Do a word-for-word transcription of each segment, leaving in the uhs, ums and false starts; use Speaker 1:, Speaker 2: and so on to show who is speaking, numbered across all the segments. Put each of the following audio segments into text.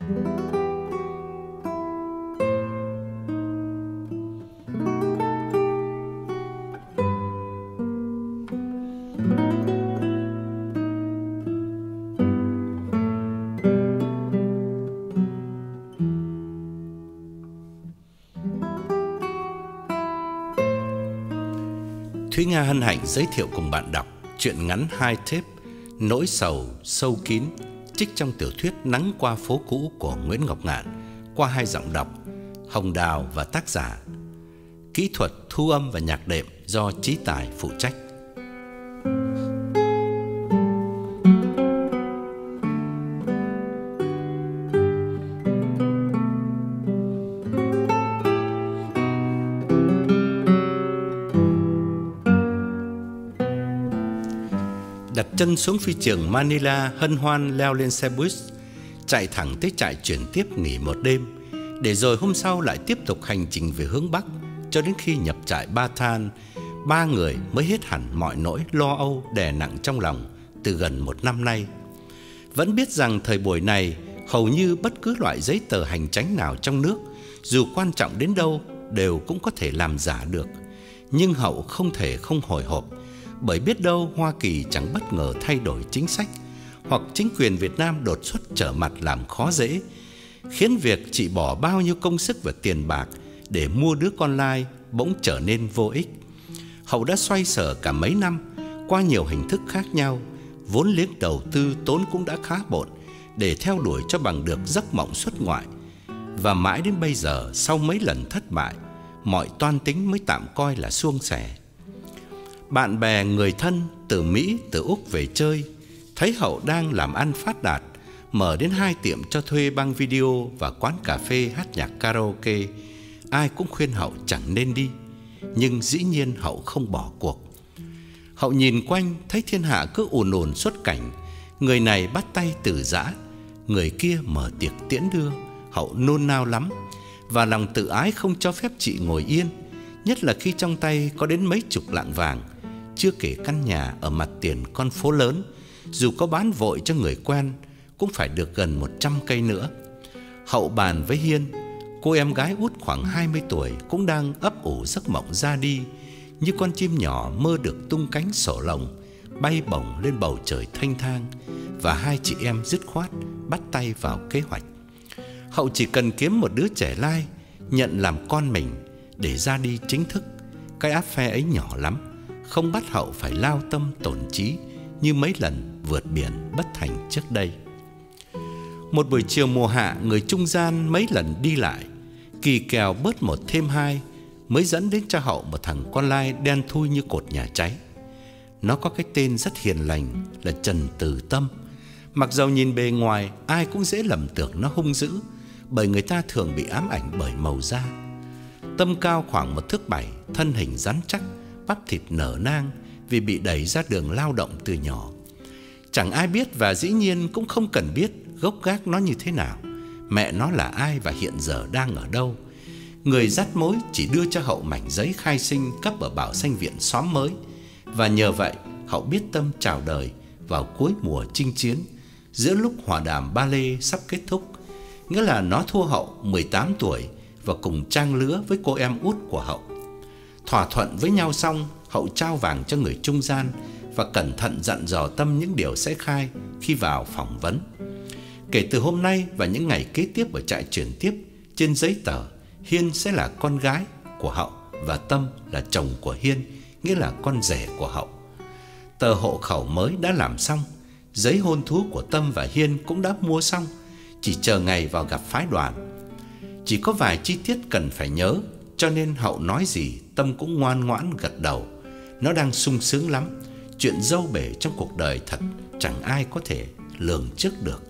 Speaker 1: Thúy Nga hân hạnh giới thiệu cùng bạn đọc truyện ngắn hai tép Nỗi sầu sâu kín, trích trong tiểu thuyết Nắng qua phố cũ của Nguyễn Ngọc Ngạn, qua hai giọng đọc Hồng Đào và tác giả. Kỹ thuật thu âm và nhạc đệm do Chí Tài phụ trách. Đặt chân xuống phi trường Manila, hân hoan leo lên xe bus, chạy thẳng tới trại chuyển tiếp nghỉ một đêm, để rồi hôm sau lại tiếp tục hành trình về hướng Bắc, cho đến khi nhập trại Bataan, ba người mới hết hẳn mọi nỗi lo âu đè nặng trong lòng từ gần một năm nay. Vẫn biết rằng thời buổi này, hầu như bất cứ loại giấy tờ hành chánh nào trong nước, dù quan trọng đến đâu, đều cũng có thể làm giả được. Nhưng Hậu không thể không hồi hộp, bởi biết đâu Hoa Kỳ chẳng bất ngờ thay đổi chính sách, hoặc chính quyền Việt Nam đột xuất trở mặt làm khó dễ, khiến việc chị bỏ bao nhiêu công sức và tiền bạc để mua đứa con lai bỗng trở nên vô ích. Hậu đã xoay sở cả mấy năm qua nhiều hình thức khác nhau, vốn liếng đầu tư tốn cũng đã khá bộn để theo đuổi cho bằng được giấc mộng xuất ngoại. Và mãi đến bây giờ, sau mấy lần thất bại, mọi toan tính mới tạm coi là suông sẻ. Bạn bè người thân từ Mỹ, từ Úc về chơi, thấy Hậu đang làm ăn phát đạt, mở đến hai tiệm cho thuê băng video và quán cà phê hát nhạc karaoke, ai cũng khuyên Hậu chẳng nên đi. Nhưng dĩ nhiên Hậu không bỏ cuộc. Hậu nhìn quanh thấy thiên hạ cứ ùn ùn xuất cảnh, người này bắt tay từ giã, người kia mở tiệc tiễn đưa. Hậu nôn nao lắm, và lòng tự ái không cho phép chị ngồi yên, nhất là khi trong tay có đến mấy chục lạng vàng, chưa kể căn nhà ở mặt tiền con phố lớn, dù có bán vội cho người quen cũng phải được gần một trăm cây nữa. Hậu bàn với Hiên, cô em gái út khoảng hai mươi tuổi, cũng đang ấp ủ giấc mộng ra đi, như con chim nhỏ mơ được tung cánh sổ lồng, bay bổng lên bầu trời thanh thang. Và hai chị em dứt khoát bắt tay vào kế hoạch. Hậu chỉ cần kiếm một đứa trẻ lai nhận làm con mình để ra đi chính thức. Cái áp phe ấy nhỏ lắm, không bắt Hậu phải lao tâm tổn trí như mấy lần vượt biển bất thành trước đây. Một buổi chiều mùa hạ, người trung gian mấy lần đi lại, kỳ kèo bớt một thêm hai, mới dẫn đến cho Hậu một thằng con lai đen thui như cột nhà cháy. Nó có cái tên rất hiền lành là Trần Từ Tâm. Mặc dầu nhìn bề ngoài ai cũng dễ lầm tưởng nó hung dữ, bởi người ta thường bị ám ảnh bởi màu da. Tâm cao khoảng một thước bảy, thân hình rắn chắc, bắp thịt nở nang vì bị đẩy ra đường lao động từ nhỏ. Chẳng ai biết, và dĩ nhiên cũng không cần biết gốc gác nó như thế nào, mẹ nó là ai và hiện giờ đang ở đâu. Người dắt mối chỉ đưa cho Hậu mảnh giấy khai sinh cấp ở Bảo Sanh Viện xóm mới, và nhờ vậy Hậu biết Tâm chào đời vào cuối mùa chinh chiến, giữa lúc hòa đàm ba lê sắp kết thúc. Nghĩa là nó thua Hậu mười tám tuổi và cùng trang lứa với cô em út của Hậu. Thỏa thuận với nhau xong, Hậu trao vàng cho người trung gian và cẩn thận dặn dò Tâm những điều sẽ khai khi vào phỏng vấn. Kể từ hôm nay và những ngày kế tiếp ở trại chuyển tiếp, trên giấy tờ Hiên sẽ là con gái của Hậu và Tâm là chồng của Hiên, nghĩa là con rể của Hậu. Tờ hộ khẩu mới đã làm xong, giấy hôn thú của Tâm và Hiên cũng đã mua xong, chỉ chờ ngày vào gặp phái đoàn. Chỉ có vài chi tiết cần phải nhớ, cho nên Hậu nói gì Tâm cũng ngoan ngoãn gật đầu. Nó đang sung sướng lắm, chuyện dâu bể trong cuộc đời thật chẳng ai có thể lường trước được.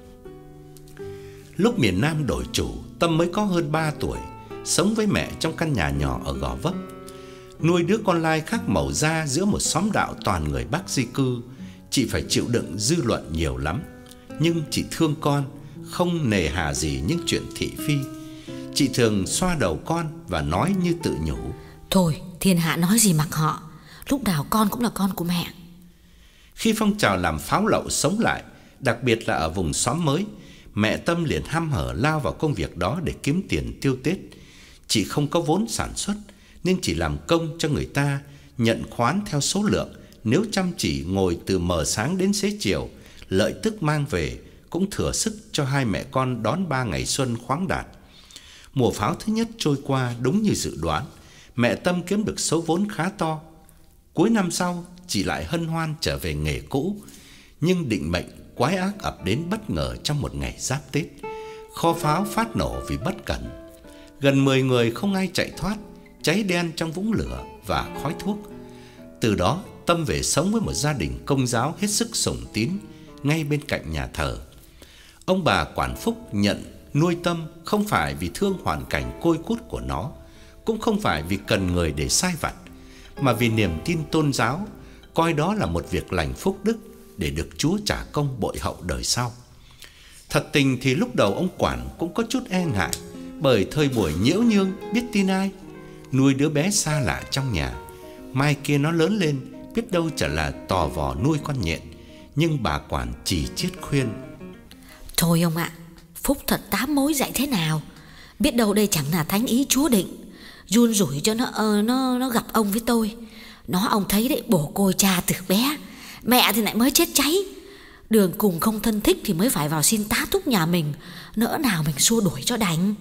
Speaker 1: Lúc miền Nam đổi chủ, Tâm mới có hơn ba tuổi, sống với mẹ trong căn nhà nhỏ ở Gò Vấp. Nuôi đứa con lai khác màu da giữa một xóm đạo toàn người Bắc di cư, chị phải chịu đựng dư luận nhiều lắm. Nhưng chị thương con, không nề hà gì những chuyện thị phi. Chị thường xoa đầu con và nói như tự nhủ:
Speaker 2: thôi, thiên hạ nói gì mặc họ, lúc nào con cũng là con của mẹ.
Speaker 1: Khi phong trào làm pháo lậu sống lại, đặc biệt là ở vùng xóm mới, mẹ Tâm liền hăm hở lao vào công việc đó để kiếm tiền tiêu Tết. Chị không có vốn sản xuất nên chỉ làm công cho người ta, nhận khoán theo số lượng. Nếu chăm chỉ ngồi từ mờ sáng đến xế chiều, lợi tức mang về cũng thừa sức cho hai mẹ con đón ba ngày xuân khoáng đạt. Mùa pháo thứ nhất trôi qua đúng như dự đoán, mẹ Tâm kiếm được số vốn khá to. Cuối năm sau, chị lại hân hoan trở về nghề cũ. Nhưng định mệnh quái ác ập đến bất ngờ trong một ngày giáp Tết. Kho pháo phát nổ vì bất cẩn. Gần mười người không ai chạy thoát, cháy đen trong vũng lửa và khói thuốc. Từ đó, Tâm về sống với một gia đình Công giáo hết sức sủng tín ngay bên cạnh nhà thờ. Ông bà quản Phúc nhận nuôi Tâm không phải vì thương hoàn cảnh côi cút của nó, cũng không phải vì cần người để sai vặt, mà vì niềm tin tôn giáo, coi đó là một việc lành phúc đức để được Chúa trả công bội hậu đời sau. Thật tình thì lúc đầu ông quản cũng có chút e ngại, bởi thời buổi nhiễu nhương biết tin ai, nuôi đứa bé xa lạ trong nhà, mai kia nó lớn lên biết đâu chả là tò vò nuôi con nhện. Nhưng bà quản chỉ chiết khuyên:
Speaker 2: Thôi ông ạ, Phúc thật tám mối dạy thế nào, biết đâu đây chẳng là thánh ý Chúa định, run rủi cho nó uh, nó nó gặp ông với tôi. Nó ông thấy đấy, bồ côi cha từ bé, mẹ thì lại mới chết cháy, đường cùng không thân thích thì mới phải vào xin tá túc nhà mình, nỡ nào mình xua đuổi cho đành.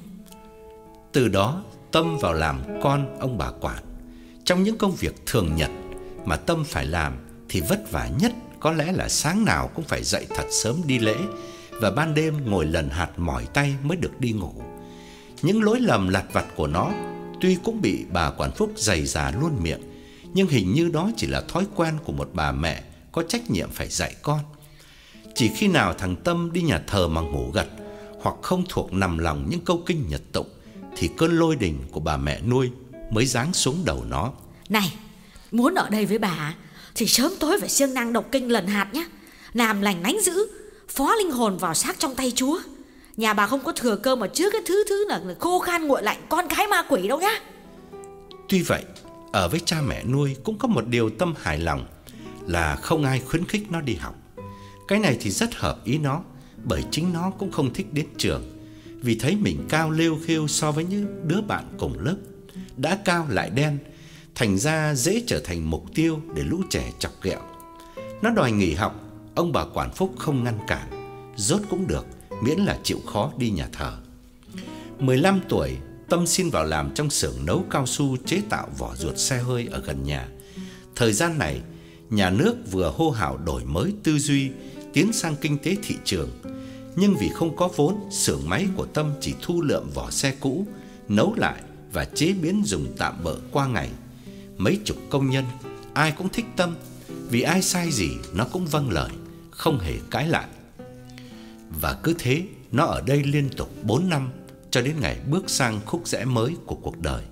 Speaker 1: Từ đó Tâm vào làm con ông bà quản. Trong những công việc thường nhật mà Tâm phải làm thì vất vả nhất có lẽ là sáng nào cũng phải dậy thật sớm đi lễ, và ban đêm ngồi lần hạt mỏi tay mới được đi ngủ. Những lỗi lầm lặt vặt của nó tuy cũng bị bà quản Phúc giày già luôn miệng, nhưng hình như đó chỉ là thói quen của một bà mẹ có trách nhiệm phải dạy con. Chỉ khi nào thằng Tâm đi nhà thờ mà ngủ gật, hoặc không thuộc nằm lòng những câu kinh nhật tụng, thì cơn lôi đình của bà mẹ nuôi mới giáng xuống đầu nó.
Speaker 2: Này, muốn ở đây với bà thì sớm tối phải siêng năng đọc kinh lần hạt nhé, làm lành lánh dữ, phó linh hồn vào xác trong tay Chúa. Nhà bà không có thừa cơm mà trước cái thứ thứ là khô khan nguội lạnh con cái ma quỷ đâu nhá.
Speaker 1: Tuy vậy, ở với cha mẹ nuôi cũng có một điều Tâm hài lòng, là không ai khuyến khích nó đi học. Cái này thì rất hợp ý nó, bởi chính nó cũng không thích đến trường, vì thấy mình cao lêu khêu so với những đứa bạn cùng lớp. Đã cao lại đen, thành ra dễ trở thành mục tiêu để lũ trẻ chọc ghẹo. Nó đòi nghỉ học, ông bà quản Phúc không ngăn cản, rốt cũng được, miễn là chịu khó đi nhà thờ. mười lăm tuổi, Tâm xin vào làm trong xưởng nấu cao su chế tạo vỏ ruột xe hơi ở gần nhà. Thời gian này, nhà nước vừa hô hào đổi mới tư duy, tiến sang kinh tế thị trường. Nhưng vì không có vốn, xưởng máy của Tâm chỉ thu lượm vỏ xe cũ, nấu lại và chế biến dùng tạm bợ qua ngày. Mấy chục công nhân, ai cũng thích Tâm, vì ai sai gì nó cũng vâng lời, không hề cãi lại. Và cứ thế, nó ở đây liên tục bốn năm, cho đến ngày bước sang khúc rẽ mới của cuộc đời.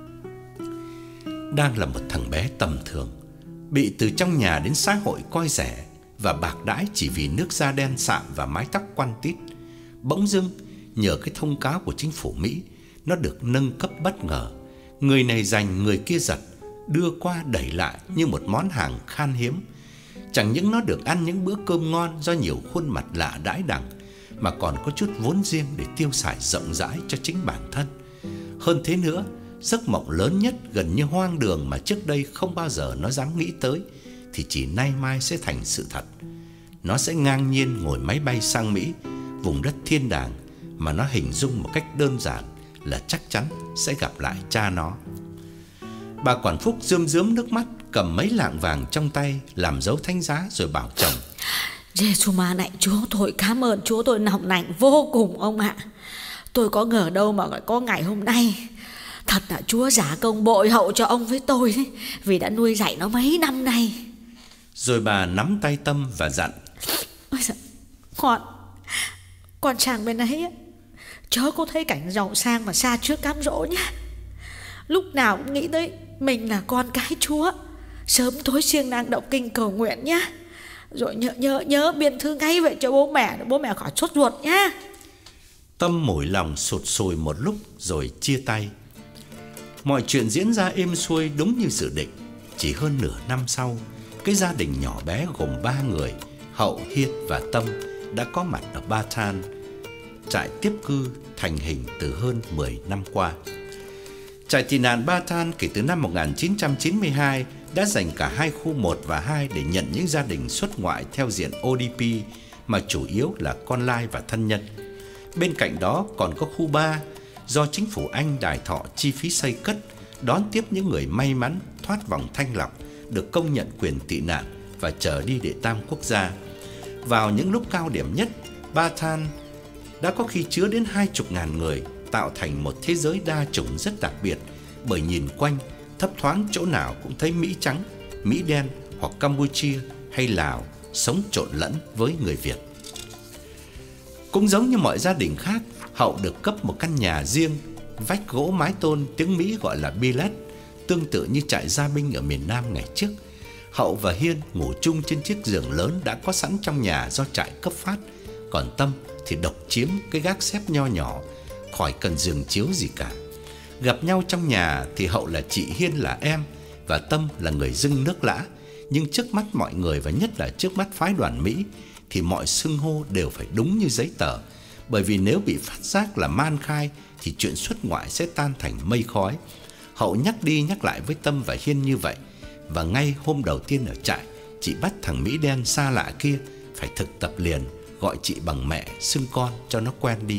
Speaker 1: Đang là một thằng bé tầm thường, bị từ trong nhà đến xã hội coi rẻ và bạc đãi chỉ vì nước da đen sạm và mái tóc quăn tít. Bỗng dưng, nhờ cái thông cáo của chính phủ Mỹ, nó được nâng cấp bất ngờ. Người này giành, người kia giật, đưa qua đẩy lại như một món hàng khan hiếm. Chẳng những nó được ăn những bữa cơm ngon do nhiều khuôn mặt lạ đãi đẳng, mà còn có chút vốn riêng để tiêu xài rộng rãi cho chính bản thân. Hơn thế nữa, giấc mộng lớn nhất gần như hoang đường mà trước đây không bao giờ nó dám nghĩ tới, thì chỉ nay mai sẽ thành sự thật. Nó sẽ ngang nhiên ngồi máy bay sang Mỹ, vùng đất thiên đàng mà nó hình dung một cách đơn giản là chắc chắn sẽ gặp lại cha nó. Bà quản Phúc rơm rớm nước mắt, cầm mấy lạng vàng trong tay làm dấu thánh giá rồi bảo chồng:
Speaker 2: Giê-xu ma lạy Chúa, tôi cảm ơn Chúa, tôi nồng nạnh vô cùng ông ạ. Tôi có ngờ đâu mà có ngày hôm nay. Thật là Chúa trả công bội hậu cho ông với tôi đấy, vì đã nuôi dạy nó mấy năm nay.
Speaker 1: Rồi bà nắm tay Tâm và dặn:
Speaker 2: Ôi giời, con Con chàng bên ấy á, chớ có thấy cảnh giàu sang mà xa trước cám dỗ nhá. Lúc nào cũng nghĩ tới mình là con cái Chúa, sớm tối siêng năng đọc kinh cầu nguyện nhá. Rồi nhớ nhớ nhớ biên thư ngay vậy cho bố mẹ, bố mẹ khỏi sốt ruột nhá.
Speaker 1: Tâm mỏi lòng sụt sùi một lúc rồi chia tay. Mọi chuyện diễn ra êm xuôi đúng như dự định. Chỉ hơn nửa năm sau, cái gia đình nhỏ bé gồm ba người, Hậu, Hiên và Tâm đã có mặt ở Bataan. trại tiếp cư thành hình từ hơn mười năm qua. Trại tị nạn Ba Than kể từ năm một nghìn chín trăm chín mươi hai đã dành cả hai khu một và hai để nhận những gia đình xuất ngoại theo diện O D P, mà chủ yếu là con lai và thân nhân. Bên cạnh đó còn có khu ba do chính phủ Anh đài thọ chi phí xây cất, đón tiếp những người may mắn thoát vòng thanh lọc, được công nhận quyền tị nạn và trở đi đệ tam quốc gia. Vào những lúc cao điểm nhất, Ba Than đã có khi chứa đến hai chục ngàn người, tạo thành một thế giới đa chủng rất đặc biệt, bởi nhìn quanh thấp thoáng chỗ nào cũng thấy Mỹ trắng, Mỹ đen hoặc Campuchia hay Lào sống trộn lẫn với người Việt. Cũng giống như mọi gia đình khác, Hậu được cấp một căn nhà riêng, vách gỗ mái tôn tiếng Mỹ gọi là billet, tương tự như trại gia binh ở miền Nam ngày trước. Hậu và Hiên ngủ chung trên chiếc giường lớn đã có sẵn trong nhà do trại cấp phát, còn Tâm thì độc chiếm cái gác xếp nho nhỏ, khỏi cần giường chiếu gì cả. Gặp nhau trong nhà thì Hậu là chị, Hiên là em và Tâm là người dưng nước lã. Nhưng trước mắt mọi người và nhất là trước mắt phái đoàn Mỹ thì mọi xưng hô đều phải đúng như giấy tờ. Bởi vì nếu bị phát giác là man khai thì chuyện xuất ngoại sẽ tan thành mây khói. Hậu nhắc đi nhắc lại với Tâm và Hiên như vậy. Và ngay hôm đầu tiên ở trại, chị bắt thằng Mỹ đen xa lạ kia phải thực tập liền, gọi chị bằng mẹ, xưng con cho nó quen đi.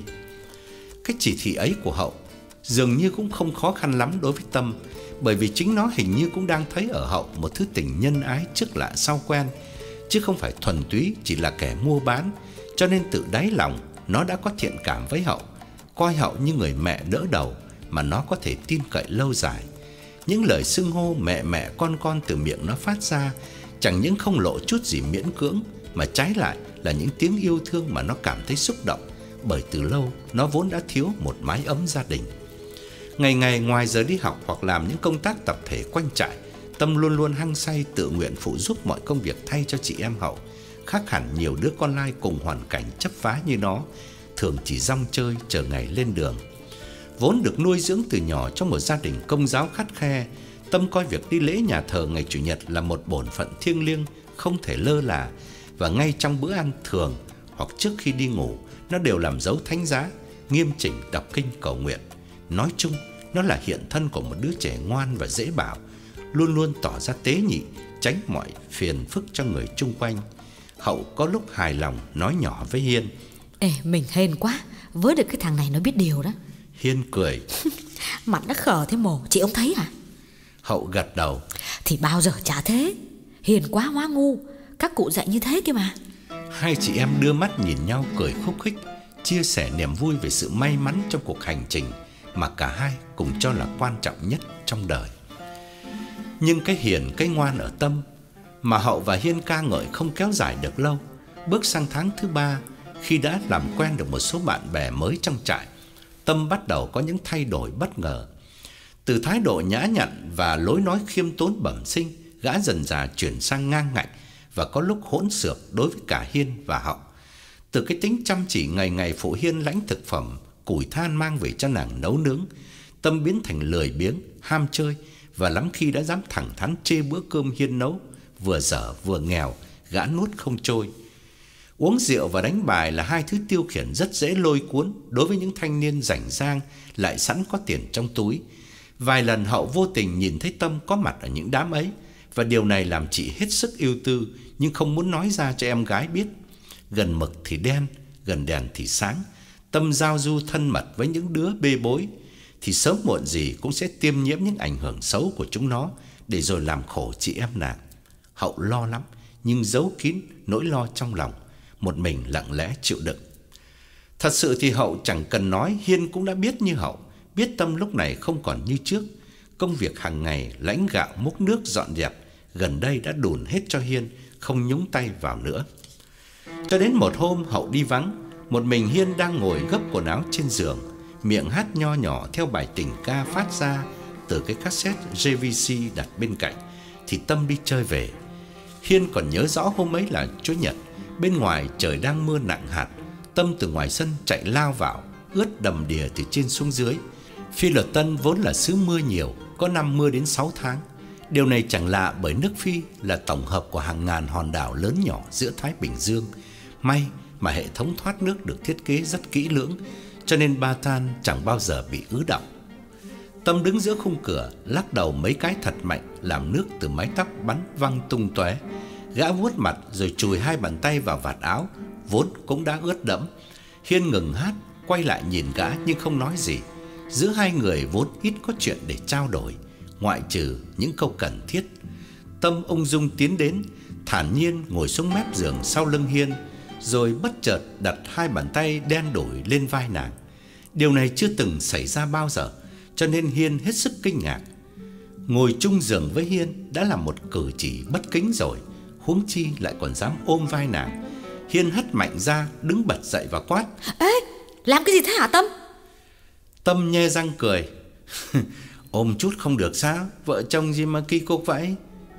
Speaker 1: Cái chỉ thị ấy của Hậu dường như cũng không khó khăn lắm đối với Tâm, bởi vì chính nó hình như cũng đang thấy ở Hậu một thứ tình nhân ái trước lạ sau quen, chứ không phải thuần túy chỉ là kẻ mua bán. Cho nên tự đáy lòng nó đã có thiện cảm với Hậu, coi Hậu như người mẹ đỡ đầu mà nó có thể tin cậy lâu dài. Những lời xưng hô mẹ mẹ con con từ miệng nó phát ra chẳng những không lộ chút gì miễn cưỡng, mà trái lại là những tiếng yêu thương mà nó cảm thấy xúc động, bởi từ lâu nó vốn đã thiếu một mái ấm gia đình. Ngày ngày ngoài giờ đi học hoặc làm những công tác tập thể quanh trại, Tâm luôn luôn hăng say tự nguyện phụ giúp mọi công việc thay cho chị em Hậu, khác hẳn nhiều đứa con lai cùng hoàn cảnh chấp phá như nó, thường chỉ rong chơi chờ ngày lên đường. Vốn được nuôi dưỡng từ nhỏ trong một gia đình công giáo khắt khe, Tâm coi việc đi lễ nhà thờ ngày Chủ nhật là một bổn phận thiêng liêng không thể lơ là, và ngay trong bữa ăn thường hoặc trước khi đi ngủ, nó đều làm dấu thánh giá, nghiêm chỉnh đọc kinh cầu nguyện. Nói chung, nó là hiện thân của một đứa trẻ ngoan và dễ bảo, luôn luôn tỏ ra tế nhị, tránh mọi phiền phức cho người chung quanh. Hậu có lúc hài lòng nói nhỏ với Hiên:
Speaker 2: Ê, mình hên quá, với được cái thằng này nó biết điều đó.
Speaker 1: Hiên cười:
Speaker 2: Mặt nó khờ thế mồ, chị ông thấy à?
Speaker 1: Hậu gật đầu:
Speaker 2: Thì bao giờ chả thế, hiền quá hóa ngu, các cụ dạy như thế kia mà.
Speaker 1: Hai chị em đưa mắt nhìn nhau cười khúc khích, chia sẻ niềm vui về sự may mắn trong cuộc hành trình mà cả hai cùng cho là quan trọng nhất trong đời. Nhưng cái hiền cái ngoan ở Tâm mà Hậu và Hiên ca ngợi không kéo dài được lâu. Bước sang tháng thứ ba, khi đã làm quen được một số bạn bè mới trong trại, Tâm bắt đầu có những thay đổi bất ngờ. Từ thái độ nhã nhặn và lối nói khiêm tốn bẩm sinh, gã dần dà chuyển sang ngang ngạnh và có lúc hỗn xược đối với cả Hiên và Hậu. Từ cái tính chăm chỉ ngày ngày phụ Hiên lãnh thực phẩm, củi than mang về cho nàng nấu nướng, Tâm biến thành lười biếng, ham chơi và lắm khi đã dám thẳng thắn chê bữa cơm Hiên nấu vừa dở vừa nghèo, gã nuốt không trôi. Uống rượu và đánh bài là hai thứ tiêu khiển rất dễ lôi cuốn đối với những thanh niên rảnh rang lại sẵn có tiền trong túi. Vài lần Hậu vô tình nhìn thấy Tâm có mặt ở những đám ấy, và điều này làm chị hết sức ưu tư nhưng không muốn nói ra cho em gái biết. Gần mực thì đen, gần đèn thì sáng. Tâm giao du thân mật với những đứa bê bối thì sớm muộn gì cũng sẽ tiêm nhiễm những ảnh hưởng xấu của chúng nó, để rồi làm khổ chị em nàng. Hậu lo lắm nhưng giấu kín nỗi lo trong lòng, một mình lặng lẽ chịu đựng. Thật sự thì Hậu chẳng cần nói, Hiên cũng đã biết như Hậu, biết Tâm lúc này không còn như trước. Công việc hàng ngày lãnh gạo múc nước dọn dẹp gần đây đã đùn hết cho Hiên, không nhúng tay vào nữa. Cho đến một hôm Hậu đi vắng, một mình Hiên đang ngồi gấp quần áo trên giường, miệng hát nho nhỏ theo bài tình ca phát ra từ cái cassette giê vê xê đặt bên cạnh, thì Tâm đi chơi về. Hiên còn nhớ rõ hôm ấy là Chủ nhật, bên ngoài trời đang mưa nặng hạt. Tâm từ ngoài sân chạy lao vào, ướt đầm đìa từ trên xuống dưới. Phi Luật Tân vốn là xứ mưa nhiều, có năm mưa đến sáu tháng. Điều này chẳng lạ, bởi nước Phi là tổng hợp của hàng ngàn hòn đảo lớn nhỏ giữa Thái Bình Dương. May mà hệ thống thoát nước được thiết kế rất kỹ lưỡng, cho nên ba than chẳng bao giờ bị ứ đọng. Tâm đứng giữa khung cửa, lắc đầu mấy cái thật mạnh, làm nước từ mái tóc bắn văng tung tóe. Gã vuốt mặt rồi chùi hai bàn tay vào vạt áo vốn cũng đã ướt đẫm. Hiên ngừng hát, quay lại nhìn gã nhưng không nói gì. Giữa hai người vốn ít có chuyện để trao đổi, ngoại trừ những câu cần thiết. Tâm ung dung tiến đến, thản nhiên ngồi xuống mép giường sau lưng Hiên, rồi bất chợt đặt hai bàn tay đen đủi lên vai nàng. Điều này chưa từng xảy ra bao giờ, cho nên Hiên hết sức kinh ngạc. Ngồi chung giường với Hiên đã là một cử chỉ bất kính rồi, huống chi lại còn dám ôm vai nàng. Hiên hất mạnh ra, đứng bật dậy và quát:
Speaker 2: Ê, làm cái gì thế hả Tâm?
Speaker 1: Tâm nhe răng cười. Ôm chút không được sao? Vợ chồng gì mà kỳ cục vậy?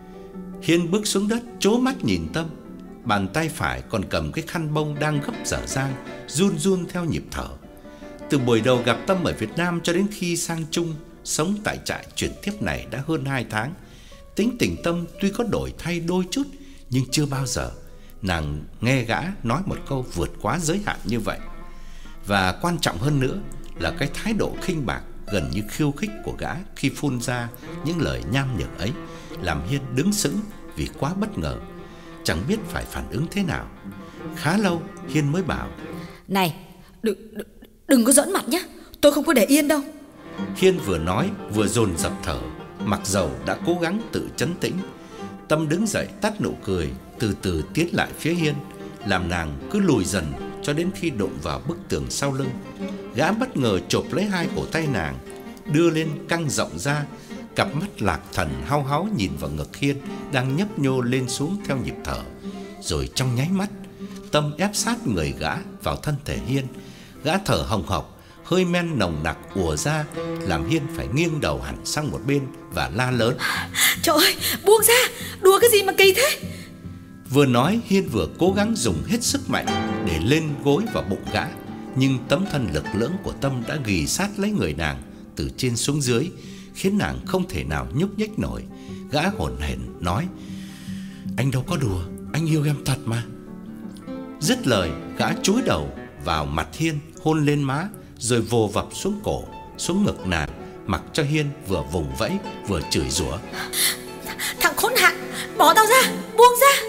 Speaker 1: Hiên bước xuống đất, trố mắt nhìn Tâm. Bàn tay phải còn cầm cái khăn bông đang gấp dở dang, run run theo nhịp thở. Từ buổi đầu gặp Tâm ở Việt Nam cho đến khi sang Trung sống tại trại chuyển tiếp này đã hơn hai tháng, tính tình Tâm tuy có đổi thay đôi chút, nhưng chưa bao giờ nàng nghe gã nói một câu vượt quá giới hạn như vậy. Và quan trọng hơn nữa là cái thái độ khinh bạc, gần như khiêu khích của gã khi phun ra những lời nham nhở ấy, làm Hiên đứng sững vì quá bất ngờ, chẳng biết phải phản ứng thế nào. Khá lâu Hiên mới bảo:
Speaker 2: Này, đừng, đừng, đừng có giỡn mặt nhé, tôi không có để yên đâu.
Speaker 1: Hiên vừa nói vừa dồn dập thở, mặc dầu đã cố gắng tự trấn tĩnh. Tâm đứng dậy tắt nụ cười, từ từ tiến lại phía Hiên, làm nàng cứ lùi dần cho đến khi đụng vào bức tường sau lưng. Gã bất ngờ chộp lấy hai cổ tay nàng, đưa lên căng rộng ra, cặp mắt lạc thần hau háu nhìn vào ngực Hiên đang nhấp nhô lên xuống theo nhịp thở. Rồi trong nháy mắt, Tâm ép sát người gã vào thân thể Hiên. Gã thở hồng hộc, hơi men nồng nặc ùa ra, làm Hiên phải nghiêng đầu hẳn sang một bên và la lớn:
Speaker 2: Trời ơi, buông ra, đùa cái gì mà kỳ thế?
Speaker 1: Vừa nói Hiên vừa cố gắng dùng hết sức mạnh để lên gối vào bụng gã, nhưng tấm thân lực lưỡng của Tâm đã ghì sát lấy người nàng từ trên xuống dưới, khiến nàng không thể nào nhúc nhích nổi. Gã hổn hển nói: Anh đâu có đùa, anh yêu em thật mà. Dứt lời, gã chúi đầu vào mặt Hiên, hôn lên má, rồi vồ vập xuống cổ, xuống ngực nàng, mặc cho Hiên vừa vùng vẫy vừa chửi rủa:
Speaker 2: Thằng khốn nạn, bỏ tao ra, buông ra.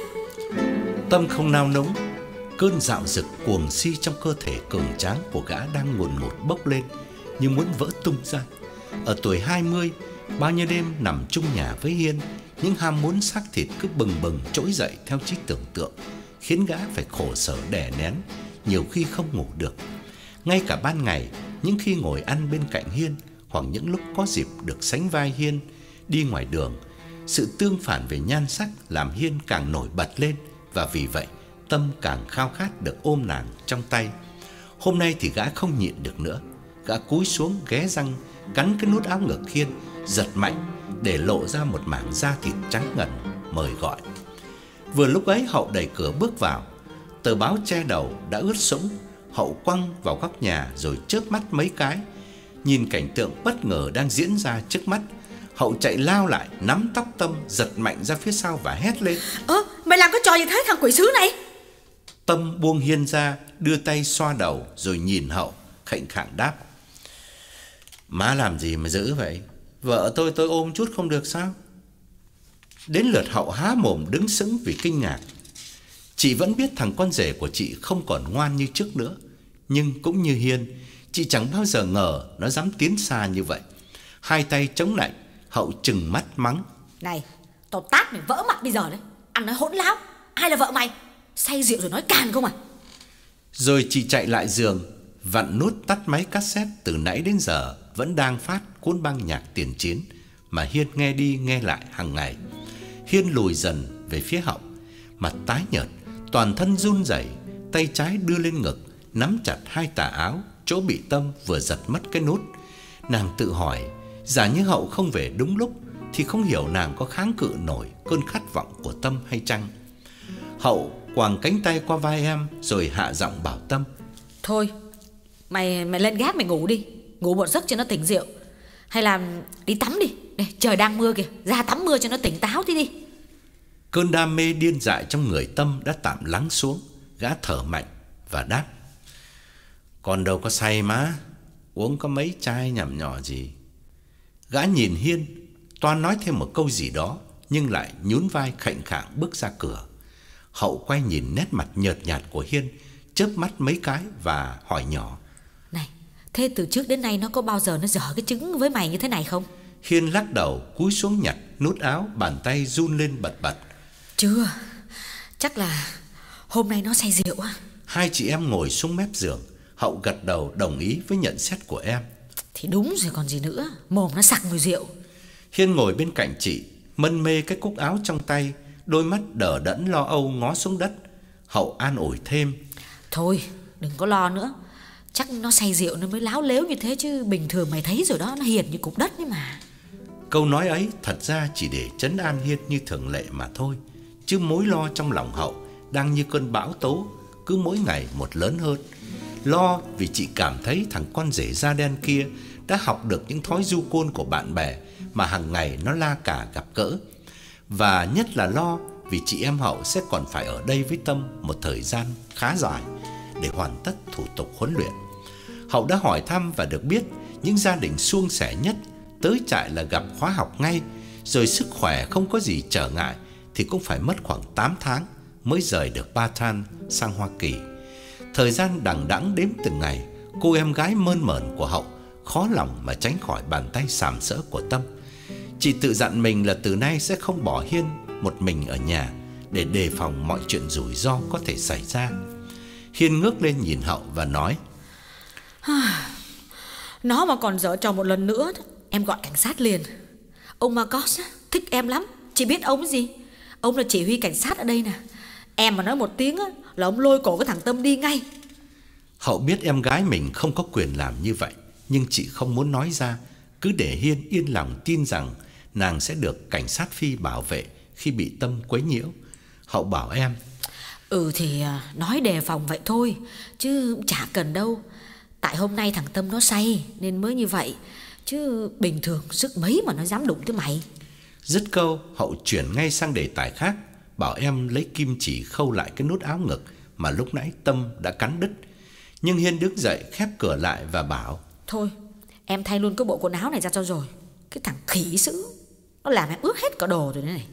Speaker 1: Tâm không nao núng, cơn dạo dực cuồng si trong cơ thể cường tráng của gã đang ngùn ngụt bốc lên như muốn vỡ tung ra. Ở tuổi hai mươi, bao nhiêu đêm nằm chung nhà với Hiên, những ham muốn xác thịt cứ bừng bừng trỗi dậy theo trí tưởng tượng, khiến gã phải khổ sở đè nén, nhiều khi không ngủ được. Ngay cả ban ngày, những khi ngồi ăn bên cạnh Hiên, hoặc những lúc có dịp được sánh vai Hiên đi ngoài đường, sự tương phản về nhan sắc làm Hiên càng nổi bật lên, và vì vậy Tâm càng khao khát được ôm nàng trong tay. Hôm nay thì gã không nhịn được nữa, gã cúi xuống ghé răng cắn cái nút áo ngực Hiên, giật mạnh để lộ ra một mảng da thịt trắng ngần, mời gọi. Vừa lúc ấy Hậu đẩy cửa bước vào. Tờ báo che đầu đã ướt sũng. Hậu quăng vào góc nhà rồi chớp mắt mấy cái. Nhìn cảnh tượng bất ngờ đang diễn ra trước mắt, Hậu chạy lao lại, nắm tóc Tâm, giật mạnh ra phía sau và hét lên:
Speaker 2: Ơ, mày làm cái trò gì thế thằng quỷ sứ này?
Speaker 1: Tâm buông Hiên ra, đưa tay xoa đầu rồi nhìn Hậu, khệnh khạng đáp: Má làm gì mà dữ vậy? Vợ tôi tôi ôm chút không được sao? Đến lượt Hậu há mồm đứng sững vì kinh ngạc. Chị vẫn biết thằng con rể của chị không còn ngoan như trước nữa, nhưng cũng như Hiên, chị chẳng bao giờ ngờ nó dám tiến xa như vậy. Hai tay chống lạnh, Hậu trừng mắt mắng:
Speaker 2: Này, tao tát mày vỡ mặt bây giờ đấy. Ăn nói hỗn láo, ai là vợ mày? Say rượu rồi nói càn không à?
Speaker 1: Rồi chị chạy lại giường, vặn nút tắt máy cassette từ nãy đến giờ vẫn đang phát cuốn băng nhạc tiền chiến mà Hiên nghe đi nghe lại hàng ngày. Hiên lùi dần về phía Hậu, mặt tái nhợt, toàn thân run rẩy, tay trái đưa lên ngực, nắm chặt hai tà áo chỗ bị Tâm vừa giật mất cái nút. Nàng tự hỏi, giả như Hậu không về đúng lúc thì không hiểu nàng có kháng cự nổi cơn khát vọng của Tâm hay chăng. Hậu quàng cánh tay qua vai em rồi hạ giọng bảo Tâm:
Speaker 2: Thôi, mày mày lên gác mày ngủ đi, ngủ một giấc cho nó tỉnh rượu. Hay là đi tắm đi, đây trời đang mưa kìa, ra tắm mưa cho nó tỉnh táo tí đi.
Speaker 1: Cơn đam mê điên dại trong người Tâm đã tạm lắng xuống. Gã thở mạnh và đáp: Con đâu có say má, uống có mấy chai nhằm nhỏ gì. Gã nhìn Hiên, toan nói thêm một câu gì đó, nhưng lại nhún vai khệnh khạng bước ra cửa. Hậu quay nhìn nét mặt nhợt nhạt của Hiên, chớp mắt mấy cái và hỏi nhỏ:
Speaker 2: Này, thế từ trước đến nay nó có bao giờ nó dở cái trứng với mày như thế này không?
Speaker 1: Hiên lắc đầu, cúi xuống nhặt nút áo, bàn tay run lên bật bật.
Speaker 2: Chưa, chắc là hôm nay nó say rượu á.
Speaker 1: Hai chị em ngồi xuống mép giường. Hậu gật đầu đồng ý với nhận xét của em.
Speaker 2: Thì đúng rồi còn gì nữa, mồm nó sặc mùi rượu.
Speaker 1: Hiên ngồi bên cạnh chị, mân mê cái cúc áo trong tay, đôi mắt đờ đẫn lo âu ngó xuống đất. Hậu an ủi thêm:
Speaker 2: Thôi đừng có lo nữa, chắc nó say rượu nó mới láo lếu như thế, chứ bình thường mày thấy rồi đó, nó hiền như cục đất ấy mà.
Speaker 1: Câu nói ấy thật ra chỉ để trấn an Hiên như thường lệ mà thôi, chứ mối lo trong lòng Hậu đang như cơn bão tố, cứ mỗi ngày một lớn hơn. Lo vì chị cảm thấy thằng con rể da đen kia đã học được những thói du côn của bạn bè mà hàng ngày nó la cả gặp gỡ. Và nhất là lo vì chị em Hậu sẽ còn phải ở đây với Tâm một thời gian khá dài để hoàn tất thủ tục huấn luyện. Hậu đã hỏi thăm và được biết những gia đình suôn sẻ nhất tới trại là gặp khóa học ngay, rồi sức khỏe không có gì trở ngại thì cũng phải mất khoảng tám tháng mới rời được Bataan sang Hoa Kỳ. Thời gian đằng đẵng đếm từng ngày, cô em gái mơn mởn của Hậu khó lòng mà tránh khỏi bàn tay sàm sỡ của Tâm. Chị tự dặn mình là từ nay sẽ không bỏ Hiên một mình ở nhà để đề phòng mọi chuyện rủi ro có thể xảy ra. Hiên ngước lên nhìn Hậu và nói:
Speaker 2: Nó mà còn dở trò một lần nữa, em gọi cảnh sát liền. Ông Marcos thích em lắm. Chị biết ông gì? Ông là chỉ huy cảnh sát ở đây nè. Em mà nói một tiếng là ông lôi cổ cái thằng Tâm đi ngay.
Speaker 1: Hậu biết em gái mình không có quyền làm như vậy, nhưng chị không muốn nói ra, cứ để Hiên yên lòng tin rằng nàng sẽ được cảnh sát Phi bảo vệ khi bị Tâm quấy nhiễu. Hậu bảo em:
Speaker 2: Ừ thì nói đề phòng vậy thôi, chứ chả cần đâu. Tại hôm nay thằng Tâm nó say nên mới như vậy, chứ bình thường sức mấy mà nó dám đụng tới mày.
Speaker 1: Dứt câu, Hậu chuyển ngay sang đề tài khác, bảo em lấy kim chỉ khâu lại cái nút áo ngực mà lúc nãy Tâm đã cắn đứt. Nhưng Hiên đứng dậy khép cửa lại và bảo:
Speaker 2: Thôi em thay luôn cái bộ quần áo này ra cho rồi. Cái thằng khỉ sữ, nó làm em ướt hết cả đồ rồi đấy này.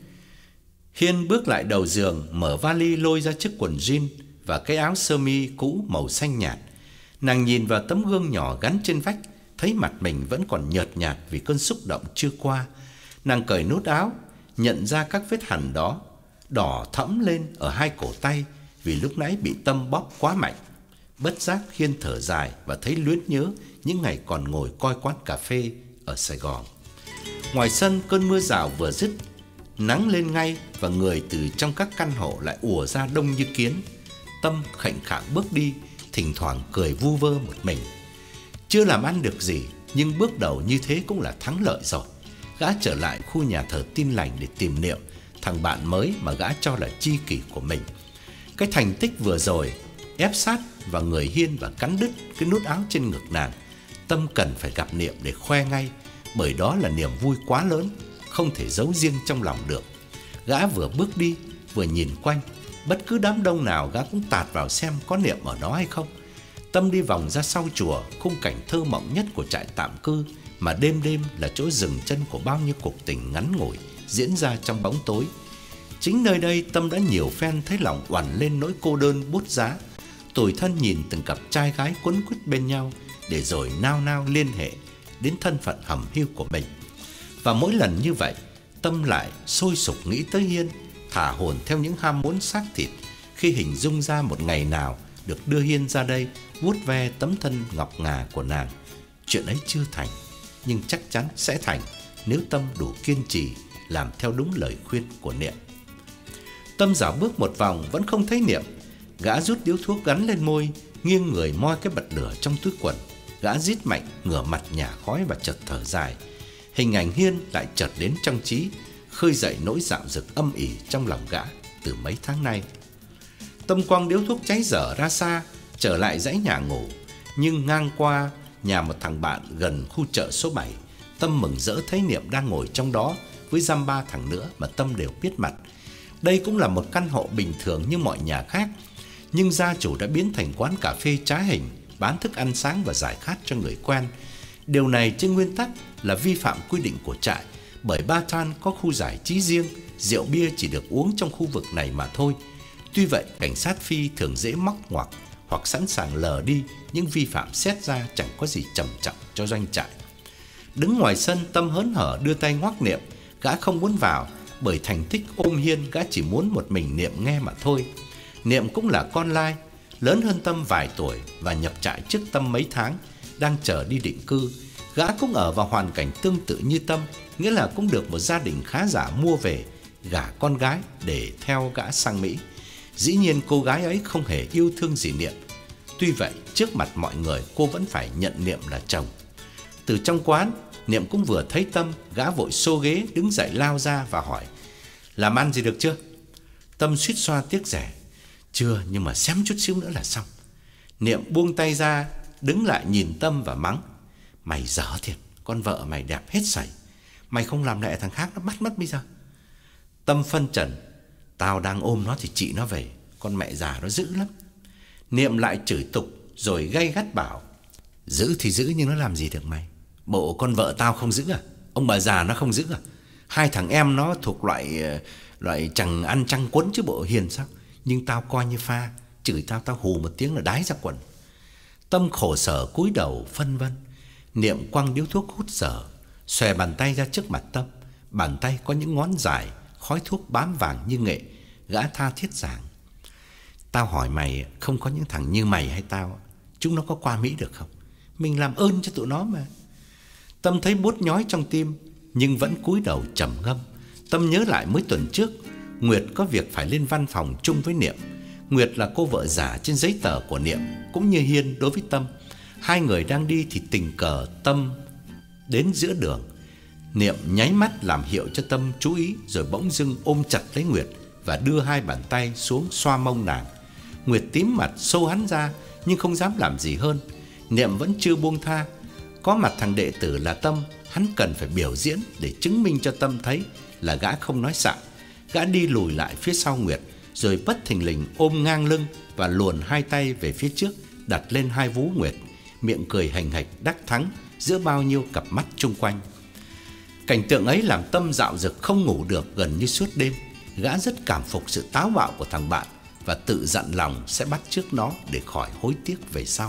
Speaker 1: Hiên bước lại đầu giường, mở vali lôi ra chiếc quần jean và cái áo sơ mi cũ màu xanh nhạt. Nàng nhìn vào tấm gương nhỏ gắn trên vách, thấy mặt mình vẫn còn nhợt nhạt vì cơn xúc động chưa qua. Nàng cởi nút áo, nhận ra các vết hằn đó đỏ thẫm lên ở hai cổ tay vì lúc nãy bị Tâm bóp quá mạnh. Bất giác Hiên thở dài và thấy luyến nhớ những ngày còn ngồi coi quán cà phê ở Sài Gòn. Ngoài sân, cơn mưa rào vừa dứt, nắng lên ngay và người từ trong các căn hộ lại ùa ra đông như kiến. Tâm khệnh khạng bước đi, thỉnh thoảng cười vu vơ một mình. Chưa làm ăn được gì, nhưng bước đầu như thế cũng là thắng lợi rồi. Gã trở lại khu nhà thờ Tin Lành để tìm niệm thằng bạn mới mà gã cho là tri kỷ của mình. Cái thành tích vừa rồi ép sát vào người Hiên và cắn đứt cái nút áo trên ngực nàng, Tâm cần phải gặp niệm để khoe ngay, bởi đó là niềm vui quá lớn, không thể giấu riêng trong lòng được. Gã vừa bước đi vừa nhìn quanh, bất cứ đám đông nào gã cũng tạt vào xem có niệm ở đó hay không. Tâm đi vòng ra sau chùa, khung cảnh thơ mộng nhất của trại tạm cư, mà đêm đêm là chỗ dừng chân của bao nhiêu cuộc tình ngắn ngủi diễn ra trong bóng tối. Chính nơi đây Tâm đã nhiều phen thấy lòng oằn lên nỗi cô đơn bút giá, tủi thân nhìn từng cặp trai gái quấn quýt bên nhau, để rồi nao nao liên hệ đến thân phận hầm hiu của mình. Và mỗi lần như vậy, Tâm lại sôi sục nghĩ tới Hiên, thả hồn theo những ham muốn xác thịt khi hình dung ra một ngày nào được đưa Hiên ra đây vuốt ve tấm thân ngọc ngà của nàng. Chuyện ấy chưa thành, nhưng chắc chắn sẽ thành nếu Tâm đủ kiên trì làm theo đúng lời khuyên của Niệm. Tâm dạo bước một vòng vẫn không thấy Niệm. Gã rút điếu thuốc gắn lên môi, nghiêng người moi cái bật lửa trong túi quần. Gã rít mạnh, ngửa mặt nhả khói và chợt thở dài. Hình ảnh Hiên lại chợt đến trong trí, khơi dậy nỗi dạo dực âm ỉ trong lòng gã từ mấy tháng nay. Tâm quăng điếu thuốc cháy dở ra xa, trở lại dãy nhà ngủ. Nhưng ngang qua nhà một thằng bạn gần khu chợ số bảy, Tâm mừng rỡ thấy Niệm đang ngồi trong đó với dăm ba thằng nữa mà Tâm đều biết mặt. Đây cũng là một căn hộ bình thường như mọi nhà khác, nhưng gia chủ đã biến thành quán cà phê trá hình, bán thức ăn sáng và giải khát cho người quen. Điều này trên nguyên tắc là vi phạm quy định của trại, bởi Bataan có khu giải trí riêng, rượu bia chỉ được uống trong khu vực này mà thôi. Tuy vậy, cảnh sát Phi thường dễ móc ngoặc hoặc sẵn sàng lờ đi những vi phạm xét ra chẳng có gì trầm trọng cho doanh trại. Đứng ngoài sân, Tâm hớn hở đưa tay ngoắc Niệm. Gã không muốn vào, bởi thành tích ôm Hiên, gã chỉ muốn một mình Niệm nghe mà thôi. Niệm cũng là con lai, lớn hơn Tâm vài tuổi và nhập trại trước Tâm mấy tháng, đang chờ đi định cư. Gã cũng ở vào hoàn cảnh tương tự như Tâm, nghĩa là cũng được một gia đình khá giả mua về, gả con gái để theo gã sang Mỹ. Dĩ nhiên cô gái ấy không hề yêu thương gì Niệm. Tuy vậy, trước mặt mọi người cô vẫn phải nhận Niệm là chồng. Từ trong quán, Niệm cũng vừa thấy Tâm, gã vội xô ghế đứng dậy lao ra và hỏi: "Làm ăn gì được chưa?" Tâm suýt xoa tiếc rẻ: "Chưa, nhưng mà xém chút xíu nữa là xong." Niệm buông tay ra, đứng lại nhìn Tâm và mắng: "Mày dở thiệt, con vợ mày đẹp hết sảy. Mày không làm lại thằng khác nó bắt mất bây giờ." Tâm phân trần: "Tao đang ôm nó thì chị nó về, con mẹ già nó dữ lắm." Niệm lại chửi tục rồi gay gắt bảo: "Dữ thì dữ nhưng nó làm gì được mày? Bộ con vợ tao không dữ à? Ông bà già nó không dữ à? Hai thằng em nó thuộc loại loại chẳng ăn trăng quấn chứ bộ hiền sao? Nhưng tao coi như pha, chửi tao tao hù một tiếng là đái ra quần." Tâm khổ sở cúi đầu phân vân. Niệm quăng điếu thuốc hút dở, xòe bàn tay ra trước mặt Tâm. Bàn tay có những ngón dài, khói thuốc bám vàng như nghệ. Gã tha thiết giảng: "Tao hỏi mày, không có những thằng như mày hay tao, chúng nó có qua Mỹ được không? Mình làm ơn cho tụi nó mà." Tâm thấy buốt nhói trong tim, nhưng vẫn cúi đầu trầm ngâm. Tâm nhớ lại mới tuần trước, Nguyệt có việc phải lên văn phòng chung với Niệm. Nguyệt là cô vợ giả trên giấy tờ của Niệm, cũng như Hiên đối với Tâm. Hai người đang đi thì tình cờ Tâm đến giữa đường. Niệm nháy mắt làm hiệu cho Tâm chú ý, rồi bỗng dưng ôm chặt lấy Nguyệt và đưa hai bàn tay xuống xoa mông nàng. Nguyệt tím mặt xô hắn ra, nhưng không dám làm gì hơn. Niệm vẫn chưa buông tha. Có mặt thằng đệ tử là Tâm, hắn cần phải biểu diễn để chứng minh cho Tâm thấy là gã không nói xạo. Gã đi lùi lại phía sau Nguyệt, rồi bất thình lình ôm ngang lưng và luồn hai tay về phía trước, đặt lên hai vú Nguyệt, miệng cười hành hạch đắc thắng giữa bao nhiêu cặp mắt chung quanh. Cảnh tượng ấy làm Tâm dạo dực không ngủ được gần như suốt đêm. Gã rất cảm phục sự táo bạo của thằng bạn và tự dặn lòng sẽ bắt chước nó để khỏi hối tiếc về sau.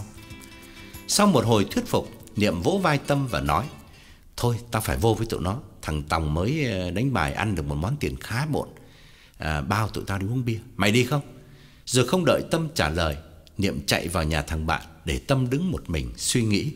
Speaker 1: Sau một hồi thuyết phục, Niệm vỗ vai Tâm và nói: "Thôi, tao phải vô với tụi nó. Thằng Tòng mới đánh bài ăn được một món tiền khá bộn, à, bao tụi tao đi uống bia. Mày đi không?" Rồi không đợi Tâm trả lời, Niệm chạy vào nhà thằng bạn để Tâm đứng một mình suy nghĩ.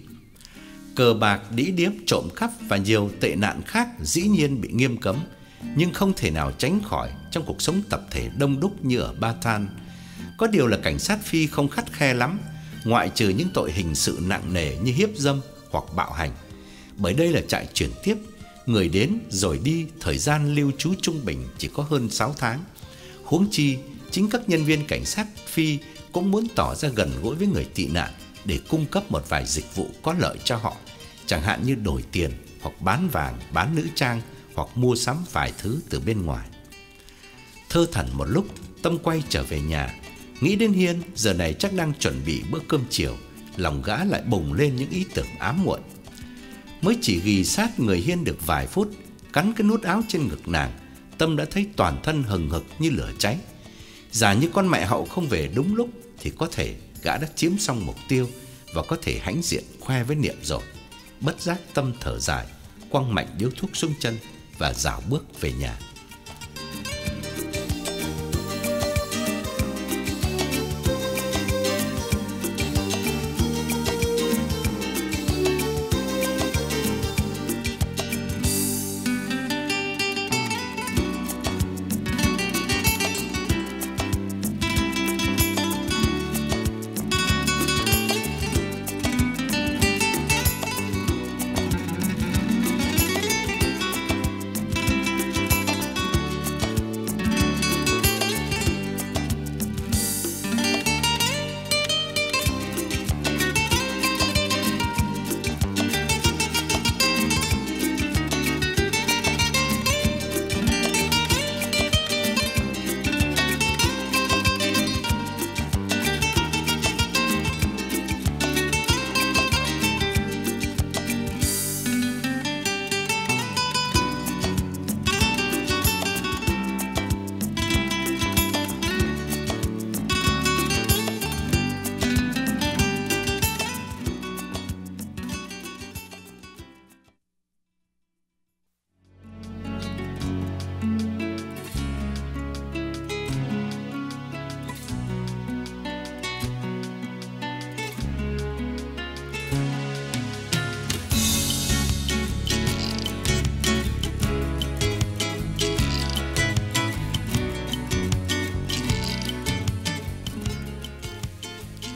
Speaker 1: Cờ bạc, đĩ điếm, trộm cắp và nhiều tệ nạn khác dĩ nhiên bị nghiêm cấm, nhưng không thể nào tránh khỏi trong cuộc sống tập thể đông đúc như ở Bataan. Có điều là cảnh sát Phi không khắt khe lắm, ngoại trừ những tội hình sự nặng nề như hiếp dâm hoặc bạo hành. Bởi đây là trại chuyển tiếp, người đến rồi đi, thời gian lưu trú trung bình chỉ có hơn sáu tháng. Huống chi, chính các nhân viên cảnh sát Phi cũng muốn tỏ ra gần gũi với người tị nạn để cung cấp một vài dịch vụ có lợi cho họ, chẳng hạn như đổi tiền hoặc bán vàng, bán nữ trang hoặc mua sắm vài thứ từ bên ngoài. Thơ thẩn một lúc, Tâm quay trở về nhà. Nghĩ đến Hiên, giờ này chắc đang chuẩn bị bữa cơm chiều, lòng gã lại bùng lên những ý tưởng ám muội. Mới chỉ ghì sát người Hiên được vài phút, cắn cái nút áo trên ngực nàng, Tâm đã thấy toàn thân hừng hực như lửa cháy. Giả như con mẹ hậu không về đúng lúc thì có thể gã đã chiếm xong mục tiêu và có thể hãnh diện khoe với Niệm rồi. Bất giác Tâm thở dài, quăng mạnh điếu thuốc xuống chân và rảo bước về nhà.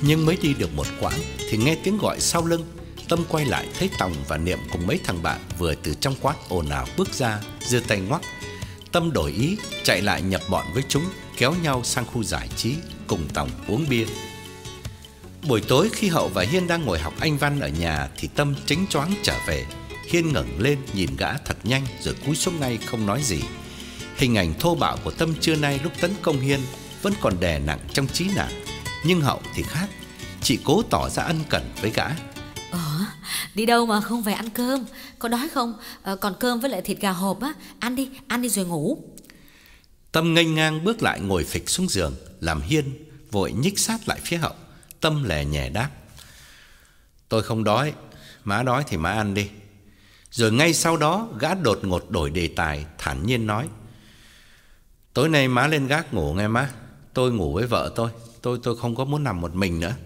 Speaker 1: Nhưng mới đi được một quãng thì nghe tiếng gọi sau lưng. Tâm quay lại thấy Tòng và Niệm cùng mấy thằng bạn vừa từ trong quán ồn ào bước ra, giơ tay ngoắc. Tâm đổi ý, chạy lại nhập bọn với chúng, kéo nhau sang khu giải trí cùng Tòng uống bia. Buổi tối khi Hậu và Hiên đang ngồi học Anh văn ở nhà thì Tâm chếnh choáng trở về. Hiên ngẩng lên nhìn gã thật nhanh rồi cúi xuống ngay không nói gì. Hình ảnh thô bạo của Tâm trưa nay lúc tấn công Hiên vẫn còn đè nặng trong trí nàng. Nhưng Hậu thì khác, chị cố tỏ ra ân cần với gã.
Speaker 2: Ờ, đi đâu mà không phải ăn cơm? Có đói không? Ờ, còn cơm với lại thịt gà hộp á. Ăn đi, ăn đi rồi ngủ.
Speaker 1: Tâm nghênh ngang bước lại ngồi phịch xuống giường, làm Hiên vội nhích sát lại phía Hậu. Tâm lè nhẹ đáp: Tôi không đói, má đói thì má ăn đi. Rồi ngay sau đó gã đột ngột đổi đề tài, thản nhiên nói: Tối nay má lên gác ngủ nghe má. Tôi ngủ với vợ tôi, tôi tôi không có muốn nằm một mình nữa.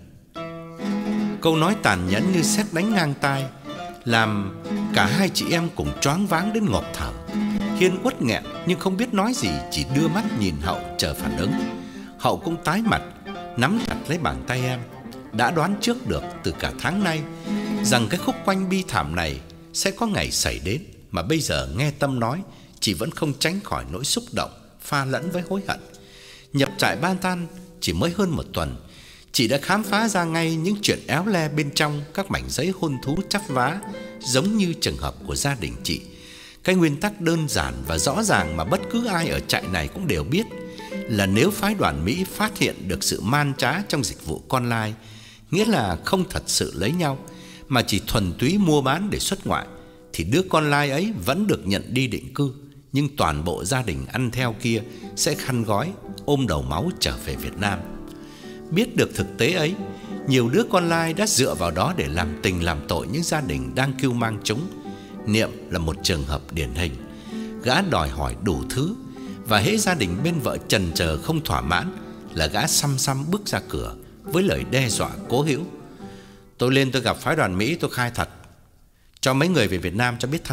Speaker 1: Câu nói tàn nhẫn như sét đánh ngang tai, làm cả hai chị em cùng choáng váng đến ngộp thở. Hiên uất nghẹn nhưng không biết nói gì, chỉ đưa mắt nhìn Hậu chờ phản ứng. Hậu cũng tái mặt, nắm chặt lấy bàn tay em. Đã đoán trước được từ cả tháng nay rằng cái khúc quanh bi thảm này sẽ có ngày xảy đến, mà bây giờ nghe Tâm nói, chị vẫn không tránh khỏi nỗi xúc động pha lẫn với hối hận. Nhập trại Ban Tan chỉ mới hơn một tuần, chị đã khám phá ra ngay những chuyện éo le bên trong các mảnh giấy hôn thú chắp vá, giống như trường hợp của gia đình chị. Cái nguyên tắc đơn giản và rõ ràng mà bất cứ ai ở trại này cũng đều biết là nếu phái đoàn Mỹ phát hiện được sự man trá trong dịch vụ con lai, nghĩa là không thật sự lấy nhau mà chỉ thuần túy mua bán để xuất ngoại, thì đứa con lai ấy vẫn được nhận đi định cư, nhưng toàn bộ gia đình ăn theo kia sẽ khăn gói ôm đầu máu trở về Việt Nam. Biết được thực tế ấy, nhiều đứa con lai đã dựa vào đó để làm tình làm tội những gia đình đang cưu mang chúng. Niệm là một trường hợp điển hình. Gã đòi hỏi đủ thứ, và hễ gia đình bên vợ chần chờ không thỏa mãn là gã xăm xăm bước ra cửa với lời đe dọa cố hữu: Tôi lên tôi gặp phái đoàn Mỹ, tôi khai thật, cho mấy người về Việt Nam cho biết thân.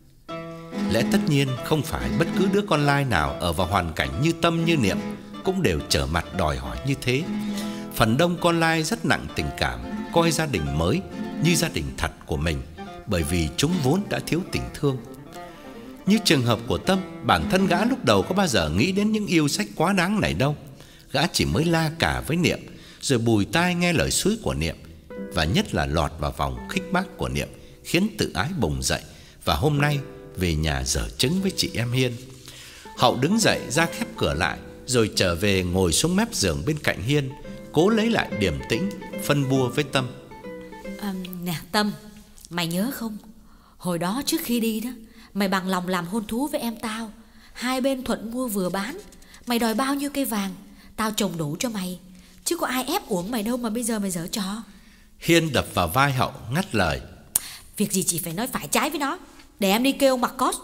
Speaker 1: Lẽ tất nhiên không phải bất cứ đứa con lai nào ở vào hoàn cảnh như Tâm như Niệm cũng đều trở mặt đòi hỏi như thế. Phần đông con lai rất nặng tình cảm, coi gia đình mới như gia đình thật của mình, bởi vì chúng vốn đã thiếu tình thương. Như trường hợp của Tâm, bản thân gã lúc đầu có bao giờ nghĩ đến những yêu sách quá đáng này đâu. Gã chỉ mới la cả với Niệm, rồi bùi tai nghe lời xúi của Niệm, và nhất là lọt vào vòng khích bác của Niệm, khiến tự ái bùng dậy, và hôm nay về nhà dở chứng với chị em Hiên. Hậu đứng dậy ra khép cửa lại, rồi trở về ngồi xuống mép giường bên cạnh Hiên, cố lấy lại điềm tĩnh, phân bua với Tâm:
Speaker 2: à, Nè Tâm, mày nhớ không? Hồi đó trước khi đi đó, mày bằng lòng làm hôn thú với em tao. Hai bên thuận mua vừa bán. Mày đòi bao nhiêu cây vàng, tao trồng đủ cho mày, chứ có ai ép uổng mày đâu mà bây giờ mày giở trò.
Speaker 1: Hiên đập vào vai Hậu ngắt lời:
Speaker 2: Việc gì chỉ phải nói phải trái với nó, để em đi kêu ông Marcos.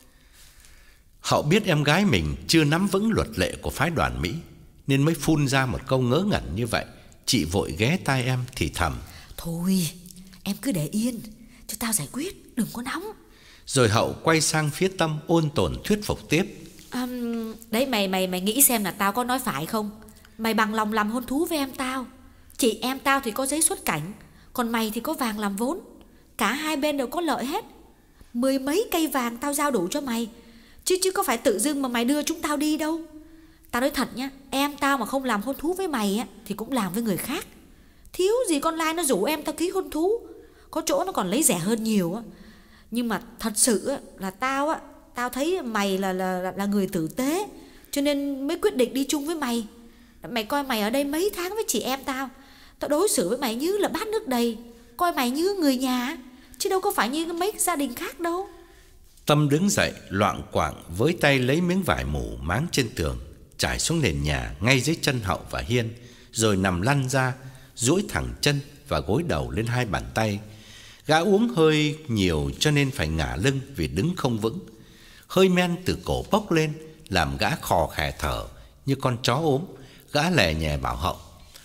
Speaker 1: Hậu biết em gái mình chưa nắm vững luật lệ của phái đoàn Mỹ, nên mới phun ra một câu ngớ ngẩn như vậy. Chị vội ghé tai em thì thầm:
Speaker 2: Thôi em cứ để yên, cho tao giải quyết, đừng có nóng.
Speaker 1: Rồi Hậu quay sang phía Tâm ôn tồn thuyết phục tiếp:
Speaker 2: à, Đấy mày mày mày nghĩ xem là tao có nói phải không? Mày bằng lòng làm hôn thú với em tao. Chị em tao thì có giấy xuất cảnh, còn mày thì có vàng làm vốn. Cả hai bên đều có lợi hết. Mười mấy cây vàng tao giao đủ cho mày, Chứ chứ có phải tự dưng mà mày đưa chúng tao đi đâu. Tao nói thật nhá, em tao mà không làm hôn thú với mày á thì cũng làm với người khác. Thiếu gì con lai nó rủ em tao ký hôn thú, có chỗ nó còn lấy rẻ hơn nhiều á. Nhưng mà thật sự á, là tao á, tao thấy mày là, là, là người tử tế, cho nên mới quyết định đi chung với mày. Mày coi mày ở đây mấy tháng với chị em tao, tao đối xử với mày như là bát nước đầy, coi mày như người nhà, chứ đâu có phải như mấy gia đình khác đâu.
Speaker 1: Tâm đứng dậy loạng quạng với tay lấy miếng vải mủ máng trên tường, trải xuống nền nhà ngay dưới chân Hậu và Hiên, rồi nằm lăn ra, duỗi thẳng chân và gối đầu lên hai bàn tay. Gã uống hơi nhiều cho nên phải ngả lưng vì đứng không vững. Hơi men từ cổ bốc lên làm gã khò khè thở như con chó ốm. Gã lè nhè bảo Hậu: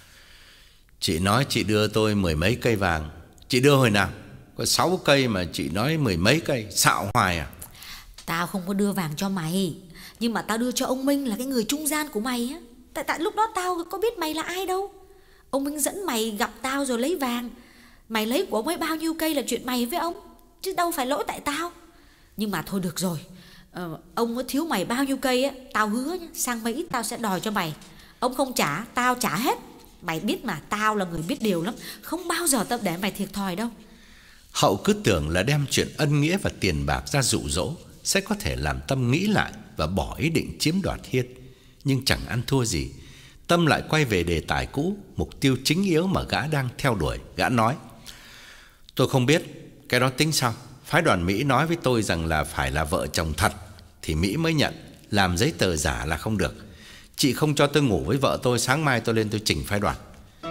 Speaker 1: Chị nói chị đưa tôi mười mấy cây vàng, chị đưa hồi nào? Có sáu cây mà chị nói mười mấy cây, xạo hoài à?
Speaker 2: Tao không có đưa vàng cho mày, nhưng mà tao đưa cho ông Minh là cái người trung gian của mày á. Tại tại lúc đó tao có biết mày là ai đâu. Ông Minh dẫn mày gặp tao rồi lấy vàng. Mày lấy của ông ấy bao nhiêu cây là chuyện mày với ông, chứ đâu phải lỗi tại tao. Nhưng mà thôi được rồi, ờ, ông có thiếu mày bao nhiêu cây á, tao hứa nhá, sang Mỹ tao sẽ đòi cho mày. Ông không trả, tao trả hết. Mày biết mà, tao là người biết điều lắm, không bao giờ tao để mày thiệt thòi đâu.
Speaker 1: Hậu cứ tưởng là đem chuyện ân nghĩa và tiền bạc ra dụ dỗ sẽ có thể làm Tâm nghĩ lại và bỏ ý định chiếm đoạt Hiên. Nhưng chẳng ăn thua gì, Tâm lại quay về đề tài cũ, mục tiêu chính yếu mà gã đang theo đuổi. Gã nói: "Tôi không biết, cái đó tính sau. Phái đoàn Mỹ nói với tôi rằng là phải là vợ chồng thật thì Mỹ mới nhận, làm giấy tờ giả là không được. Chị không cho tôi ngủ với vợ tôi, sáng mai tôi lên tôi chỉnh phái đoàn."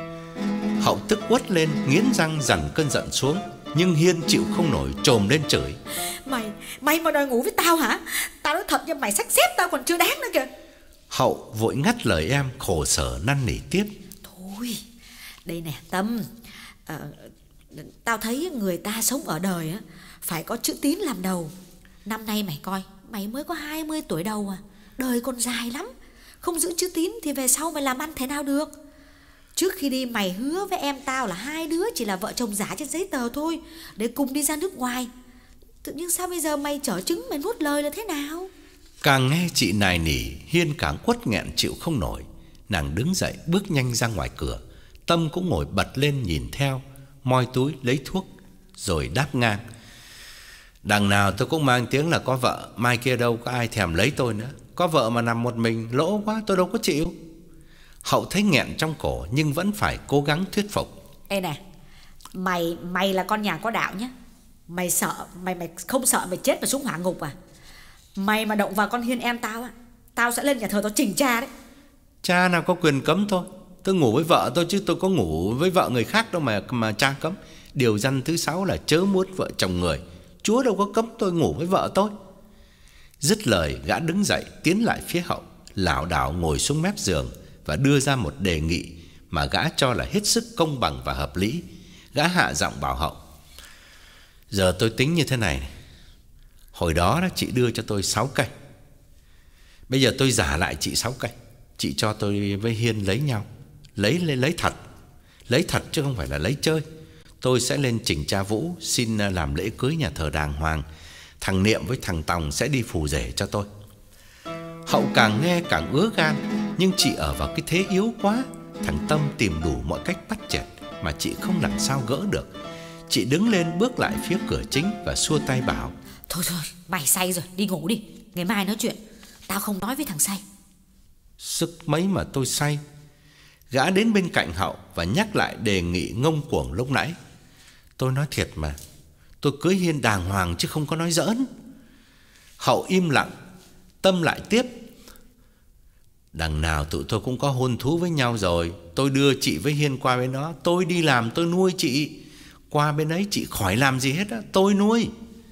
Speaker 1: Hậu tức uất lên, nghiến răng dằn cơn giận xuống. Nhưng Hiên chịu không nổi, trồm lên chửi:
Speaker 2: Mày, mày mà đòi ngủ với tao hả? Tao nói thật nha, mày xách xếp tao còn chưa đáng nữa kìa.
Speaker 1: Hậu vội ngắt lời em, khổ sở năn nỉ tiếp:
Speaker 2: Thôi, đây nè Tâm, à, tao thấy người ta sống ở đời á phải có chữ tín làm đầu. Năm nay mày coi, mày mới có hai mươi tuổi đầu à, đời còn dài lắm. Không giữ chữ tín thì về sau mày làm ăn thế nào được? Trước khi đi mày hứa với em tao là hai đứa chỉ là vợ chồng giả trên giấy tờ thôi, để cùng đi ra nước ngoài. Tự nhiên sao bây giờ mày trở chứng, mày nuốt lời là thế nào?
Speaker 1: Càng nghe chị nài nỉ, Hiên càng uất nghẹn chịu không nổi. Nàng đứng dậy bước nhanh ra ngoài cửa. Tâm cũng ngồi bật lên nhìn theo, moi túi lấy thuốc rồi đáp ngang: "Đằng nào tôi cũng mang tiếng là có vợ, mai kia đâu có ai thèm lấy tôi nữa. Có vợ mà nằm một mình lỗ quá, tôi đâu có chịu." Hậu thấy nghẹn trong cổ nhưng vẫn phải cố gắng thuyết phục:
Speaker 2: Ê nè, mày mày là con nhà có đạo nhá. Mày sợ, mày mày không sợ mày chết và xuống hỏa ngục à? Mày mà động vào con Hiên em tao á, tao sẽ lên nhà thờ tao chỉnh cha đấy.
Speaker 1: Cha nào có quyền cấm thôi. Tôi ngủ với vợ tôi chứ tôi có ngủ với vợ người khác đâu mà mà cha cấm. Điều răn thứ sáu là chớ muốn vợ chồng người. Chúa đâu có cấm tôi ngủ với vợ tôi. Dứt lời, gã đứng dậy tiến lại phía Hậu, lảo đảo ngồi xuống mép giường và đưa ra một đề nghị mà gã cho là hết sức công bằng và hợp lý. Gã hạ giọng bảo Hậu: "Giờ tôi tính như thế này, này. Hồi đó, đó chị đưa cho tôi sáu cây. Bây giờ tôi giả lại chị sáu cây. Chị cho tôi với Hiên lấy nhau. Lấy lấy lấy thật. Lấy thật chứ không phải là lấy chơi. Tôi sẽ lên chỉnh cha Vũ, xin làm lễ cưới nhà thờ đàng hoàng. Thằng Niệm với thằng Tòng sẽ đi phù rể cho tôi." Hậu càng nghe càng ứa gan, nhưng chị ở vào cái thế yếu quá. Thằng Tâm tìm đủ mọi cách bắt chẹt mà chị không làm sao gỡ được. Chị đứng lên bước lại phía cửa chính và xua tay bảo:
Speaker 2: Thôi thôi, mày say rồi, đi ngủ đi. Ngày mai nói chuyện. Tao không nói với thằng say.
Speaker 1: Sức mấy mà tôi say. Gã đến bên cạnh Hậu và nhắc lại đề nghị ngông cuồng lúc nãy: "Tôi nói thiệt mà, tôi cưới Hiên đàng hoàng chứ không có nói giỡn." Hậu im lặng. Tâm lại tiếp: "Đằng nào tụi tôi cũng có hôn thú với nhau rồi. Tôi đưa chị với Hiên qua bên đó, tôi đi làm tôi nuôi chị. Qua bên ấy chị khỏi làm gì hết á, tôi nuôi."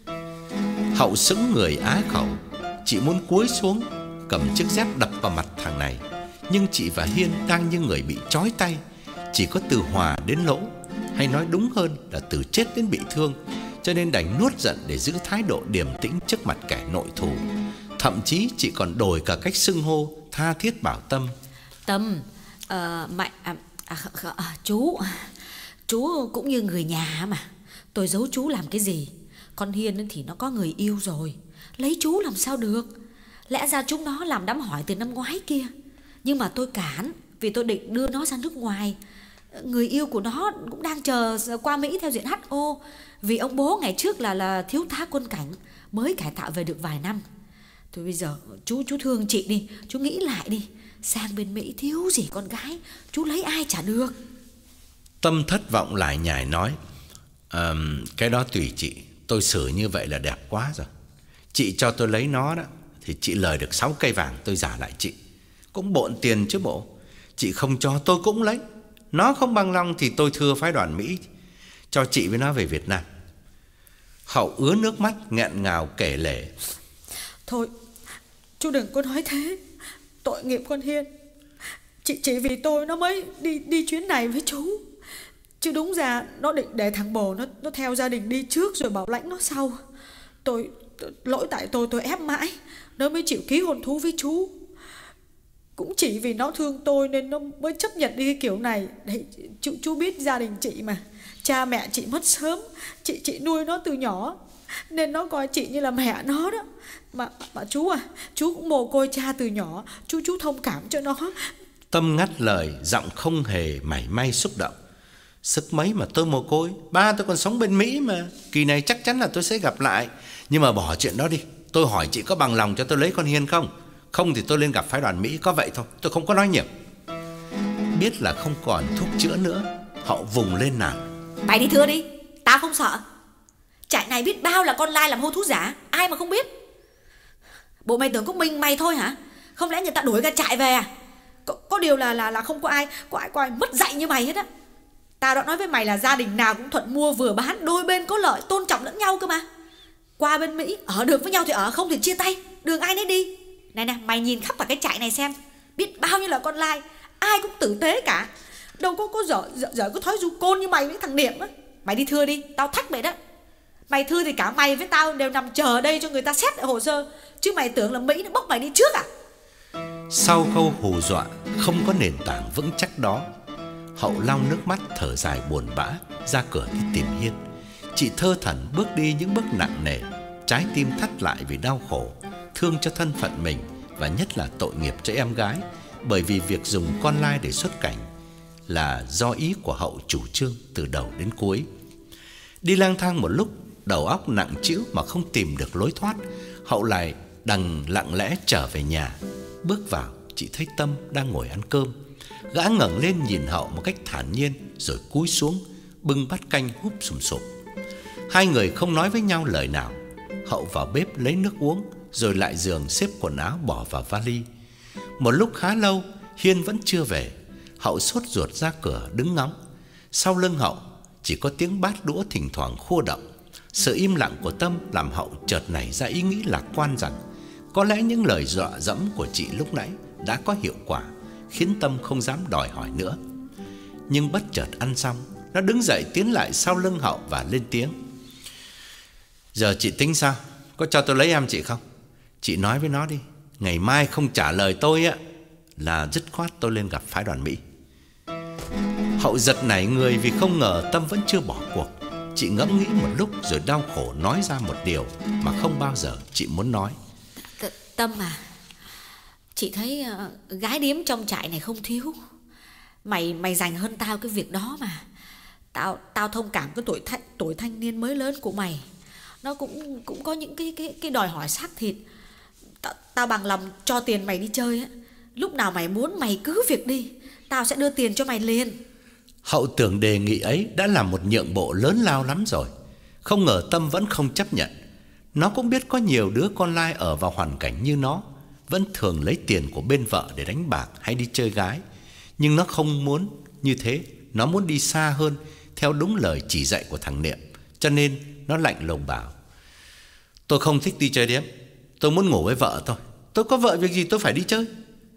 Speaker 1: Hậu sững người á khẩu. Chị muốn cúi xuống cầm chiếc dép đập vào mặt thằng này, nhưng chị và Hiên đang như người bị trói tay. Chỉ có từ hòa đến lỗ, hay nói đúng hơn là từ chết đến bị thương, cho nên đành nuốt giận để giữ thái độ điềm tĩnh trước mặt kẻ nội thù. Thậm chí chị còn đổi cả cách xưng hô, tha thiết bảo Tâm:
Speaker 2: Tâm, uh, mày, à, à, à, chú Chú cũng như người nhà mà. Tôi giấu chú làm cái gì? Con Hiên thì nó có người yêu rồi, lấy chú làm sao được. Lẽ ra chúng nó làm đám hỏi từ năm ngoái kia, nhưng mà tôi cản vì tôi định đưa nó ra nước ngoài. Người yêu của nó cũng đang chờ qua Mỹ theo diện hát o, vì ông bố ngày trước là là thiếu tá quân cảnh, mới cải tạo về được vài năm. Thôi bây giờ chú chú thương chị đi, chú nghĩ lại đi. Sang bên Mỹ thiếu gì con gái, chú lấy ai chả được.
Speaker 1: Tâm thất vọng lại nhải nói: à, "Cái đó tùy chị. Tôi xử như vậy là đẹp quá rồi. Chị cho tôi lấy nó đó thì chị lời được sáu cây vàng, tôi giả lại chị. Cũng bộn tiền chứ bộ. Chị không cho tôi cũng lấy. Nó không bằng lòng thì tôi thưa phái đoàn Mỹ, cho chị với nó về Việt Nam." Hậu ứa nước mắt nghẹn ngào kể lể:
Speaker 2: "Thôi, chú đừng có nói thế. Tội nghiệp con Hiên. Chị chỉ vì tôi nó mới đi đi chuyến này với chú. Chứ đúng ra nó định để thằng bồ nó nó theo gia đình đi trước rồi bảo lãnh nó sau. Tôi, tôi lỗi tại tôi tôi ép mãi nó mới chịu ký hôn thú với chú.
Speaker 3: Cũng chỉ vì nó thương tôi nên nó mới chấp nhận đi cái kiểu này. Đấy, chú, chú biết gia đình chị mà. Cha mẹ chị mất sớm, Chị chị nuôi nó từ nhỏ, nên nó coi chị như là mẹ nó đó. Mà, mà chú à, chú cũng mồ côi cha từ nhỏ. Chú chú thông cảm cho nó.
Speaker 1: Tâm ngắt lời, giọng không hề mảy may xúc động. Sức mấy mà tôi mồ côi, ba tôi còn sống bên Mỹ mà. Kỳ này chắc chắn là tôi sẽ gặp lại. Nhưng mà bỏ chuyện đó đi. Tôi hỏi chị có bằng lòng cho tôi lấy con Hiên không? Không thì tôi lên gặp phái đoàn Mỹ, có vậy thôi, tôi không có nói nhiều. Biết là không còn thuốc chữa nữa, Hậu vùng lên nản.
Speaker 2: Mày đi thưa đi, tao không sợ. Trại này biết bao là con lai làm hôn thú giả, ai mà không biết. Bộ mày tưởng có mình mày thôi hả? Không lẽ người ta đuổi ra trại về à? Có, có điều là là là không có ai, có ai, có ai mất dạy như mày hết á. Tao đã nói với mày là gia đình nào cũng thuận mua vừa bán, đôi bên có lợi, tôn trọng lẫn nhau cơ mà. Qua bên Mỹ, ở được với nhau thì ở, không thì chia tay, đường ai nấy đi. Này nè, mày nhìn khắp cả cái trại này xem, biết bao nhiêu là con lai, ai cũng tử tế cả. Đâu có có dở, dở, dở có thói du côn như mày với thằng Niệm á. Mày đi thưa đi, tao thách mày đó. Mày thưa thì cả mày với tao đều nằm chờ đây cho người ta xét lại hồ sơ. Chứ mày tưởng là Mỹ nó bốc mày đi trước à?
Speaker 1: Sau câu hù dọa không có nền tảng vững chắc đó, Hậu lau nước mắt thở dài buồn bã ra cửa đi tìm Hiên. Chị thơ thẩn bước đi những bước nặng nề, trái tim thắt lại vì đau khổ, thương cho thân phận mình và nhất là tội nghiệp cho em gái, bởi vì việc dùng con lai để xuất cảnh là do ý của Hậu chủ trương từ đầu đến cuối. Đi lang thang một lúc, đầu óc nặng trĩu mà không tìm được lối thoát, Hậu lại đành lặng lẽ trở về nhà. Bước vào, chị thấy Tâm đang ngồi ăn cơm. Gã ngẩng lên nhìn Hậu một cách thản nhiên, rồi cúi xuống bưng bát canh húp sùm sụp. Hai người không nói với nhau lời nào. Hậu vào bếp lấy nước uống, rồi lại giường xếp quần áo bỏ vào vali. Một lúc khá lâu, Hiên vẫn chưa về. Hậu sốt ruột ra cửa đứng ngóng. Sau lưng Hậu chỉ có tiếng bát đũa thỉnh thoảng khua động. Sự im lặng của Tâm làm Hậu chợt nảy ra ý nghĩ lạc quan rằng có lẽ những lời dọa dẫm của chị lúc nãy đã có hiệu quả, khiến Tâm không dám đòi hỏi nữa. Nhưng bất chợt ăn xong, nó đứng dậy tiến lại sau lưng Hậu và lên tiếng. Giờ chị tính sao? Có cho tôi lấy em chị không? Chị nói với nó đi, ngày mai không trả lời tôi á là dứt khoát tôi lên gặp phái đoàn Mỹ. Hậu giật nảy người vì không ngờ Tâm vẫn chưa bỏ cuộc. Chị ngẫm nghĩ một lúc rồi đau khổ nói ra một điều mà không bao giờ chị muốn nói.
Speaker 2: Tâm à, chị thấy uh, gái điếm trong trại này không thiếu. Mày mày dành hơn tao cái việc đó mà. Tao tao thông cảm cái tuổi thanh, tuổi thanh niên mới lớn của mày. Nó cũng cũng có những cái cái cái đòi hỏi xác thịt. Tao, tao bằng lòng cho tiền mày đi chơi á. Lúc nào mày muốn mày cứ việc đi, tao sẽ đưa tiền cho mày liền.
Speaker 1: Hậu tưởng đề nghị ấy đã là một nhượng bộ lớn lao lắm rồi. Không ngờ Tâm vẫn không chấp nhận. Nó cũng biết có nhiều đứa con lai ở vào hoàn cảnh như nó, vẫn thường lấy tiền của bên vợ để đánh bạc hay đi chơi gái. Nhưng nó không muốn như thế. Nó muốn đi xa hơn, theo đúng lời chỉ dạy của thằng Niệm. Cho nên nó lạnh lùng bảo: tôi không thích đi chơi điếm, tôi muốn ngủ với vợ thôi. Tôi có vợ việc gì tôi phải đi chơi?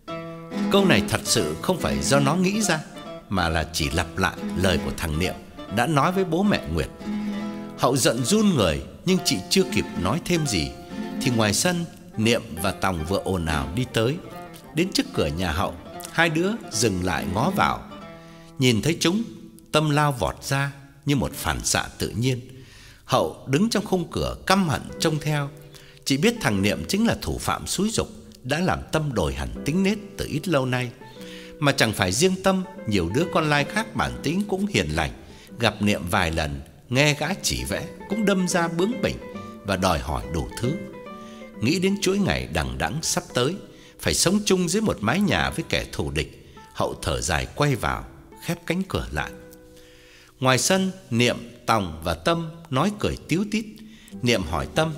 Speaker 1: Câu này thật sự không phải do nó nghĩ ra, mà là chỉ lặp lại lời của thằng Niệm đã nói với bố mẹ Nguyệt. Hậu giận run người, nhưng chị chưa kịp nói thêm gì thì ngoài sân, Niệm và Tòng vừa ồn ào đi tới. Đến trước cửa nhà Hậu, hai đứa dừng lại ngó vào. Nhìn thấy chúng, Tâm lao vọt ra như một phản xạ tự nhiên. Hậu đứng trong khung cửa căm hận trông theo. Chị biết thằng Niệm chính là thủ phạm xúi giục đã làm Tâm đổi hẳn tính nết từ ít lâu nay. Mà chẳng phải riêng Tâm, nhiều đứa con lai khác bản tính cũng hiền lành, gặp Niệm vài lần, nghe gã chỉ vẽ cũng đâm ra bướng bỉnh và đòi hỏi đủ thứ. Nghĩ đến chuỗi ngày đằng đẵng sắp tới, phải sống chung dưới một mái nhà với kẻ thù địch, Hậu thở dài quay vào, khép cánh cửa lại. Ngoài sân, Niệm, Tòng và Tâm nói cười tíu tít. Niệm hỏi Tâm: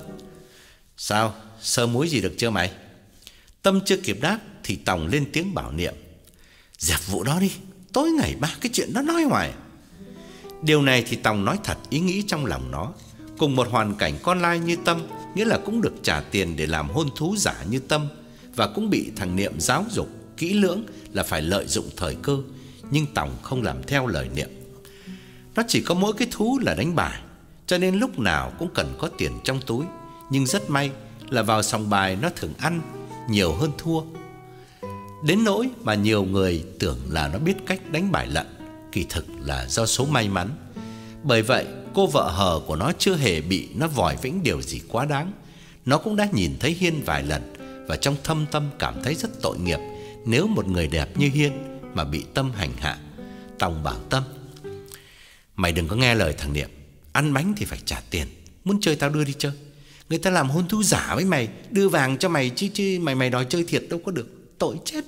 Speaker 1: sao, sơ muối gì được chưa mày? Tâm chưa kịp đáp thì Tòng lên tiếng bảo Niệm: dẹp vụ đó đi, tối ngày ba cái chuyện đó nói hoài. Điều này thì Tòng nói thật ý nghĩ trong lòng nó. Cùng một hoàn cảnh con lai như Tâm, nghĩa là cũng được trả tiền để làm hôn thú giả như Tâm, và cũng bị thằng Niệm giáo dục kỹ lưỡng là phải lợi dụng thời cơ. Nhưng Tòng không làm theo lời Niệm. Nó chỉ có mỗi cái thú là đánh bài, cho nên lúc nào cũng cần có tiền trong túi. Nhưng rất may là vào sòng bài nó thường ăn nhiều hơn thua. Đến nỗi mà nhiều người tưởng là nó biết cách đánh bài lận, kỳ thực là do số may mắn. Bởi vậy cô vợ hờ của nó chưa hề bị nó vòi vĩnh điều gì quá đáng. Nó cũng đã nhìn thấy Hiên vài lần, và trong thâm tâm cảm thấy rất tội nghiệp nếu một người đẹp như Hiên mà bị Tâm hành hạ. Tòng bảo Tâm: mày đừng có nghe lời thằng Niệm, ăn bánh thì phải trả tiền, muốn chơi tao đưa đi chơi. Người ta làm hôn thú giả với mày, đưa vàng cho mày chứ chứ mày mày đòi chơi thiệt đâu có được, tội chết.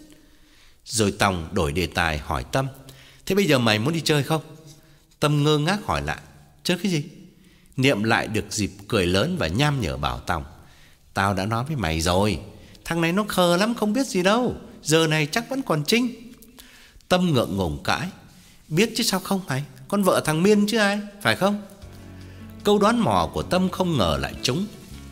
Speaker 1: Rồi Tòng đổi đề tài hỏi Tâm: thế bây giờ mày muốn đi chơi không? Tâm ngơ ngác hỏi lại: chơi cái gì? Niệm lại được dịp cười lớn và nham nhở bảo Tòng: tao đã nói với mày rồi, thằng này nó khờ lắm, không biết gì đâu, giờ này chắc vẫn còn trinh. Tâm ngượng ngùng cãi: biết chứ sao không mày, con vợ thằng Miên chứ ai, phải không? Câu đoán mò của Tâm không ngờ lại trúng.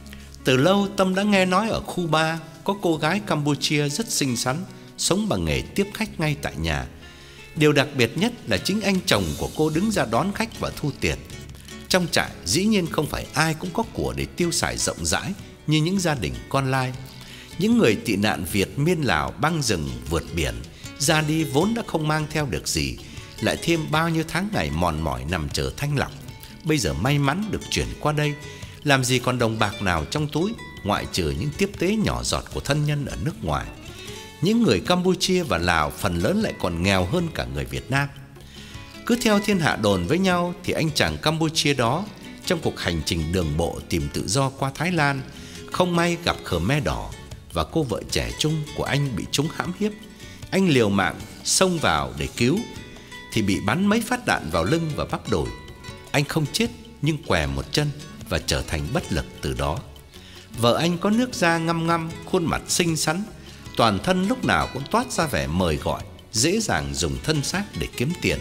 Speaker 1: Từ lâu Tâm đã nghe nói ở khu ba có cô gái Campuchia rất xinh xắn, sống bằng nghề tiếp khách ngay tại nhà. Điều đặc biệt nhất là chính anh chồng của cô đứng ra đón khách và thu tiền. Trong trại dĩ nhiên không phải ai cũng có của để tiêu xài rộng rãi như những gia đình con lai. Những người tị nạn Việt Miên Lào băng rừng vượt biển ra đi vốn đã không mang theo được gì, lại thêm bao nhiêu tháng ngày mòn mỏi nằm chờ thanh lọc. Bây giờ may mắn được chuyển qua đây, làm gì còn đồng bạc nào trong túi, ngoại trừ những tiếp tế nhỏ giọt của thân nhân ở nước ngoài. Những người Campuchia và Lào phần lớn lại còn nghèo hơn cả người Việt Nam. Cứ theo thiên hạ đồn với nhau thì anh chàng Campuchia đó, trong cuộc hành trình đường bộ tìm tự do qua Thái Lan, không may gặp Khmer Đỏ và cô vợ trẻ trung của anh bị chúng hãm hiếp. Anh liều mạng xông vào để cứu thì bị bắn mấy phát đạn vào lưng và bắp đùi. Anh không chết nhưng què một chân và trở thành bất lực từ đó. Vợ anh có nước da ngăm ngăm, khuôn mặt xinh xắn, toàn thân lúc nào cũng toát ra vẻ mời gọi, dễ dàng dùng thân xác để kiếm tiền.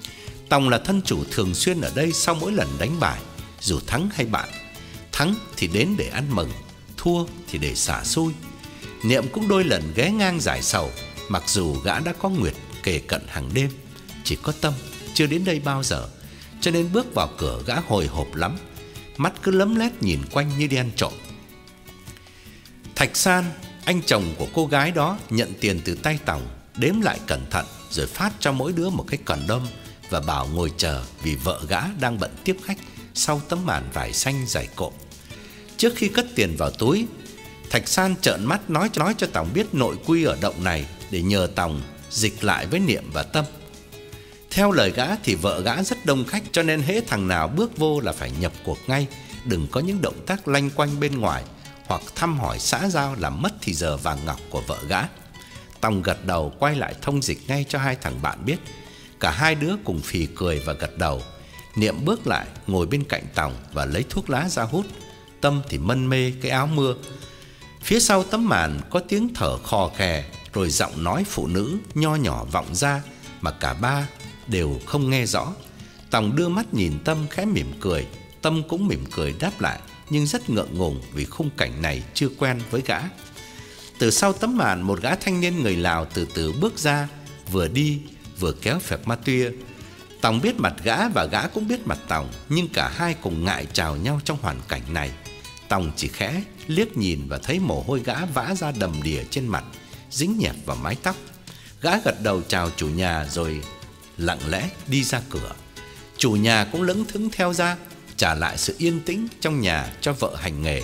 Speaker 1: Tòng là thân chủ thường xuyên ở đây sau mỗi lần đánh bài, dù thắng hay bại. Thắng thì đến để ăn mừng, thua thì để xả xui. Niệm cũng đôi lần ghé ngang giải sầu, mặc dù gã đã có Nguyệt kề cận hàng đêm. Chỉ có Tâm chưa đến đây bao giờ, cho nên bước vào cửa gã hồi hộp lắm, mắt cứ lấm lét nhìn quanh như đi ăn trộm. Thạch San, anh chồng của cô gái đó, nhận tiền từ tay Tòng, đếm lại cẩn thận rồi phát cho mỗi đứa một cái condom và bảo ngồi chờ vì vợ gã đang bận tiếp khách sau tấm màn vải xanh dày cộm. Trước khi cất tiền vào túi, Thạch San trợn mắt nói nói cho Tòng biết nội quy ở động này để nhờ Tòng dịch lại với Niệm và Tâm. Theo lời gã thì vợ gã rất đông khách, cho nên hễ thằng nào bước vô là phải nhập cuộc ngay, đừng có những động tác lanh quanh bên ngoài hoặc thăm hỏi xã giao làm mất thì giờ vàng ngọc của vợ gã. Tòng gật đầu quay lại thông dịch ngay cho hai thằng bạn biết. Cả hai đứa cùng phì cười và gật đầu. Niệm bước lại ngồi bên cạnh Tòng và lấy thuốc lá ra hút. Tâm thì mân mê cái áo mưa. Phía sau tấm màn có tiếng thở khò khè, rồi giọng nói phụ nữ nho nhỏ vọng ra mà cả ba đều không nghe rõ. Tòng đưa mắt nhìn Tâm khẽ mỉm cười. Tâm cũng mỉm cười đáp lại, nhưng rất ngượng ngùng vì khung cảnh này chưa quen với gã. Từ sau tấm màn, một gã thanh niên người Lào từ từ bước ra, vừa đi vừa kéo phẹt ma tuya. Tòng biết mặt gã và gã cũng biết mặt Tòng, nhưng cả hai cùng ngại chào nhau trong hoàn cảnh này. Tòng chỉ khẽ liếc nhìn và thấy mồ hôi gã vã ra đầm đìa trên mặt, dính nhẹp vào mái tóc. Gã gật đầu chào chủ nhà rồi lặng lẽ đi ra cửa. Chủ nhà cũng lững thững theo ra, trả lại sự yên tĩnh trong nhà cho vợ hành nghề.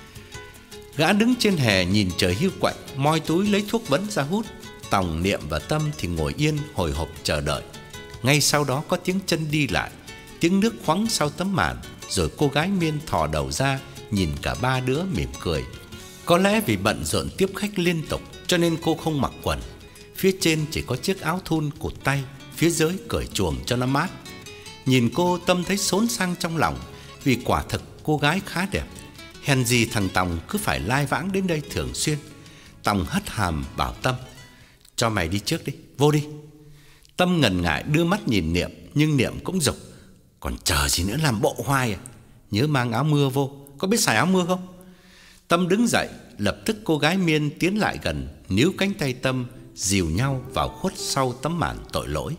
Speaker 1: Gã đứng trên hè nhìn trời hiu quạnh, moi túi lấy thuốc vấn ra hút. Tòng, Niệm và Tâm thì ngồi yên hồi hộp chờ đợi. Ngay sau đó có tiếng chân đi lại, tiếng nước khoắng sau tấm màn, rồi cô gái Miên thò đầu ra nhìn cả ba đứa mỉm cười. Có lẽ vì bận rộn tiếp khách liên tục cho nên cô không mặc quần. Phía trên chỉ có chiếc áo thun cụt tay, phía dưới cởi chuồng cho nó mát. Nhìn cô, Tâm thấy xốn sang trong lòng, vì quả thực cô gái khá đẹp. Hèn gì thằng Tòng cứ phải lai vãng đến đây thường xuyên. Tòng hất hàm bảo Tâm: cho mày đi trước đi, vô đi. Tâm ngần ngại đưa mắt nhìn Niệm, nhưng Niệm cũng giục: còn chờ gì nữa làm bộ hoài à? Nhớ mang áo mưa vô, có biết xài áo mưa không? Tâm đứng dậy, lập tức cô gái Miên tiến lại gần, níu cánh tay Tâm, dìu nhau vào khuất sau tấm màn tội lỗi.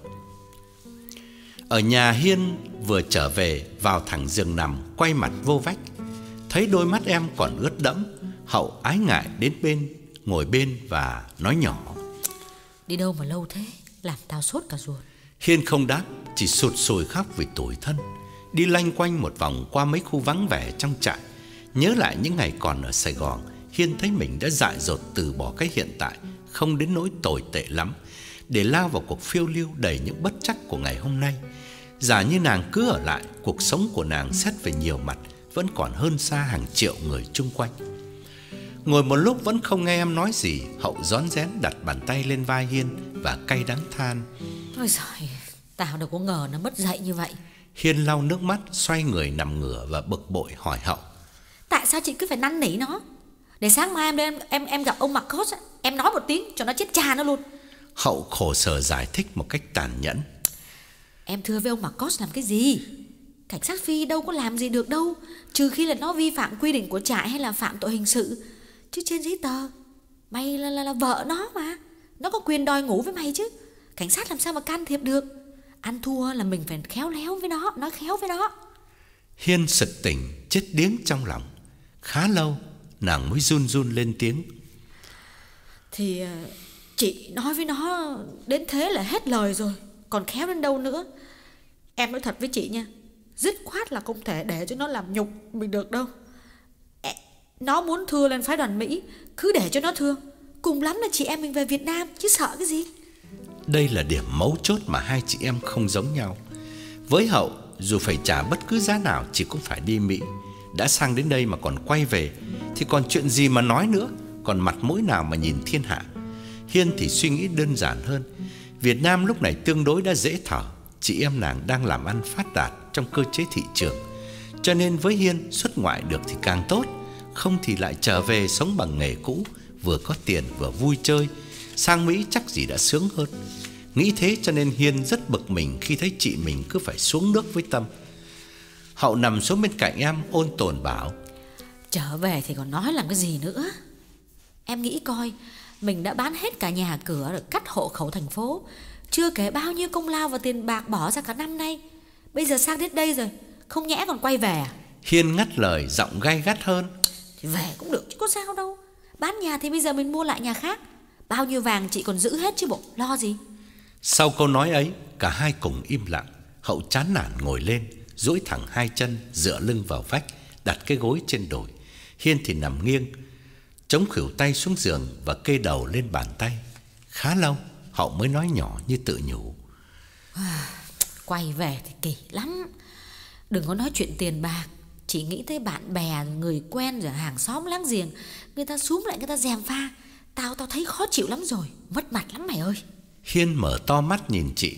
Speaker 1: Ở nhà, Hiên vừa trở về vào thẳng giường nằm, quay mặt vô vách. Thấy đôi mắt em còn ướt đẫm, Hậu ái ngại đến bên, ngồi bên và nói nhỏ:
Speaker 2: Đi đâu mà lâu thế, làm tao sốt cả ruột.
Speaker 1: Hiên không đáp, chỉ sụt sùi khóc vì tủi thân. Đi lanh quanh một vòng qua mấy khu vắng vẻ trong trại, nhớ lại những ngày còn ở Sài Gòn, Hiên thấy mình đã dại dột từ bỏ cái hiện tại không đến nỗi tồi tệ lắm, để lao vào cuộc phiêu lưu đầy những bất trắc của ngày hôm nay. Giả như nàng cứ ở lại, cuộc sống của nàng xét về nhiều mặt vẫn còn hơn xa hàng triệu người chung quanh. Ngồi một lúc vẫn không nghe em nói gì, Hậu rón rén đặt bàn tay lên vai Hiên và cay đắng than:
Speaker 2: Ôi giời, tao đâu có ngờ nó mất dạy như vậy.
Speaker 1: Hiên lau nước mắt, xoay người nằm ngửa và bực bội hỏi Hậu:
Speaker 2: Tại sao chị cứ phải năn nỉ nó? Để sáng mai em em em, em gặp ông Marcos, em nói một tiếng cho nó chết cha nó luôn.
Speaker 1: Hậu khổ sở giải thích một cách tàn nhẫn:
Speaker 2: Em thưa với ông Marcos làm cái gì? Cảnh sát Phi đâu có làm gì được đâu, trừ khi là nó vi phạm quy định của trại hay là phạm tội hình sự. Chứ trên giấy tờ mày là, là, là vợ nó mà, nó có quyền đòi ngủ với mày chứ. Cảnh sát làm sao mà can thiệp được? Ăn thua là mình phải khéo léo với nó, nói khéo với nó.
Speaker 1: Hiên sực tỉnh, chết điếng trong lòng. Khá lâu nàng mới run run lên tiếng:
Speaker 3: Thì chị nói với nó đến thế là hết lời rồi, còn khéo đến đâu nữa. Em nói thật với chị nha, dứt khoát là không thể để cho nó làm nhục mình được đâu. Nó muốn thưa lên phái đoàn Mỹ, cứ để cho nó thưa. Cùng lắm là chị em mình về Việt Nam, chứ sợ cái gì.
Speaker 1: Đây là điểm mấu chốt mà hai chị em không giống nhau. Với Hậu, dù phải trả bất cứ giá nào chị cũng phải đi Mỹ. Đã sang đến đây mà còn quay về thì còn chuyện gì mà nói nữa, còn mặt mũi nào mà nhìn thiên hạ. Hiên thì suy nghĩ đơn giản hơn. Việt Nam lúc này tương đối đã dễ thở, chị em nàng đang làm ăn phát đạt trong cơ chế thị trường. Cho nên với Hiên, xuất ngoại được thì càng tốt, không thì lại trở về sống bằng nghề cũ, vừa có tiền vừa vui chơi. Sang Mỹ chắc gì đã sướng hơn. Nghĩ thế cho nên Hiên rất bực mình khi thấy chị mình cứ phải xuống nước với Tâm. Hậu nằm xuống bên cạnh em ôn tồn bảo:
Speaker 2: Trở về thì còn nói làm cái gì nữa. Em nghĩ coi, mình đã bán hết cả nhà cửa rồi, cắt hộ khẩu thành phố, chưa kể bao nhiêu công lao và tiền bạc bỏ ra cả năm nay. Bây giờ sang đến đây rồi, không nhẽ còn quay về à?
Speaker 1: Hiên ngắt lời, giọng gay gắt hơn:
Speaker 2: Thì về cũng được chứ có sao đâu. Bán nhà thì bây giờ mình mua lại nhà khác. Bao nhiêu vàng chị còn giữ hết chứ bộ, lo gì.
Speaker 1: Sau câu nói ấy, cả hai cùng im lặng. Hậu chán nản ngồi lên, duỗi thẳng hai chân, dựa lưng vào vách, đặt cái gối trên đùi. Hiên thì nằm nghiêng, chống khuỷu tay xuống giường và kê đầu lên bàn tay. Khá lâu Hậu mới nói nhỏ như tự nhủ:
Speaker 2: Quay về thì kỳ lắm. Đừng có nói chuyện tiền bạc, chỉ nghĩ tới bạn bè, người quen rồi hàng xóm láng giềng, người ta xúm lại người ta gièm pha. Tao tao thấy khó chịu lắm rồi, mất mặt lắm mày ơi.
Speaker 1: Hiên mở to mắt nhìn chị: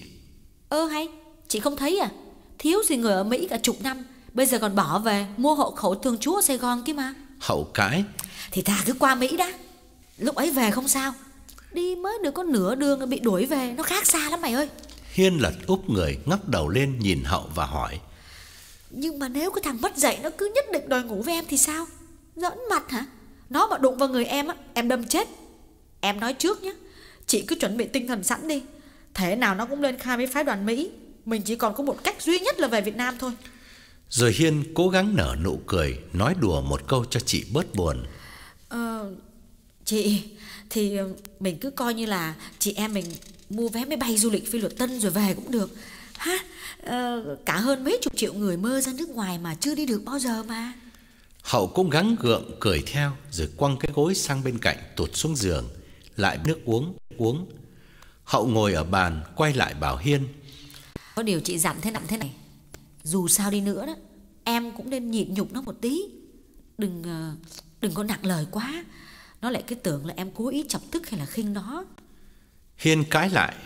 Speaker 2: Ơ hay, chị không thấy à? Thiếu gì người ở Mỹ cả chục năm, bây giờ còn bỏ về mua hộ khẩu thường trú ở Sài Gòn kia mà.
Speaker 1: Hậu cãi:
Speaker 2: Thì ta cứ qua Mỹ đã, lúc ấy về không sao. Đi mới được có nửa đường bị đuổi về, nó khác xa lắm mày ơi.
Speaker 1: Hiên lật úp người, ngóc đầu lên nhìn Hậu và hỏi:
Speaker 3: Nhưng mà nếu cái thằng mất dạy nó cứ nhất định đòi ngủ với em thì sao? Giỡn mặt hả? Nó mà đụng vào người em á, em đâm chết. Em nói trước nhé, chị cứ chuẩn bị tinh thần sẵn đi. Thế nào nó cũng lên khai với phái đoàn Mỹ. Mình chỉ còn có một cách duy nhất là về Việt Nam thôi.
Speaker 1: Rồi Hiên cố gắng nở nụ cười, nói đùa một câu cho chị bớt buồn:
Speaker 3: Ờ, chị, thì mình cứ coi như là chị em mình mua vé máy bay du lịch Phi Luật Tân rồi về cũng được. Ha, ờ, cả hơn mấy chục triệu người mơ ra nước ngoài mà chưa đi được bao giờ mà.
Speaker 1: Hậu cũng gắng gượng cười theo, rồi quăng cái gối sang bên cạnh, tụt xuống giường, lại nước uống, uống. Hậu ngồi ở bàn, quay lại bảo Hiên:
Speaker 2: Có điều chị dặn thế nặng thế này, dù sao đi nữa đó, em cũng nên nhịn nhục nó một tí. Đừng đừng có nặng lời quá, nó lại cứ tưởng là em cố ý chọc tức hay là khinh nó.
Speaker 1: Hiên cãi lại: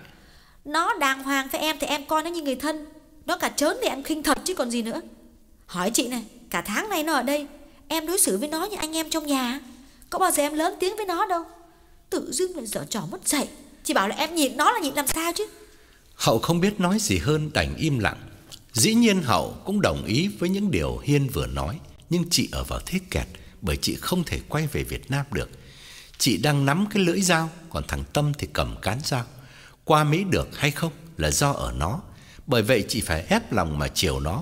Speaker 3: Nó đàng hoàng với em thì em coi nó như người thân. Nó cả trớn thì em khinh thật chứ còn gì nữa. Hỏi chị này, cả tháng nay nó ở đây, em đối xử với nó như anh em trong nhà, có bao giờ em lớn tiếng với nó đâu. Tự dưng lại giở trò mất dạy. Chị bảo là em nhịn nó là nhịn làm sao chứ.
Speaker 1: Hậu không biết nói gì hơn, đành im lặng. Dĩ nhiên Hậu cũng đồng ý với những điều Hiên vừa nói, nhưng chị ở vào thế kẹt, bởi chị không thể quay về Việt Nam được. Chị đang nắm cái lưỡi dao, còn thằng Tâm thì cầm cán dao. Qua Mỹ được hay không là do ở nó, bởi vậy chị phải ép lòng mà chiều nó.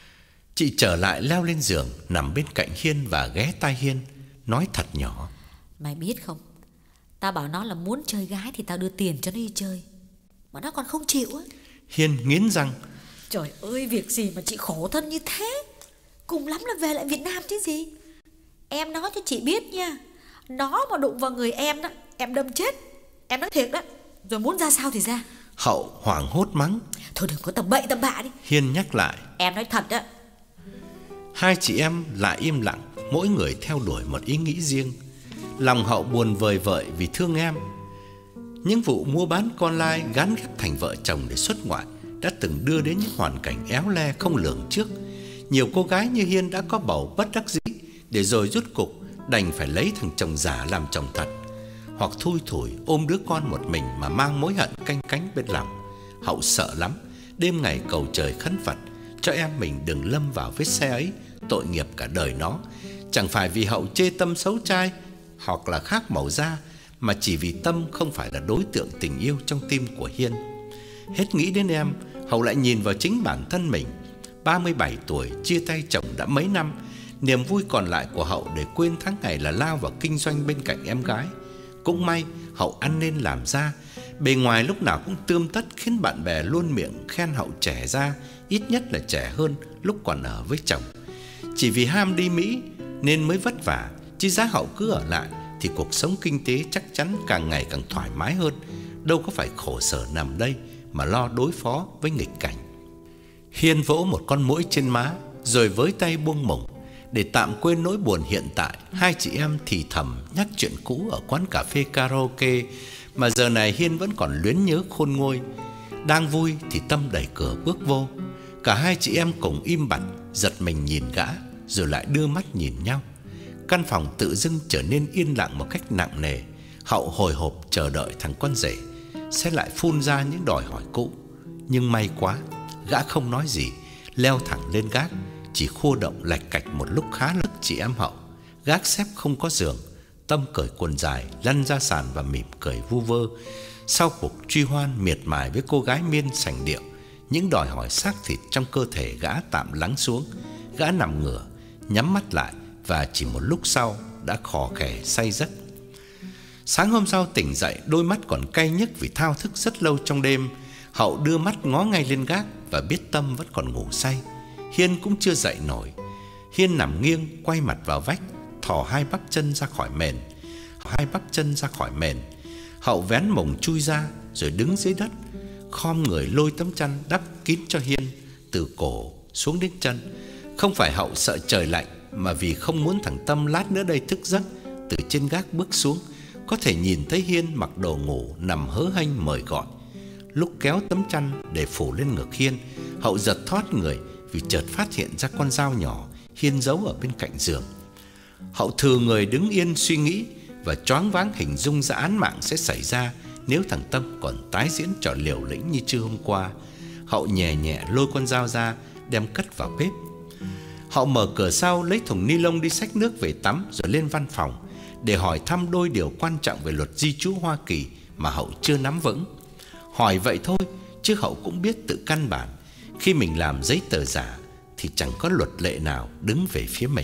Speaker 1: Chị trở lại leo lên giường, nằm bên cạnh Hiên và ghé tai Hiên, nói thật nhỏ:
Speaker 2: Mày biết không, Tao bảo nó là muốn chơi gái thì tao đưa tiền cho nó đi chơi, mà nó còn không chịu á.
Speaker 1: Hiên nghiến răng.
Speaker 3: Trời ơi, việc gì mà chị khổ thân như thế. Cùng lắm là về lại Việt Nam chứ gì. Em nói cho chị biết nha, nó mà đụng vào người em đó, em đâm chết. Em nói thiệt đó. Rồi muốn ra sao thì ra.
Speaker 1: Hậu hoảng hốt mắng.
Speaker 3: Thôi đừng có tầm bậy tầm bạ đi.
Speaker 1: Hiên nhắc lại.
Speaker 3: Em nói thật đó.
Speaker 1: Hai chị em lại im lặng, mỗi người theo đuổi một ý nghĩ riêng. Lòng Hậu buồn vời vợi vì thương em. Những vụ mua bán con lai gán ghép thành vợ chồng để xuất ngoại đã từng đưa đến những hoàn cảnh éo le không lường trước. Nhiều cô gái như Hiên đã có bầu bất đắc dĩ, để rồi rốt cục đành phải lấy thằng chồng giả làm chồng thật, hoặc thui thủi ôm đứa con một mình mà mang mối hận canh cánh bên lòng. Hậu sợ lắm, đêm ngày cầu trời khấn Phật cho em mình đừng lâm vào vết xe ấy, tội nghiệp cả đời nó. Chẳng phải vì Hậu chê Tâm xấu trai hoặc là khác màu da, mà chỉ vì Tâm không phải là đối tượng tình yêu trong tim của Hiên. Hết nghĩ đến em, Hậu lại nhìn vào chính bản thân mình. Ba mươi bảy tuổi, chia tay chồng đã mấy năm, niềm vui còn lại của Hậu để quên tháng ngày là lao vào kinh doanh bên cạnh em gái. Cũng may Hậu ăn nên làm ra, bề ngoài lúc nào cũng tươm tất, khiến bạn bè luôn miệng khen Hậu trẻ ra, ít nhất là trẻ hơn lúc còn ở với chồng. Chỉ vì ham đi Mỹ nên mới vất vả, chứ giá Hậu cứ ở lại thì cuộc sống kinh tế chắc chắn càng ngày càng thoải mái hơn. Đâu có phải khổ sở nằm đây mà lo đối phó với nghịch cảnh. Hiên vỗ một con muỗi trên má, rồi với tay buông mổng. Để tạm quên nỗi buồn hiện tại, hai chị em thì thầm nhắc chuyện cũ ở quán cà phê karaoke mà giờ này Hiên vẫn còn luyến nhớ khôn nguôi. Đang vui thì Tâm đẩy cửa bước vô. Cả hai chị em cùng im bặt, giật mình nhìn gã, rồi lại đưa mắt nhìn nhau. Căn phòng tự dưng trở nên yên lặng một cách nặng nề. Hậu hồi hộp chờ đợi thằng con rể sẽ lại phun ra những đòi hỏi cũ. Nhưng may quá, gã không nói gì, leo thẳng lên gác, chỉ khua động lạch cạch một lúc khá lực chị em Hậu. Gác xếp không có giường. Tâm cởi quần dài lăn ra sàn và mỉm cười vu vơ. Sau cuộc truy hoan miệt mài với cô gái miên sành điệu, những đòi hỏi xác thịt trong cơ thể gã tạm lắng xuống. Gã nằm ngửa, nhắm mắt lại, và chỉ một lúc sau đã khò khè say giấc. Sáng hôm sau tỉnh dậy, đôi mắt còn cay nhức vì thao thức rất lâu trong đêm. Hậu đưa mắt ngó ngay lên gác và biết Tâm vẫn còn ngủ say. Hiên cũng chưa dậy nổi. Hiên nằm nghiêng, quay mặt vào vách, thò hai bắp chân ra khỏi mền. Hai bắp chân ra khỏi mền. Hậu vén mồng chui ra, rồi đứng dưới đất, khom người lôi tấm chăn đắp kín cho Hiên từ cổ xuống đến chân. Không phải Hậu sợ trời lạnh, mà vì không muốn thằng Tâm lát nữa đây thức giấc, từ trên gác bước xuống, có thể nhìn thấy Hiên mặc đồ ngủ nằm hớ hênh mời gọi. Lúc kéo tấm chăn để phủ lên ngực Hiên, Hậu giật thoát người vì chợt phát hiện ra con dao nhỏ Hiên giấu ở bên cạnh giường. Hậu thừ người đứng yên suy nghĩ và choáng váng hình dung ra án mạng sẽ xảy ra nếu thằng Tâm còn tái diễn trò liều lĩnh như trưa hôm qua. Hậu nhẹ nhẹ lôi con dao ra, đem cất vào bếp. Hậu mở cửa sau, lấy thùng ni lông đi xách nước về tắm, rồi lên văn phòng để hỏi thăm đôi điều quan trọng về luật di trú Hoa Kỳ mà Hậu chưa nắm vững. Hỏi vậy thôi, chứ Hậu cũng biết tự căn bản, khi mình làm giấy tờ giả thì chẳng có luật lệ nào đứng về phía mình.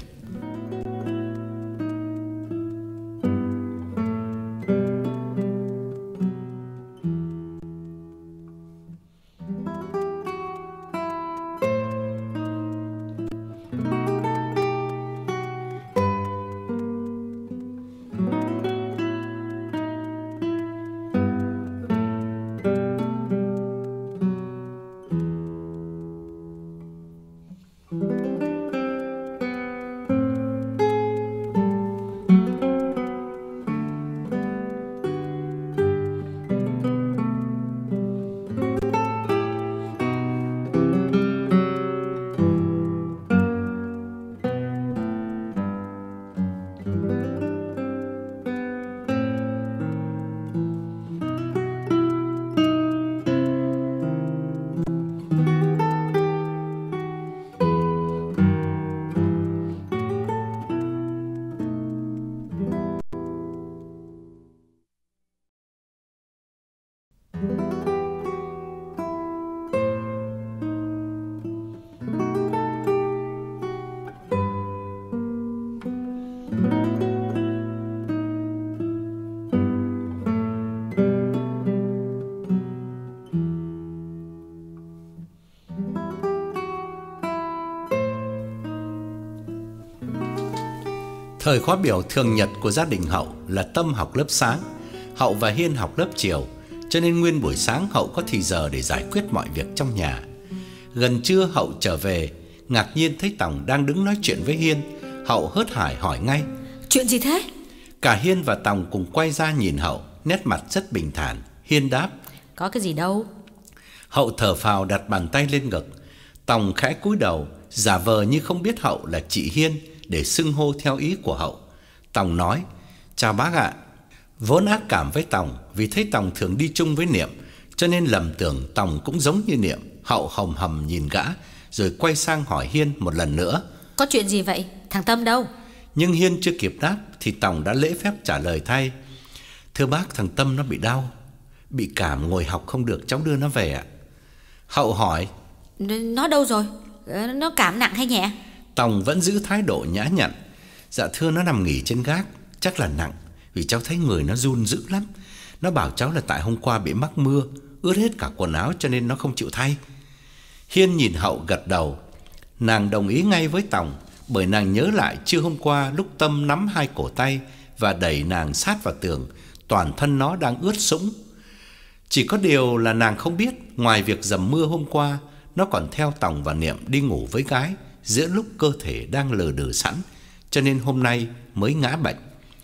Speaker 1: Thời khóa biểu thường nhật của gia đình Hậu là Tâm học lớp sáng, Hậu và Hiên học lớp chiều, cho nên nguyên buổi sáng Hậu có thì giờ để giải quyết mọi việc trong nhà. Gần trưa Hậu trở về, ngạc nhiên thấy Tòng đang đứng nói chuyện với Hiên. Hậu hớt hải hỏi ngay:
Speaker 2: Chuyện gì thế?
Speaker 1: Cả Hiên và Tòng cùng quay ra nhìn Hậu, nét mặt rất bình thản. Hiên đáp:
Speaker 2: Có cái gì đâu.
Speaker 1: Hậu thở phào đặt bàn tay lên ngực. Tòng khẽ cúi đầu, giả vờ như không biết Hậu là chị Hiên để xưng hô theo ý của Hậu. Tòng nói: Chào bác ạ. Vốn ác cảm với Tòng vì thấy Tòng thường đi chung với Niệm, cho nên lầm tưởng Tòng cũng giống như Niệm. Hậu hầm hầm nhìn gã, rồi quay sang hỏi Hiên một lần nữa:
Speaker 2: Có chuyện gì vậy? Thằng Tâm đâu?
Speaker 1: Nhưng Hiên chưa kịp đáp thì Tòng đã lễ phép trả lời thay: Thưa bác, thằng Tâm nó bị đau, bị cảm, ngồi học không được, cháu đưa nó về ạ. Hậu hỏi:
Speaker 2: Nó đâu rồi? Nó cảm nặng hay nhẹ?
Speaker 1: Tòng vẫn giữ thái độ nhã nhặn: Dạ thưa, nó nằm nghỉ trên gác, chắc là nặng, vì cháu thấy người nó run dữ lắm. Nó bảo cháu là tại hôm qua bị mắc mưa, ướt hết cả quần áo cho nên nó không chịu thay. Hiên nhìn Hậu gật đầu. Nàng đồng ý ngay với Tòng, bởi nàng nhớ lại trưa hôm qua lúc Tâm nắm hai cổ tay và đẩy nàng sát vào tường, toàn thân nó đang ướt sũng. Chỉ có điều là nàng không biết, ngoài việc dầm mưa hôm qua, nó còn theo Tòng và Niệm đi ngủ với gái giữa lúc cơ thể đang lờ đờ sẵn, cho nên hôm nay mới ngã bệnh.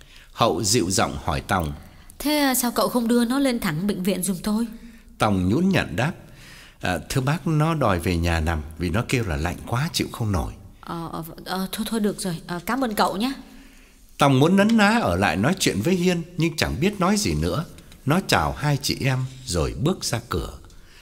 Speaker 1: Hậu dịu giọng hỏi Tòng:
Speaker 2: Thế sao cậu không đưa nó lên thẳng bệnh viện giùm tôi?
Speaker 1: Tòng nhún nhặn đáp: à, Thưa bác, nó đòi về nhà nằm vì nó kêu là lạnh quá chịu không nổi.
Speaker 2: Ờ, ờ thôi thôi được rồi, à, cảm ơn cậu nhé.
Speaker 1: Tòng muốn nấn ná ở lại nói chuyện với Hiên, nhưng chẳng biết nói gì nữa. Nó chào hai chị em rồi bước ra cửa.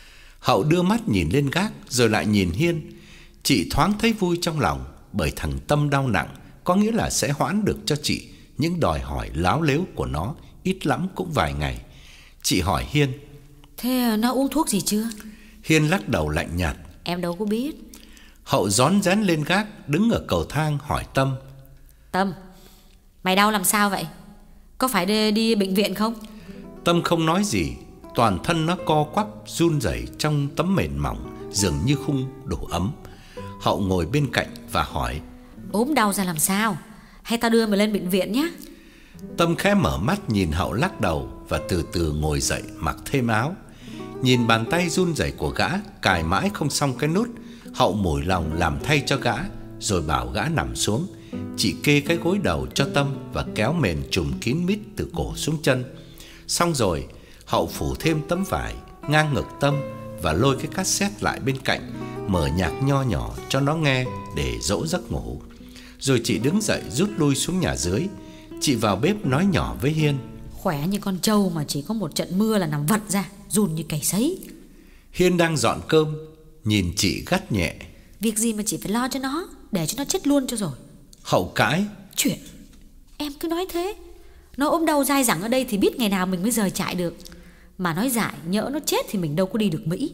Speaker 1: Hậu đưa mắt nhìn lên gác rồi lại nhìn Hiên. Chị thoáng thấy vui trong lòng, bởi thằng Tâm đau nặng có nghĩa là sẽ hoãn được cho chị những đòi hỏi láo lếu của nó, ít lắm cũng vài ngày. Chị hỏi Hiên:
Speaker 2: Thế nó uống thuốc gì chưa?
Speaker 1: Hiên lắc đầu lạnh nhạt:
Speaker 2: Em đâu có biết.
Speaker 1: Hậu rón rén lên gác, đứng ở cầu thang hỏi Tâm:
Speaker 2: Tâm, mày đau làm sao vậy? Có phải đi, đi bệnh viện không?
Speaker 1: Tâm không nói gì. Toàn thân nó co quắp run rẩy trong tấm mền mỏng, dường như khung đổ ấm. Hậu ngồi bên cạnh và hỏi:
Speaker 2: Ốm đau ra làm sao? Hay tao đưa mày lên bệnh viện nhé?
Speaker 1: Tâm khẽ mở mắt nhìn Hậu lắc đầu và từ từ ngồi dậy mặc thêm áo. Nhìn bàn tay run rẩy của gã cài mãi không xong cái nút, Hậu mủi lòng làm thay cho gã, rồi bảo gã nằm xuống. Chị kê cái gối đầu cho Tâm và kéo mền trùm kín mít từ cổ xuống chân. Xong rồi Hậu phủ thêm tấm vải ngang ngực Tâm và lôi cái cassette lại bên cạnh, mở nhạc nho nhỏ cho nó nghe để dỗ giấc ngủ. Rồi chị đứng dậy rút lui xuống nhà dưới. Chị vào bếp nói nhỏ với Hiên:
Speaker 2: Khỏe như con trâu mà chỉ có một trận mưa là nằm vật ra, run như cầy sấy.
Speaker 1: Hiên đang dọn cơm, nhìn chị gắt nhẹ:
Speaker 2: Việc gì mà chị phải lo cho nó, để cho nó chết luôn cho rồi.
Speaker 1: Hậu cãi:
Speaker 2: Chuyện em cứ nói thế. Nó ốm đau dai dẳng ở đây thì biết ngày nào mình mới rời trại được. Mà nói dại, nhỡ nó chết thì mình đâu có đi được Mỹ.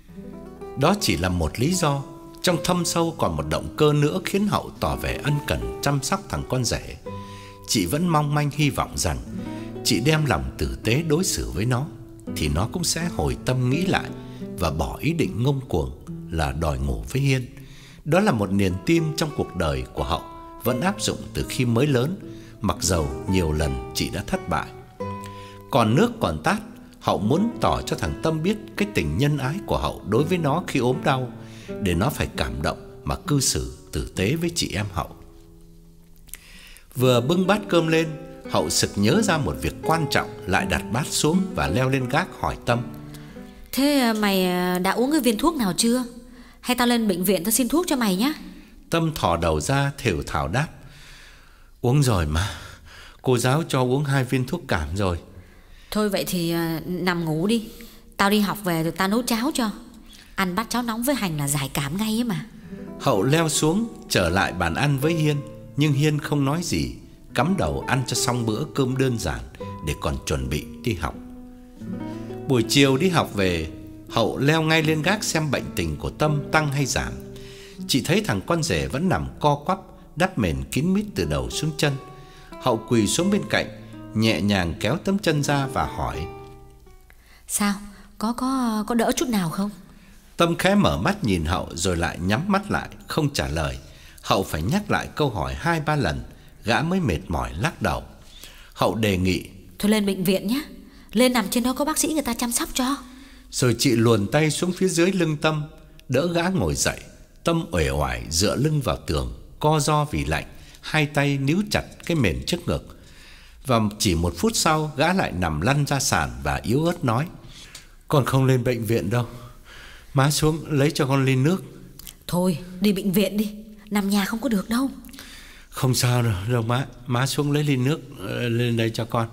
Speaker 1: Đó chỉ là một lý do. Trong thâm sâu còn một động cơ nữa khiến Hậu tỏ vẻ ân cần chăm sóc thằng con rể. Chị vẫn mong manh hy vọng rằng chị đem lòng tử tế đối xử với nó thì nó cũng sẽ hồi tâm nghĩ lại và bỏ ý định ngông cuồng là đòi ngủ với Hiên. Đó là một niềm tin trong cuộc đời của Hậu, vẫn áp dụng từ khi mới lớn, mặc dầu nhiều lần chị đã thất bại. Còn nước còn tát, Hậu muốn tỏ cho thằng Tâm biết cái tình nhân ái của Hậu đối với nó khi ốm đau, để nó phải cảm động mà cư xử tử tế với chị em Hậu. Vừa bưng bát cơm lên, Hậu sực nhớ ra một việc quan trọng, lại đặt bát xuống và leo lên gác hỏi Tâm:
Speaker 2: Thế mày đã uống cái viên thuốc nào chưa? Hay tao lên bệnh viện tao xin thuốc cho mày nhé?
Speaker 1: Tâm thò đầu ra thều thào đáp: Uống rồi mà, cô giáo cho uống hai viên thuốc cảm rồi.
Speaker 2: Thôi vậy thì nằm ngủ đi. Tao đi học về rồi tao nấu cháo cho. Ăn bát cháo nóng với hành là giải cảm ngay ấy mà.
Speaker 1: Hậu leo xuống trở lại bàn ăn với Hiên, nhưng Hiên không nói gì, cắm đầu ăn cho xong bữa cơm đơn giản để còn chuẩn bị đi học. Buổi chiều đi học về, Hậu leo ngay lên gác xem bệnh tình của Tâm tăng hay giảm. Chị thấy thằng con rể vẫn nằm co quắp, đắp mền kín mít từ đầu xuống chân. Hậu quỳ xuống bên cạnh, nhẹ nhàng kéo tấm chân ra và hỏi:
Speaker 2: Sao? Có có có đỡ chút nào không?
Speaker 1: Tâm khẽ mở mắt nhìn Hậu rồi lại nhắm mắt lại, không trả lời. Hậu phải nhắc lại câu hỏi hai ba lần, gã mới mệt mỏi lắc đầu. Hậu đề nghị:
Speaker 2: Thôi lên bệnh viện nhé, lên nằm trên đó có bác sĩ người ta chăm sóc cho.
Speaker 1: Rồi chị luồn tay xuống phía dưới lưng Tâm, đỡ gã ngồi dậy. Tâm uể oải dựa lưng vào tường, co ro vì lạnh, hai tay níu chặt cái mền trước ngực. Và chỉ một phút sau, gã lại nằm lăn ra sàn và yếu ớt nói: Con không lên bệnh viện đâu, má xuống lấy cho con ly nước.
Speaker 2: Thôi đi bệnh viện đi, nằm nhà không có được đâu.
Speaker 1: Không sao đâu, đâu má, má xuống lấy ly nước lên đây cho con.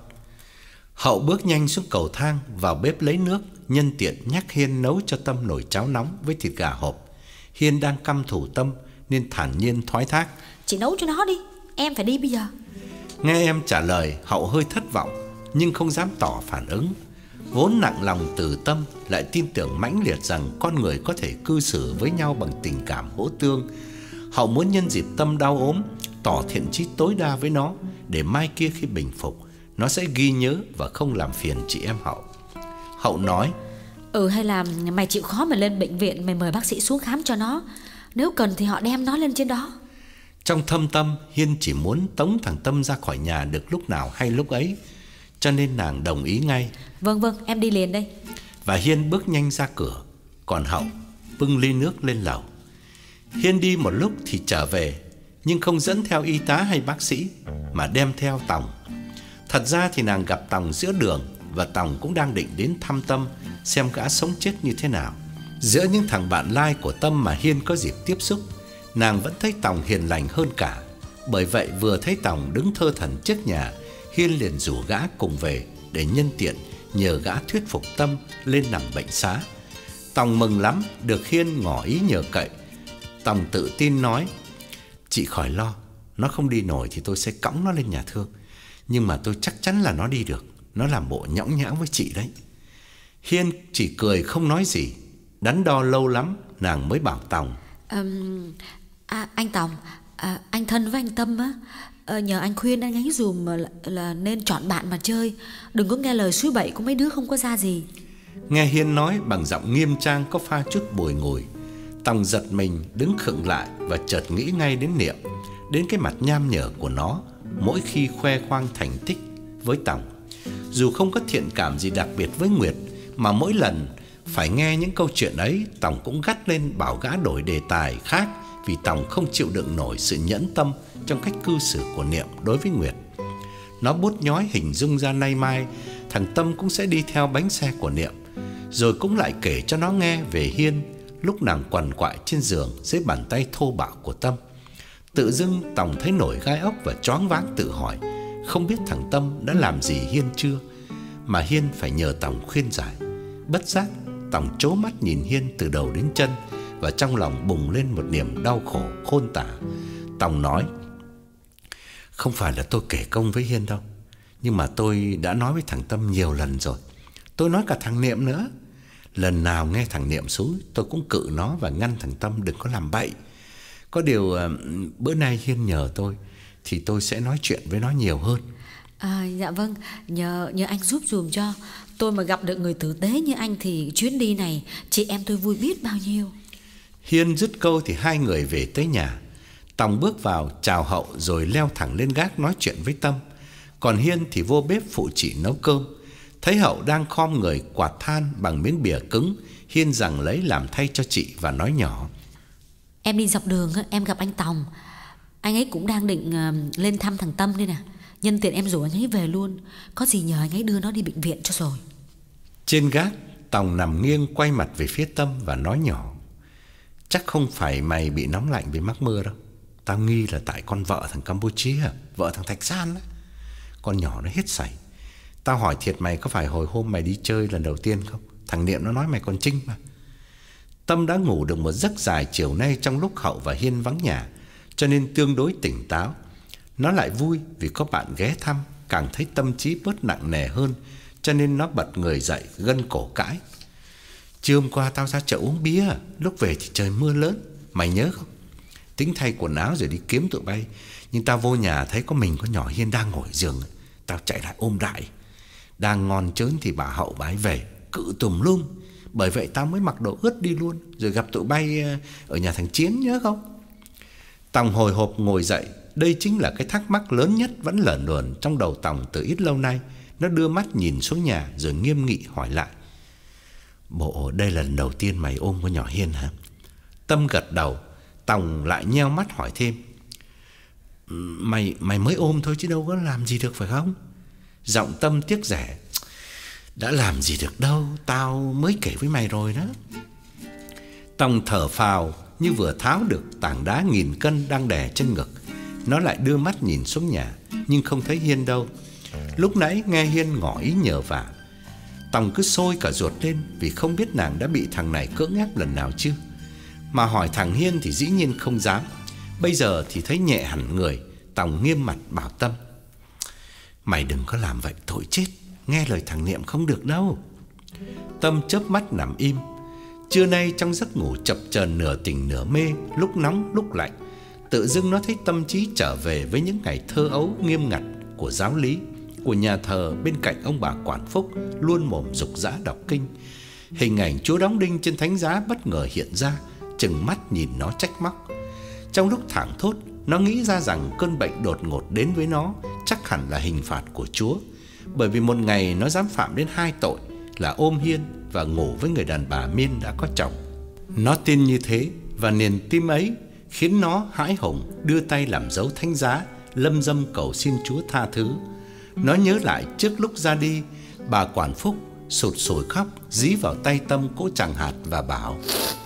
Speaker 1: Hậu bước nhanh xuống cầu thang, vào bếp lấy nước, nhân tiện nhắc Hiên nấu cho Tâm nồi cháo nóng với thịt gà hộp. Hiên đang căm thù Tâm nên thản nhiên thoái thác:
Speaker 2: Chị nấu cho nó đi, em phải đi bây giờ.
Speaker 1: Nghe em trả lời, Hậu hơi thất vọng nhưng không dám tỏ phản ứng. Vốn nặng lòng từ Tâm, lại tin tưởng mãnh liệt rằng con người có thể cư xử với nhau bằng tình cảm hỗ tương. Hậu muốn nhân dịp Tâm đau ốm, tỏ thiện chí tối đa với nó, để mai kia khi bình phục, nó sẽ ghi nhớ và không làm phiền chị em Hậu. Hậu nói:
Speaker 2: Ừ, hay là mày chịu khó mà lên bệnh viện, mày mời bác sĩ xuống khám cho nó, nếu cần thì họ đem nó lên trên đó.
Speaker 1: Trong thâm tâm, Hiên chỉ muốn tống thằng Tâm ra khỏi nhà được lúc nào hay lúc ấy, cho nên nàng đồng ý ngay.
Speaker 2: Vâng vâng, em đi liền đây.
Speaker 1: Và Hiên bước nhanh ra cửa, còn Hậu bưng ly nước lên lầu. Hiên đi một lúc thì trở về, nhưng không dẫn theo y tá hay bác sĩ, mà đem theo Tòng. Thật ra thì nàng gặp Tòng giữa đường, và Tòng cũng đang định đến thăm Tâm, xem gã sống chết như thế nào. Giữa những thằng bạn lai của Tâm mà Hiên có dịp tiếp xúc, nàng vẫn thấy Tòng hiền lành hơn cả. Bởi vậy vừa thấy Tòng đứng thơ thẩn trước nhà, Hiên liền rủ gã cùng về, để nhân tiện nhờ gã thuyết phục Tâm lên nằm bệnh xá. Tòng mừng lắm được Hiên ngỏ ý nhờ cậy. Tòng tự tin nói: Chị khỏi lo, nó không đi nổi thì tôi sẽ cõng nó lên nhà thương, nhưng mà tôi chắc chắn là nó đi được. Nó làm bộ nhõng nhẽo với chị đấy. Hiên chỉ cười không nói gì. Đắn đo lâu lắm, nàng mới bảo Tòng:
Speaker 2: um, à, Anh Tòng, à, anh thân với anh Tâm á, à, nhờ anh khuyên anh ấy dùm là, là nên chọn bạn mà chơi, đừng có nghe lời suối bậy của mấy đứa không có ra gì.
Speaker 1: Nghe Hiên nói bằng giọng nghiêm trang có pha chút bùi ngùi, Tòng giật mình đứng khựng lại và chợt nghĩ ngay đến Niệm, đến cái mặt nham nhở của nó mỗi khi khoe khoang thành tích với Tòng. Dù không có thiện cảm gì đặc biệt với Nguyệt, mà mỗi lần phải nghe những câu chuyện ấy, Tòng cũng gắt lên bảo gã đổi đề tài khác, vì Tòng không chịu đựng nổi sự nhẫn tâm trong cách cư xử của Niệm đối với Nguyệt. Nó bút nhói hình dung ra nay mai thằng Tâm cũng sẽ đi theo bánh xe của Niệm, rồi cũng lại kể cho nó nghe về Hiên lúc nàng quằn quại trên giường dưới bàn tay thô bạo của Tâm. Tự dưng Tòng thấy nổi gai ốc và choáng váng tự hỏi, không biết thằng Tâm đã làm gì Hiên chưa, mà Hiên phải nhờ Tòng khuyên giải. Bất giác Tòng trố mắt nhìn Hiên từ đầu đến chân, và trong lòng bùng lên một niềm đau khổ khôn tả. Tòng nói: Không phải là tôi kể công với Hiên đâu, nhưng mà tôi đã nói với thằng Tâm nhiều lần rồi. Tôi nói cả thằng Niệm nữa. Lần nào nghe thằng Niệm xúi, tôi cũng cự nó và ngăn thằng Tâm đừng có làm bậy. Có điều bữa nay Hiên nhờ tôi, thì tôi sẽ nói chuyện với nó nhiều hơn.
Speaker 2: À, dạ vâng, nhờ nhờ anh giúp dùm cho. Tôi mà gặp được người tử tế như anh thì chuyến đi này chị em tôi vui biết bao nhiêu.
Speaker 1: Hiên dứt câu thì hai người về tới nhà. Tòng bước vào chào Hậu rồi leo thẳng lên gác nói chuyện với Tâm. Còn Hiên thì vô bếp phụ chị nấu cơm. Thấy Hậu đang khom người quạt than bằng miếng bìa cứng, Hiên giằng lấy làm thay cho chị và nói nhỏ:
Speaker 2: Em đi dọc đường em gặp anh Tòng. Anh ấy cũng đang định uh, lên thăm thằng Tâm đây nè. Nhân tiện em rủ anh ấy về luôn, có gì nhờ anh ấy đưa nó đi bệnh viện cho rồi.
Speaker 1: Trên gác, Tòng nằm nghiêng quay mặt về phía Tâm và nói nhỏ: Chắc không phải mày bị nóng lạnh vì mắc mưa đâu. Tao nghi là tại con vợ thằng Campuchia, vợ thằng Thạch San á. Con nhỏ nó hết sảy. Tao hỏi thiệt mày, có phải hồi hôm mày đi chơi lần đầu tiên không? Thằng Niệm nó nói mày còn trinh mà. Tâm đã ngủ được một giấc dài chiều nay trong lúc Hậu và Hiên vắng nhà, cho nên tương đối tỉnh táo. Nó lại vui vì có bạn ghé thăm, càng thấy tâm trí bớt nặng nề hơn, cho nên nó bật người dậy gân cổ cãi: Chiều hôm qua tao ra chợ uống bia, lúc về thì trời mưa lớn, mày nhớ không? Tính thay quần áo rồi đi kiếm tụi bay, nhưng tao vô nhà thấy có mình có nhỏ Hiên đang ngồi giường. Tao chạy lại ôm đại. Đang ngon chớn thì bà Hậu bà ấy về, cự tùm lum. Bởi vậy tao mới mặc đồ ướt đi luôn, rồi gặp tụi bay ở nhà thằng Chiến, nhớ không? Tòng hồi hộp ngồi dậy, đây chính là cái thắc mắc lớn nhất vẫn lởn luồn trong đầu Tòng từ ít lâu nay. Nó đưa mắt nhìn xuống nhà rồi nghiêm nghị hỏi lại: "Bộ đây là lần đầu tiên mày ôm con nhỏ Hiên hả?" Tâm gật đầu. Tòng lại nheo mắt hỏi thêm: Mày mày mới ôm thôi chứ đâu có làm gì được phải không?" Giọng Tâm tiếc rẻ: "Đã làm gì được đâu, tao mới kể với mày rồi đó." Tòng thở phào như vừa tháo được tảng đá nghìn cân đang đè trên ngực. Nó lại đưa mắt nhìn xuống nhà nhưng không thấy Hiên đâu. Lúc nãy nghe Hiên ngỏ ý nhờ vả. Tòng cứ sôi cả ruột lên vì không biết nàng đã bị thằng này cưỡng ép lần nào chưa. Mà hỏi thằng Hiên thì dĩ nhiên không dám. Bây giờ thì thấy nhẹ hẳn người. Tòng nghiêm mặt bảo Tâm: "Mày đừng có làm vậy tội chết. Nghe lời thằng Niệm không được đâu." Tâm chớp mắt nằm im. Trưa nay trong giấc ngủ chập chờn nửa tỉnh nửa mê, lúc nóng lúc lạnh, tự dưng nó thấy tâm trí trở về với những ngày thơ ấu nghiêm ngặt của giáo lý, của nhà thờ bên cạnh ông bà quản phúc luôn mồm dục dã đọc kinh. Hình ảnh Chúa đóng đinh trên thánh giá bất ngờ hiện ra, chừng mắt nhìn nó trách móc. Trong lúc thảng thốt, nó nghĩ ra rằng cơn bệnh đột ngột đến với nó chắc hẳn là hình phạt của Chúa, bởi vì một ngày nó dám phạm đến hai tội là ôm Hiên và ngủ với người đàn bà Miên đã có chồng. Nó tin như thế, và niềm tin ấy khiến nó hãi hùng đưa tay làm dấu thánh giá, lâm dâm cầu xin Chúa tha thứ. Nó nhớ lại trước lúc ra đi, bà quản phúc sụt sùi khóc, dí vào tay Tâm cỗ chẳng hạt và bảo: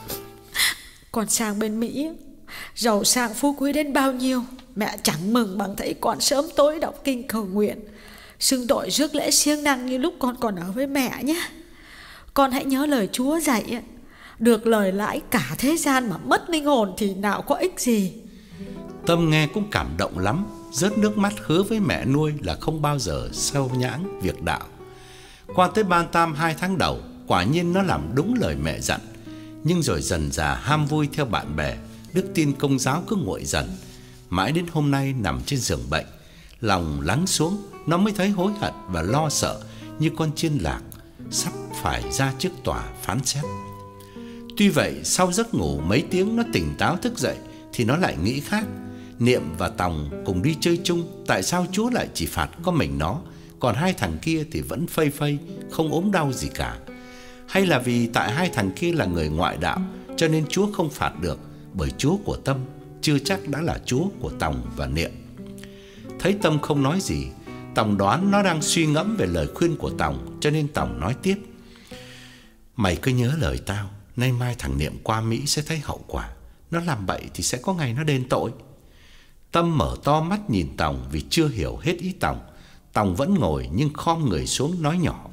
Speaker 3: "Con sang bên Mỹ, giàu sang phú quý đến bao nhiêu, mẹ chẳng mừng bằng thấy con sớm tối đọc kinh cầu nguyện, xưng tội rước lễ siêng năng như lúc con còn ở với mẹ nhé. Con hãy nhớ lời Chúa dạy, được lời lãi cả thế gian mà mất linh hồn thì nào có ích gì."
Speaker 1: Tâm nghe cũng cảm động lắm, rớt nước mắt hứa với mẹ nuôi là không bao giờ sâu nhãng việc đạo. Qua tới Ban Tam hai tháng đầu, quả nhiên nó làm đúng lời mẹ dặn. Nhưng rồi dần dà ham vui theo bạn bè, đức tin công giáo cứ nguội dần. Mãi đến hôm nay nằm trên giường bệnh, lòng lắng xuống, nó mới thấy hối hận và lo sợ như con chiên lạc sắp phải ra trước tòa phán xét. Tuy vậy, sau giấc ngủ mấy tiếng nó tỉnh táo thức dậy thì nó lại nghĩ khác. Niệm và Tòng cùng đi chơi chung, tại sao Chúa lại chỉ phạt có mình nó, còn hai thằng kia thì vẫn phây phây, không ốm đau gì cả? Hay là vì tại hai thằng kia là người ngoại đạo cho nên Chúa không phạt được, bởi Chúa của Tâm chưa chắc đã là Chúa của Tòng và Niệm? Thấy Tâm không nói gì, Tòng đoán nó đang suy ngẫm về lời khuyên của Tòng, cho nên Tòng nói tiếp: "Mày cứ nhớ lời tao, nay mai thằng Niệm qua Mỹ sẽ thấy hậu quả. Nó làm bậy thì sẽ có ngày nó đền tội." Tâm mở to mắt nhìn Tòng vì chưa hiểu hết ý Tòng. Tòng vẫn ngồi nhưng khom người xuống nói nhỏ: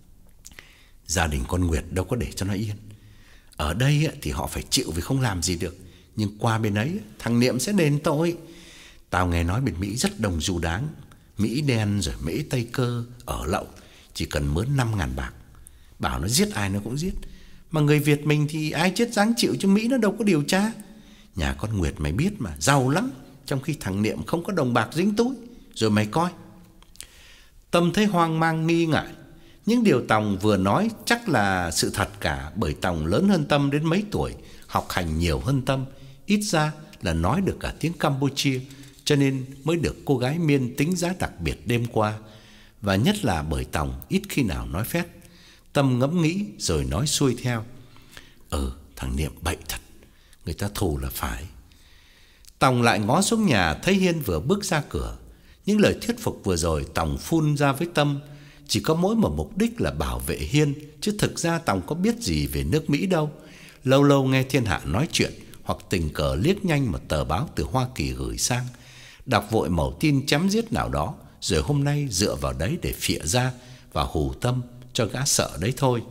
Speaker 1: "Gia đình con Nguyệt đâu có để cho nó yên. Ở đây thì họ phải chịu vì không làm gì được, nhưng qua bên ấy thằng Niệm sẽ đền tội. Tao nghe nói bên Mỹ rất đồng du đáng, Mỹ đen rồi Mỹ Tây Cơ ở lậu, chỉ cần mướn năm ngàn bạc, bảo nó giết ai nó cũng giết. Mà người Việt mình thì ai chết dáng chịu, chứ Mỹ nó đâu có điều tra. Nhà con Nguyệt mày biết mà, giàu lắm, trong khi thằng Niệm không có đồng bạc dính túi. Rồi mày coi." Tâm thấy hoang mang nghi ngại. Những điều Tòng vừa nói chắc là sự thật cả, bởi Tòng lớn hơn Tâm đến mấy tuổi, học hành nhiều hơn Tâm, ít ra là nói được cả tiếng Campuchia, cho nên mới được cô gái Miên tính giá đặc biệt đêm qua. Và nhất là bởi Tòng ít khi nào nói phét. Tâm ngẫm nghĩ rồi nói xuôi theo: "Ừ, thằng Niệm bậy thật, người ta thù là phải." Tòng lại ngó xuống nhà, thấy Hiên vừa bước ra cửa. Những lời thuyết phục vừa rồi Tòng phun ra với Tâm chỉ có mỗi một mục đích là bảo vệ Hiên, chứ thực ra Tòng có biết gì về nước Mỹ đâu. Lâu lâu nghe thiên hạ nói chuyện, hoặc tình cờ liếc nhanh một tờ báo từ Hoa Kỳ gửi sang, đọc vội mẩu tin chém giết nào đó, rồi hôm nay dựa vào đấy để phịa ra và hù Tâm cho gã sợ đấy thôi.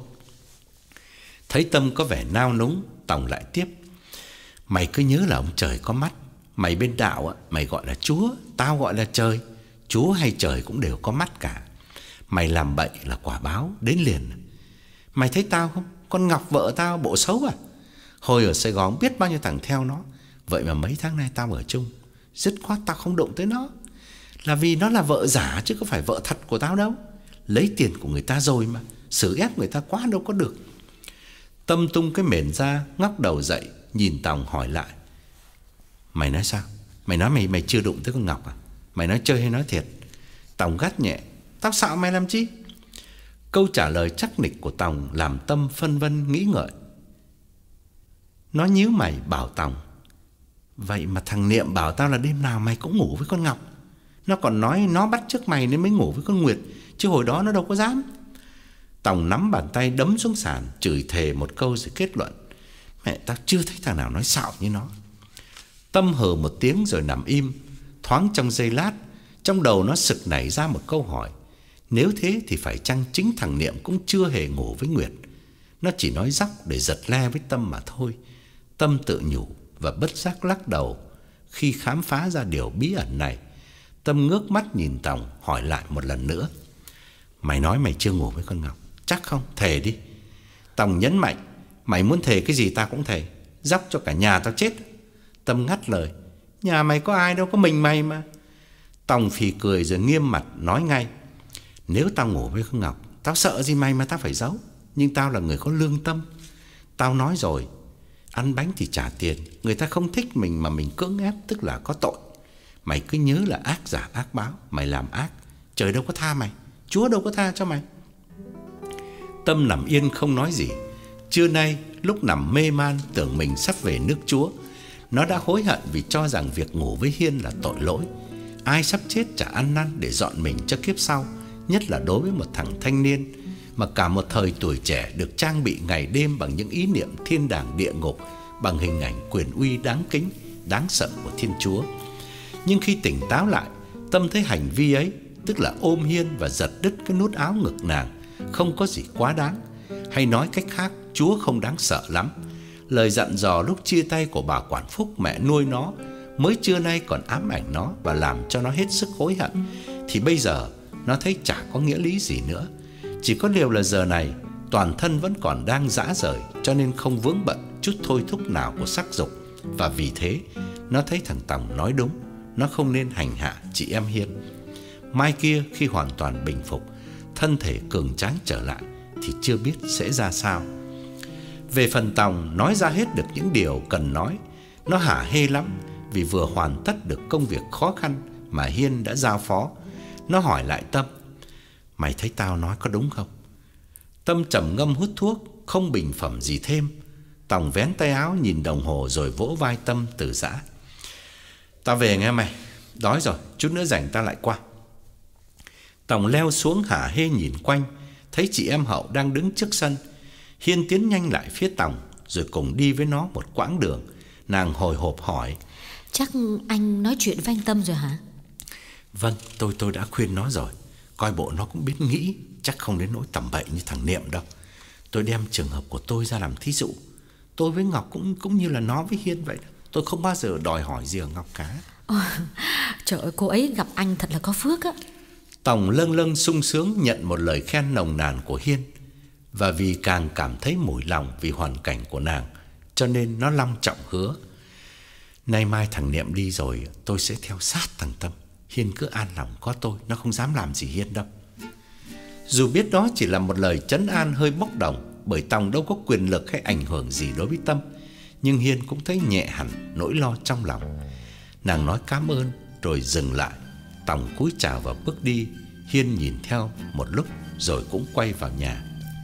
Speaker 1: Thấy Tâm có vẻ nao núng, Tòng lại tiếp: "Mày cứ nhớ là ông trời có mắt. Mày bên đạo á, mày gọi là Chúa, tao gọi là trời. Chúa hay trời cũng đều có mắt cả. Mày làm bậy là quả báo đến liền. Mày thấy tao không? Con Ngọc vợ tao bộ xấu à? Hồi ở Sài Gòn biết bao nhiêu thằng theo nó, vậy mà mấy tháng nay tao ở chung, dứt khoát tao không đụng tới nó. Là vì nó là vợ giả chứ có phải vợ thật của tao đâu. Lấy tiền của người ta rồi mà, xử ép người ta quá đâu có được." Tâm tung cái mền ra, ngóc đầu dậy, nhìn Tòng hỏi lại: "Mày nói sao? Mày nói mày mày chưa đụng tới con Ngọc à? Mày nói chơi hay nói thiệt? Tòng gắt nhẹ: Tao xạo mày làm chi? Câu trả lời chắc nịch của Tòng làm Tâm phân vân nghĩ ngợi. Nó nhíu mày bảo Tòng: Vậy mà thằng Niệm bảo tao là đêm nào mày cũng ngủ với con Ngọc. Nó còn nói nó bắt chước mày nên mới ngủ với con Nguyệt, chứ hồi đó nó đâu có dám. Tòng nắm bàn tay đấm xuống sàn, chửi thề một câu rồi kết luận: Mẹ, tao chưa thấy thằng nào nói xạo như nó. Tâm hừ một tiếng rồi nằm im. Thoáng trong giây lát, trong đầu nó sực nảy ra một câu hỏi: nếu thế thì phải chăng chính thằng Niệm cũng chưa hề ngủ với Nguyệt? Nó chỉ nói dóc để giật le với Tâm mà thôi. Tâm tự nhủ và bất giác lắc đầu khi khám phá ra điều bí ẩn này. Tâm ngước mắt nhìn Tòng, hỏi lại một lần nữa: Mày nói mày chưa ngủ với con Ngọc, chắc không? Thề đi. Tòng nhấn mạnh: Mày muốn thề cái gì tao cũng thề, dóc cho cả nhà tao chết. Tâm ngắt lời: Nhà mày có ai đâu, có mình mày mà. Tòng phì cười rồi nghiêm mặt nói ngay: Nếu tao ngủ với con Ngọc, tao sợ gì mày mà tao phải giấu. Nhưng tao là người có lương tâm. Tao nói rồi, ăn bánh thì trả tiền. Người ta không thích mình mà mình cưỡng ép tức là có tội. Mày cứ nhớ là ác giả ác báo. Mày làm ác, trời đâu có tha mày, Chúa đâu có tha cho mày. Tâm nằm yên không nói gì. Trưa nay lúc nằm mê man tưởng mình sắp về nước Chúa, nó đã hối hận vì cho rằng việc ngủ với Hiên là tội lỗi. Ai sắp chết chả ăn năn để dọn mình cho kiếp sau, nhất là đối với một thằng thanh niên mà cả một thời tuổi trẻ được trang bị ngày đêm bằng những ý niệm thiên đàng địa ngục, bằng hình ảnh quyền uy đáng kính, đáng sợ của Thiên Chúa. Nhưng khi tỉnh táo lại, Tâm thấy hành vi ấy, tức là ôm Hiên và giật đứt cái nút áo ngực nàng, không có gì quá đáng. Hay nói cách khác, Chúa không đáng sợ lắm. Lời dặn dò lúc chia tay của bà quản Phúc, mẹ nuôi nó, mới trưa nay còn ám ảnh nó và làm cho nó hết sức hối hận, thì bây giờ nó thấy chả có nghĩa lý gì nữa. Chỉ có điều là giờ này toàn thân vẫn còn đang rã rời, cho nên không vướng bận chút thôi thúc nào của sắc dục. Và vì thế nó thấy thằng Tòng nói đúng, nó không nên hành hạ chị em Hiên. Mai kia khi hoàn toàn bình phục, thân thể cường tráng trở lại, thì chưa biết sẽ ra sao. Về phần Tòng, nói ra hết được những điều cần nói. Nó hả hê lắm vì vừa hoàn tất được công việc khó khăn mà Hiên đã giao phó. Nó hỏi lại Tâm: Mày thấy tao nói có đúng không? Tâm trầm ngâm hút thuốc, không bình phẩm gì thêm. Tòng vén tay áo nhìn đồng hồ rồi vỗ vai Tâm từ giã: Tao về nghe mày, đói rồi, chút nữa rảnh tao lại qua. Tòng leo xuống hả hê nhìn quanh, thấy chị em Hậu đang đứng trước sân. Hiên tiến nhanh lại phía Tòng rồi cùng đi với nó một quãng đường. Nàng hồi hộp hỏi:
Speaker 2: Chắc anh nói chuyện với anh Tâm rồi hả?
Speaker 1: Vâng, tôi tôi đã khuyên nó rồi. Coi bộ nó cũng biết nghĩ, chắc không đến nỗi tầm bậy như thằng Niệm đâu. Tôi đem trường hợp của tôi ra làm thí dụ. Tôi với Ngọc cũng cũng như là nó với Hiên vậy đó. Tôi không bao giờ đòi hỏi gì ở Ngọc cả.
Speaker 2: Ồ, trời ơi, cô ấy gặp anh thật là có phước á.
Speaker 1: Tòng lâng lâng sung sướng nhận một lời khen nồng nàn của Hiên. Và vì càng cảm thấy mủi lòng vì hoàn cảnh của nàng, cho nên nó long trọng hứa: Nay mai thằng Niệm đi rồi, tôi sẽ theo sát thằng Tâm. Hiên cứ an lòng có tôi, nó không dám làm gì Hiên đâu. Dù biết đó chỉ là một lời trấn an hơi bốc đồng, bởi Tòng đâu có quyền lực hay ảnh hưởng gì đối với Tâm, nhưng Hiên cũng thấy nhẹ hẳn nỗi lo trong lòng. Nàng nói cảm ơn rồi dừng lại. Tòng cúi chào và bước đi. Hiên nhìn theo một lúc rồi cũng quay vào nhà.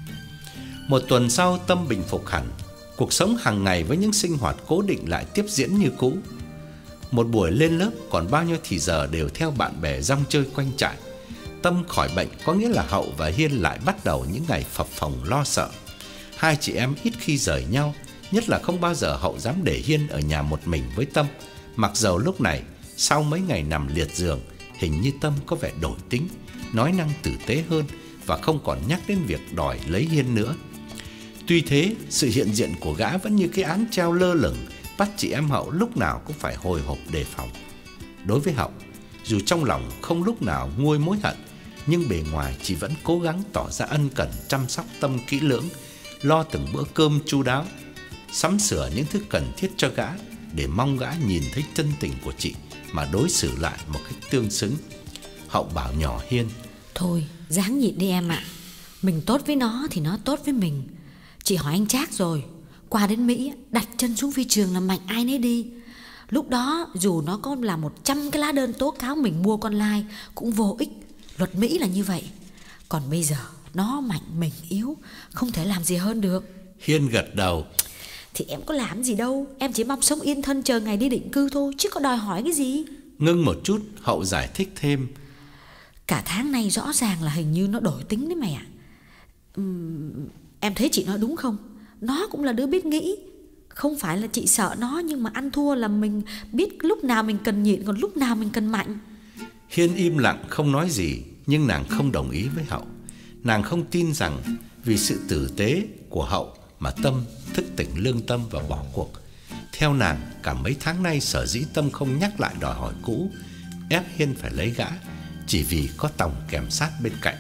Speaker 1: Một tuần sau, Tâm bình phục hẳn. Cuộc sống hàng ngày với những sinh hoạt cố định lại tiếp diễn như cũ. Một buổi lên lớp, còn bao nhiêu thì giờ đều theo bạn bè rong chơi quanh trại. Tâm khỏi bệnh có nghĩa là Hậu và Hiên lại bắt đầu những ngày phập phồng lo sợ. Hai chị em ít khi rời nhau, nhất là không bao giờ Hậu dám để Hiên ở nhà một mình với Tâm. Mặc dầu lúc này, sau mấy ngày nằm liệt giường, hình như Tâm có vẻ đổi tính, nói năng tử tế hơn và không còn nhắc đến việc đòi lấy Hiên nữa. Tuy thế, sự hiện diện của gã vẫn như cái án treo lơ lửng, bắt chị em Hậu lúc nào cũng phải hồi hộp đề phòng. Đối với Hậu, dù trong lòng không lúc nào nguôi mối hận, nhưng bề ngoài chị vẫn cố gắng tỏ ra ân cần chăm sóc Tâm kỹ lưỡng, lo từng bữa cơm chu đáo, sắm sửa những thứ cần thiết cho gã, để mong gã nhìn thấy chân tình của chị mà đối xử lại một cách tương xứng. Hậu bảo nhỏ Hiên:
Speaker 2: Thôi, ráng nhịn đi em ạ. Mình tốt với nó thì nó tốt với mình. Chị hỏi anh Trác rồi, qua đến Mỹ đặt chân xuống phi trường là mạnh ai nấy đi. Lúc đó dù nó có là một trăm cái lá đơn tố cáo mình mua con lai cũng vô ích. Luật Mỹ là như vậy. Còn bây giờ nó mạnh mình yếu, không thể làm gì hơn được.
Speaker 1: Hiên gật đầu.
Speaker 2: Thì em có làm gì đâu, em chỉ mong sống yên thân chờ ngày đi định cư thôi, chứ có đòi hỏi cái gì.
Speaker 1: Ngưng một chút, Hậu giải thích thêm.
Speaker 2: Cả tháng nay rõ ràng là hình như nó đổi tính đấy mẹ. uhm, Em thấy chị nói đúng không? Nó cũng là đứa biết nghĩ. Không phải là chị sợ nó, nhưng mà ăn thua là mình biết lúc nào mình cần nhịn, còn lúc nào mình cần mạnh.
Speaker 1: Hiên im lặng không nói gì, nhưng nàng không đồng ý với Hậu. Nàng không tin rằng vì sự tử tế của Hậu mà Tâm thức tỉnh lương tâm và bỏ cuộc. Theo nàng, cả mấy tháng nay sở dĩ Tâm không nhắc lại đòi hỏi cũ, ép Hiên phải lấy gã, chỉ vì có Tòng kèm sát bên cạnh.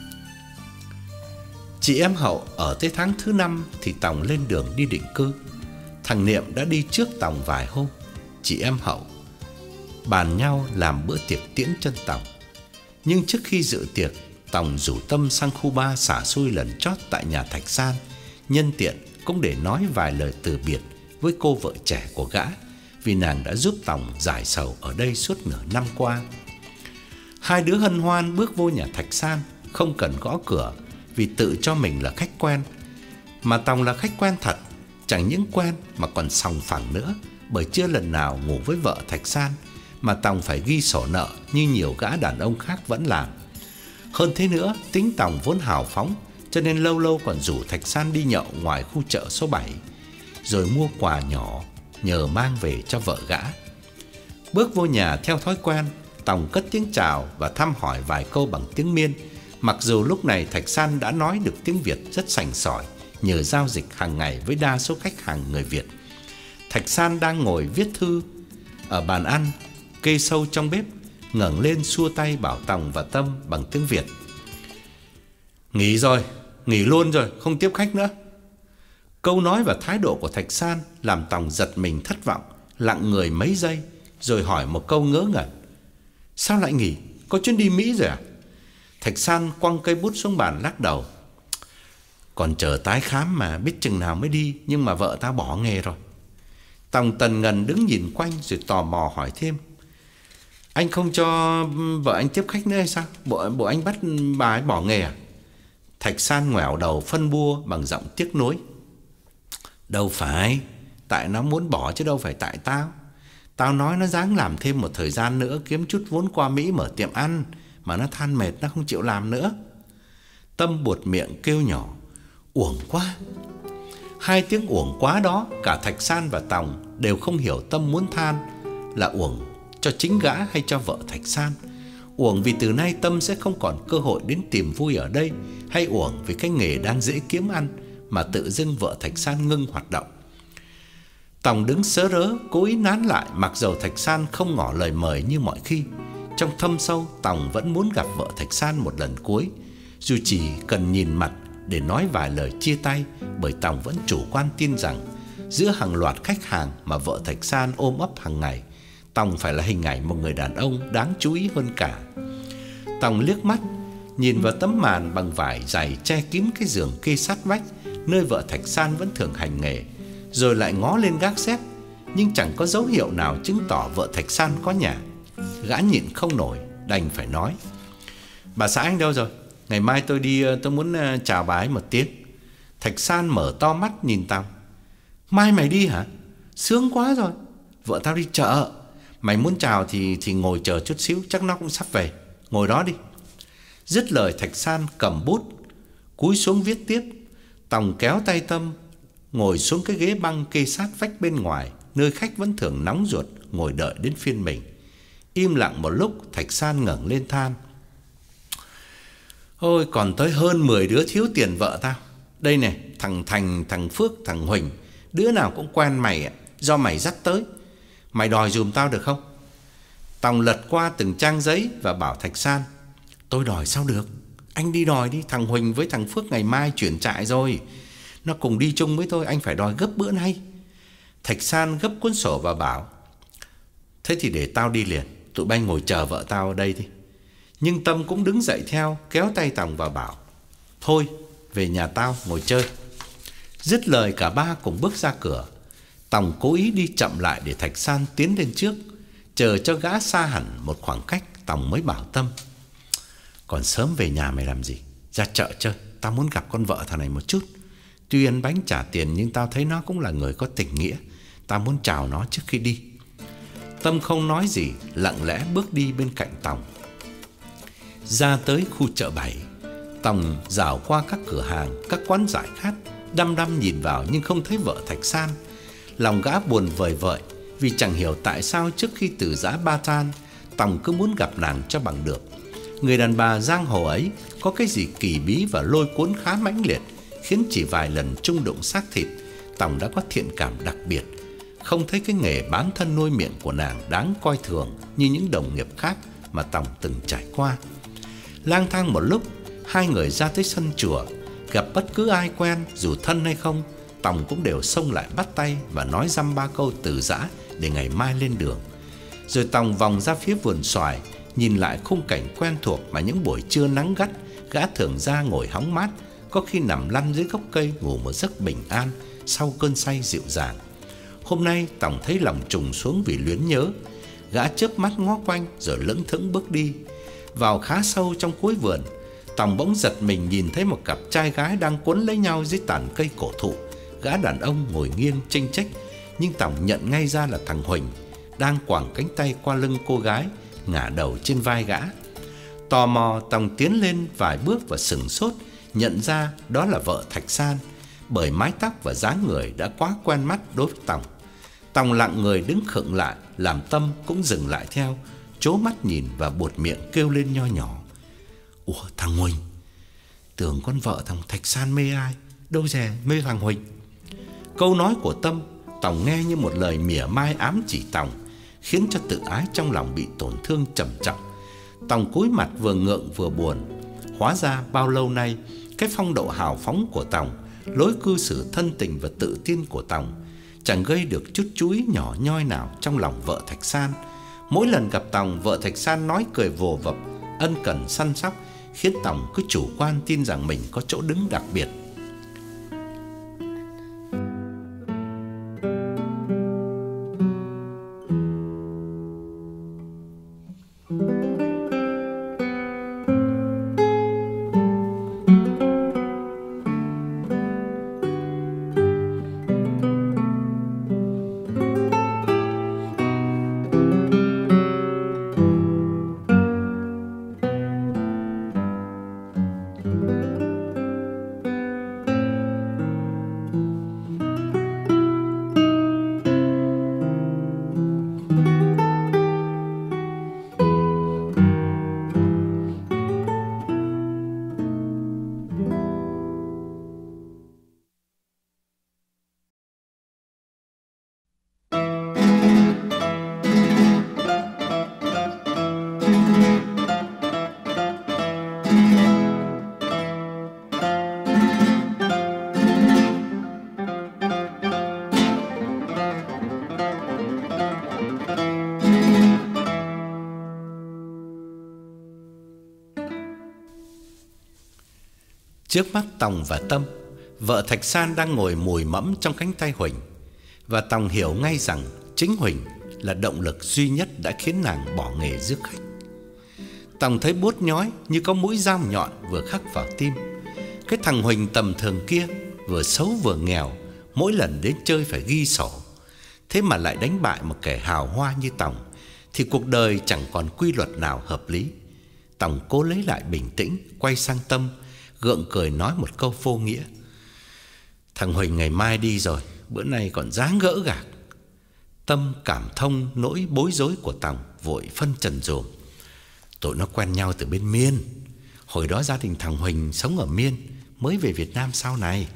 Speaker 1: Chị em Hậu ở tới tháng thứ năm thì Tòng lên đường đi định cư. Thằng Niệm đã đi trước Tòng vài hôm. Chị em Hậu bàn nhau làm bữa tiệc tiễn chân Tòng. Nhưng trước khi dự tiệc, Tòng rủ Tâm sang khu ba xả xui lần chót tại nhà Thạch San, nhân tiện cũng để nói vài lời từ biệt với cô vợ trẻ của gã, vì nàng đã giúp Tòng giải sầu ở đây suốt nửa năm qua. Hai đứa hân hoan bước vô nhà Thạch San, không cần gõ cửa vì tự cho mình là khách quen. Mà Tòng là khách quen thật, chẳng những quen mà còn sòng phẳng nữa, bởi chưa lần nào ngủ với vợ Thạch San mà Tòng phải ghi sổ nợ như nhiều gã đàn ông khác vẫn làm. Hơn thế nữa, tính Tòng vốn hào phóng, cho nên lâu lâu còn rủ Thạch San đi nhậu ngoài khu chợ số bảy, rồi mua quà nhỏ nhờ mang về cho vợ gã. Bước vô nhà theo thói quen, Tòng cất tiếng chào và thăm hỏi vài câu bằng tiếng Miên, mặc dù lúc này Thạch San đã nói được tiếng Việt rất sành sỏi nhờ giao dịch hàng ngày với đa số khách hàng người Việt. Thạch San đang ngồi viết thư ở bàn ăn kê sâu trong bếp, ngẩng lên xua tay bảo Tòng và Tâm bằng tiếng Việt: "Nghỉ rồi, nghỉ luôn rồi, không tiếp khách nữa." Câu nói và thái độ của Thạch San làm Tòng giật mình thất vọng, lặng người mấy giây rồi hỏi một câu ngớ ngẩn: "Sao lại nghỉ? Có chuyến đi Mỹ rồi à?" Thạch San quăng cây bút xuống bàn lắc đầu: "Còn chờ tái khám mà, biết chừng nào mới đi, nhưng mà vợ ta bỏ nghề rồi." Tòng tần ngần đứng nhìn quanh rồi tò mò hỏi thêm: "Anh không cho vợ anh tiếp khách nữa hay sao? Bộ, bộ anh bắt bà ấy bỏ nghề à?" Thạch San ngoẻo đầu phân bua bằng giọng tiếc nuối: "Đâu phải, tại nó muốn bỏ chứ đâu phải tại tao. Tao nói nó ráng làm thêm một thời gian nữa kiếm chút vốn qua Mỹ mở tiệm ăn, mà nó than mệt nó không chịu làm nữa." Tâm buột miệng kêu nhỏ: "Uổng quá." Hai tiếng uổng quá đó, cả Thạch San và Tòng đều không hiểu Tâm muốn than là uổng cho chính gã hay cho vợ Thạch San. Uổng vì từ nay Tâm sẽ không còn cơ hội đến tìm vui ở đây, hay uổng vì cái nghề đang dễ kiếm ăn mà tự dưng vợ Thạch San ngưng hoạt động. Tòng đứng sớ rớ cố ý nán lại, mặc dầu Thạch San không ngỏ lời mời như mọi khi. Trong thâm sâu, Tòng vẫn muốn gặp vợ Thạch San một lần cuối, dù chỉ cần nhìn mặt để nói vài lời chia tay, bởi Tòng vẫn chủ quan tin rằng giữa hàng loạt khách hàng mà vợ Thạch San ôm ấp hàng ngày, Tòng phải là hình ảnh một người đàn ông đáng chú ý hơn cả. Tòng liếc mắt nhìn vào tấm màn bằng vải dày che kín cái giường kê sát vách nơi vợ Thạch San vẫn thường hành nghề, rồi lại ngó lên gác xếp, nhưng chẳng có dấu hiệu nào chứng tỏ vợ Thạch San có nhà. Gã nhịn không nổi, đành phải nói: "Bà xã anh đâu rồi? Ngày mai tôi đi, tôi muốn chào bà ấy một tiếng." Thạch San mở to mắt nhìn Tòng: "Mai mày đi hả? Sướng quá rồi. Vợ tao đi chợ. Mày muốn chào thì thì ngồi chờ chút xíu, chắc nó cũng sắp về. Ngồi đó đi." Dứt lời, Thạch San cầm bút cúi xuống viết tiếp. Tòng kéo tay Tâm ngồi xuống cái ghế băng kê sát vách bên ngoài, nơi khách vẫn thường nóng ruột ngồi đợi đến phiên mình. Im lặng một lúc, Thạch San ngẩng lên than: "Ôi, còn tới hơn mười đứa thiếu tiền vợ tao. Đây này, thằng Thành, thằng Phước, thằng Huỳnh, đứa nào cũng quen mày ạ, do mày dắt tới. Mày đòi giùm tao được không?" Tòng lật qua từng trang giấy và bảo Thạch San: "Tôi đòi sao được? Anh đi đòi đi, thằng Huỳnh với thằng Phước ngày mai chuyển trại rồi. Nó cùng đi chung với tôi, anh phải đòi gấp bữa nay." Thạch San gấp cuốn sổ và bảo: "Thế thì để tao đi liền, tụi bay ngồi chờ vợ tao ở đây đi." Nhưng Tâm cũng đứng dậy theo, kéo tay Tòng và bảo: "Thôi, về nhà tao ngồi chơi." Dứt lời, cả ba cùng bước ra cửa. Tòng cố ý đi chậm lại để Thạch San tiến lên trước, chờ cho gã xa hẳn một khoảng cách. Tòng mới bảo Tâm: còn sớm về nhà mày làm gì? Ra chợ chơi, tao muốn gặp con vợ thằng này một chút. Tuy ăn bánh trả tiền nhưng tao thấy nó cũng là người có tình nghĩa, tao muốn chào nó trước khi đi. Tâm không nói gì, lặng lẽ bước đi bên cạnh Tòng. Ra tới khu chợ bảy, Tòng dạo qua các cửa hàng, các quán giải khát, đăm đăm nhìn vào nhưng không thấy vợ Thạch San. Lòng gã buồn vời vợi, vì chẳng hiểu tại sao trước khi từ giã Ba Tan, Tòng cứ muốn gặp nàng cho bằng được. Người đàn bà giang hồ ấy có cái gì kỳ bí và lôi cuốn khá mãnh liệt, khiến chỉ vài lần chung đụng xác thịt, Tòng đã có thiện cảm đặc biệt. Không thấy cái nghề bán thân nuôi miệng của nàng đáng coi thường như những đồng nghiệp khác mà Tòng từng trải qua. Lang thang một lúc, hai người ra tới sân chùa. Gặp bất cứ ai quen, dù thân hay không, Tòng cũng đều xông lại bắt tay và nói dăm ba câu từ giã để ngày mai lên đường. Rồi Tòng vòng ra phía vườn xoài, nhìn lại khung cảnh quen thuộc mà những buổi trưa nắng gắt gã thường ra ngồi hóng mát, có khi nằm lăn dưới gốc cây ngủ một giấc bình an sau cơn say dịu dàng. Hôm nay Tòng thấy lòng trùng xuống vì luyến nhớ. Gã chớp mắt ngó quanh rồi lững thững bước đi. Vào khá sâu trong cuối vườn, Tòng bỗng giật mình nhìn thấy một cặp trai gái đang quấn lấy nhau dưới tàn cây cổ thụ. Gã đàn ông ngồi nghiêng chênh chách, nhưng Tòng nhận ngay ra là thằng Huỳnh, đang quàng cánh tay qua lưng cô gái, ngả đầu trên vai gã. Tò mò, Tòng tiến lên vài bước và sửng sốt, nhận ra đó là vợ Thạch San, bởi mái tóc và dáng người đã quá quen mắt đối với Tòng. Tòng lặng người đứng khựng lại, làm Tâm cũng dừng lại theo, trố mắt nhìn và buột miệng kêu lên nho nhỏ: ủa, thằng Huỳnh? Tưởng con vợ thằng Thạch San mê ai, đâu dè mê thằng Huỳnh. Câu nói của Tâm, Tòng nghe như một lời mỉa mai ám chỉ Tòng, khiến cho tự ái trong lòng bị tổn thương trầm trọng. Tòng cúi mặt vừa ngượng vừa buồn. Hóa ra bao lâu nay, cái phong độ hào phóng của Tòng, lối cư xử thân tình và tự tin của Tòng chẳng gây được chút chú ý nhỏ nhoi nào trong lòng vợ Thạch San. Mỗi lần gặp Tòng, vợ Thạch San nói cười vồ vập, ân cần săn sóc, khiến Tòng cứ chủ quan tin rằng mình có chỗ đứng đặc biệt. Trước mắt Tòng và Tâm, vợ Thạch San đang ngồi mùi mẫm trong cánh tay Huỳnh, và Tòng hiểu ngay rằng chính Huỳnh là động lực duy nhất đã khiến nàng bỏ nghề rước khách. Tòng thấy buốt nhói như có mũi dao nhọn vừa khắc vào tim. Cái thằng Huỳnh tầm thường kia, vừa xấu vừa nghèo, mỗi lần đến chơi phải ghi sổ. Thế mà lại đánh bại một kẻ hào hoa như Tòng, thì cuộc đời chẳng còn quy luật nào hợp lý. Tòng cố lấy lại bình tĩnh, quay sang Tâm, gượng cười nói một câu vô nghĩa: thằng Huỳnh ngày mai đi rồi, bữa nay còn dáng gỡ gạc. Tâm cảm thông nỗi bối rối của Tòng, vội phân trần dùm: tụi nó quen nhau từ bên Miên. Hồi đó gia đình thằng Huỳnh sống ở Miên, mới về Việt Nam sau này.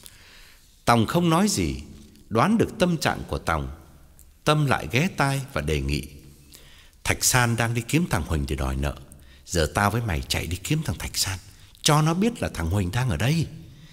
Speaker 1: Tòng không nói gì, đoán được tâm trạng của Tòng. Tâm lại ghé tai và đề nghị: Thạch San đang đi kiếm thằng Huỳnh để đòi nợ. Giờ tao với mày chạy đi kiếm thằng Thạch San, cho nó biết là thằng Huỳnh đang ở đây.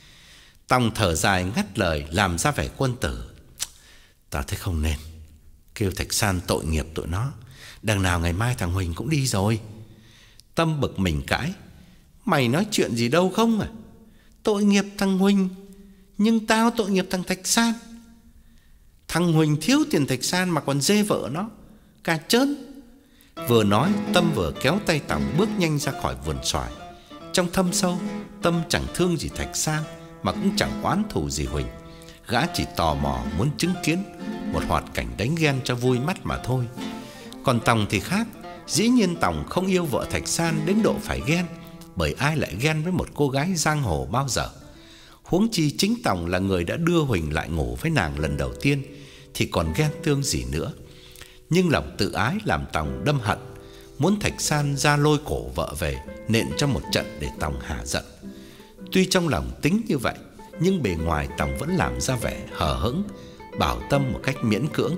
Speaker 1: Tòng thở dài ngắt lời, làm ra vẻ quân tử: tao thấy không nên. Kêu Thạch San tội nghiệp tụi nó, đằng nào ngày mai thằng Huỳnh cũng đi rồi. Tâm bực mình cãi: mày nói chuyện gì đâu không à? Tội nghiệp thằng Huỳnh, nhưng tao tội nghiệp thằng Thạch San. Thằng Huỳnh thiếu tiền Thạch San mà còn dê vợ nó, cà chớn. Vừa nói, Tâm vừa kéo tay Tòng bước nhanh ra khỏi vườn xoài. Trong thâm sâu, Tâm chẳng thương gì Thạch San, mà cũng chẳng oán thù gì Huỳnh. Gã chỉ tò mò muốn chứng kiến một hoạt cảnh đánh ghen cho vui mắt mà thôi. Còn Tòng thì khác. Dĩ nhiên Tòng không yêu vợ Thạch San đến độ phải ghen, bởi ai lại ghen với một cô gái giang hồ bao giờ. Huống chi chính Tòng là người đã đưa Huỳnh lại ngủ với nàng lần đầu tiên, thì còn ghen tương gì nữa. Nhưng lòng tự ái làm Tòng đâm hận, muốn Thạch San ra lôi cổ vợ về, nện cho một trận để Tòng hả giận. Tuy trong lòng tính như vậy, nhưng bề ngoài Tòng vẫn làm ra vẻ hờ hững, bảo Tâm một cách miễn cưỡng: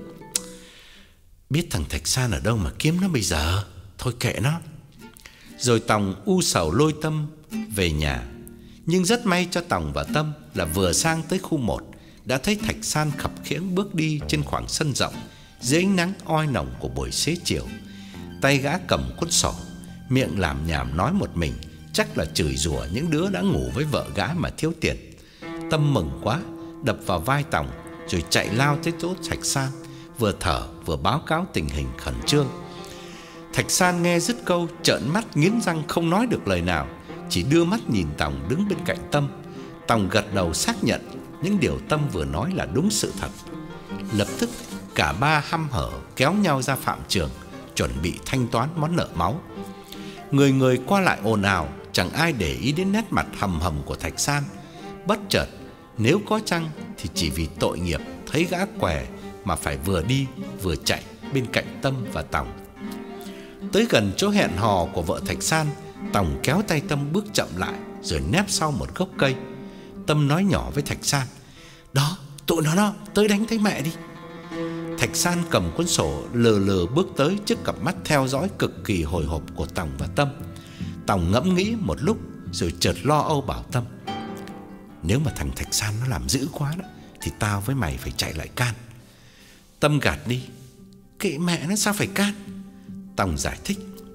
Speaker 1: biết thằng Thạch San ở đâu mà kiếm nó bây giờ, thôi kệ nó. Rồi Tòng u sầu lôi Tâm về nhà. Nhưng rất may cho Tòng và Tâm là vừa sang tới khu một, đã thấy Thạch San khập khiễng bước đi trên khoảng sân rộng dưới ánh nắng oi nồng của buổi xế chiều. Tay gã cầm cuốn sổ, miệng làm nhảm nói một mình, chắc là chửi rủa những đứa đã ngủ với vợ gã mà thiếu tiền. Tâm mừng quá, đập vào vai Tòng rồi chạy lao tới chỗ Thạch San, vừa thở vừa báo cáo tình hình khẩn trương. Thạch San nghe dứt câu, trợn mắt nghiến răng không nói được lời nào, chỉ đưa mắt nhìn Tòng đứng bên cạnh Tâm. Tòng gật đầu xác nhận những điều Tâm vừa nói là đúng sự thật. Lập tức cả ba hăm hở kéo nhau ra phạm trường, chuẩn bị thanh toán món nợ máu. Người người qua lại ồn ào, chẳng ai để ý đến nét mặt hầm hầm của Thạch San. Bất chợt, nếu có chăng thì chỉ vì tội nghiệp thấy gã què mà phải vừa đi vừa chạy bên cạnh Tâm và Tòng. Tới gần chỗ hẹn hò của vợ Thạch San, Tòng kéo tay Tâm bước chậm lại, rồi nép sau một gốc cây. Tâm nói nhỏ với Thạch San: đó, tụi nó đó, tới đánh thấy mẹ đi. Thạch San cầm cuốn sổ lờ lờ bước tới trước cặp mắt theo dõi cực kỳ hồi hộp của Tòng và Tâm. Tòng ngẫm nghĩ một lúc rồi chợt lo âu bảo Tâm: nếu mà thằng Thạch San nó làm dữ quá đó, thì tao với mày phải chạy lại can. Tâm gạt đi: kệ mẹ nó, sao phải can. Tòng giải thích: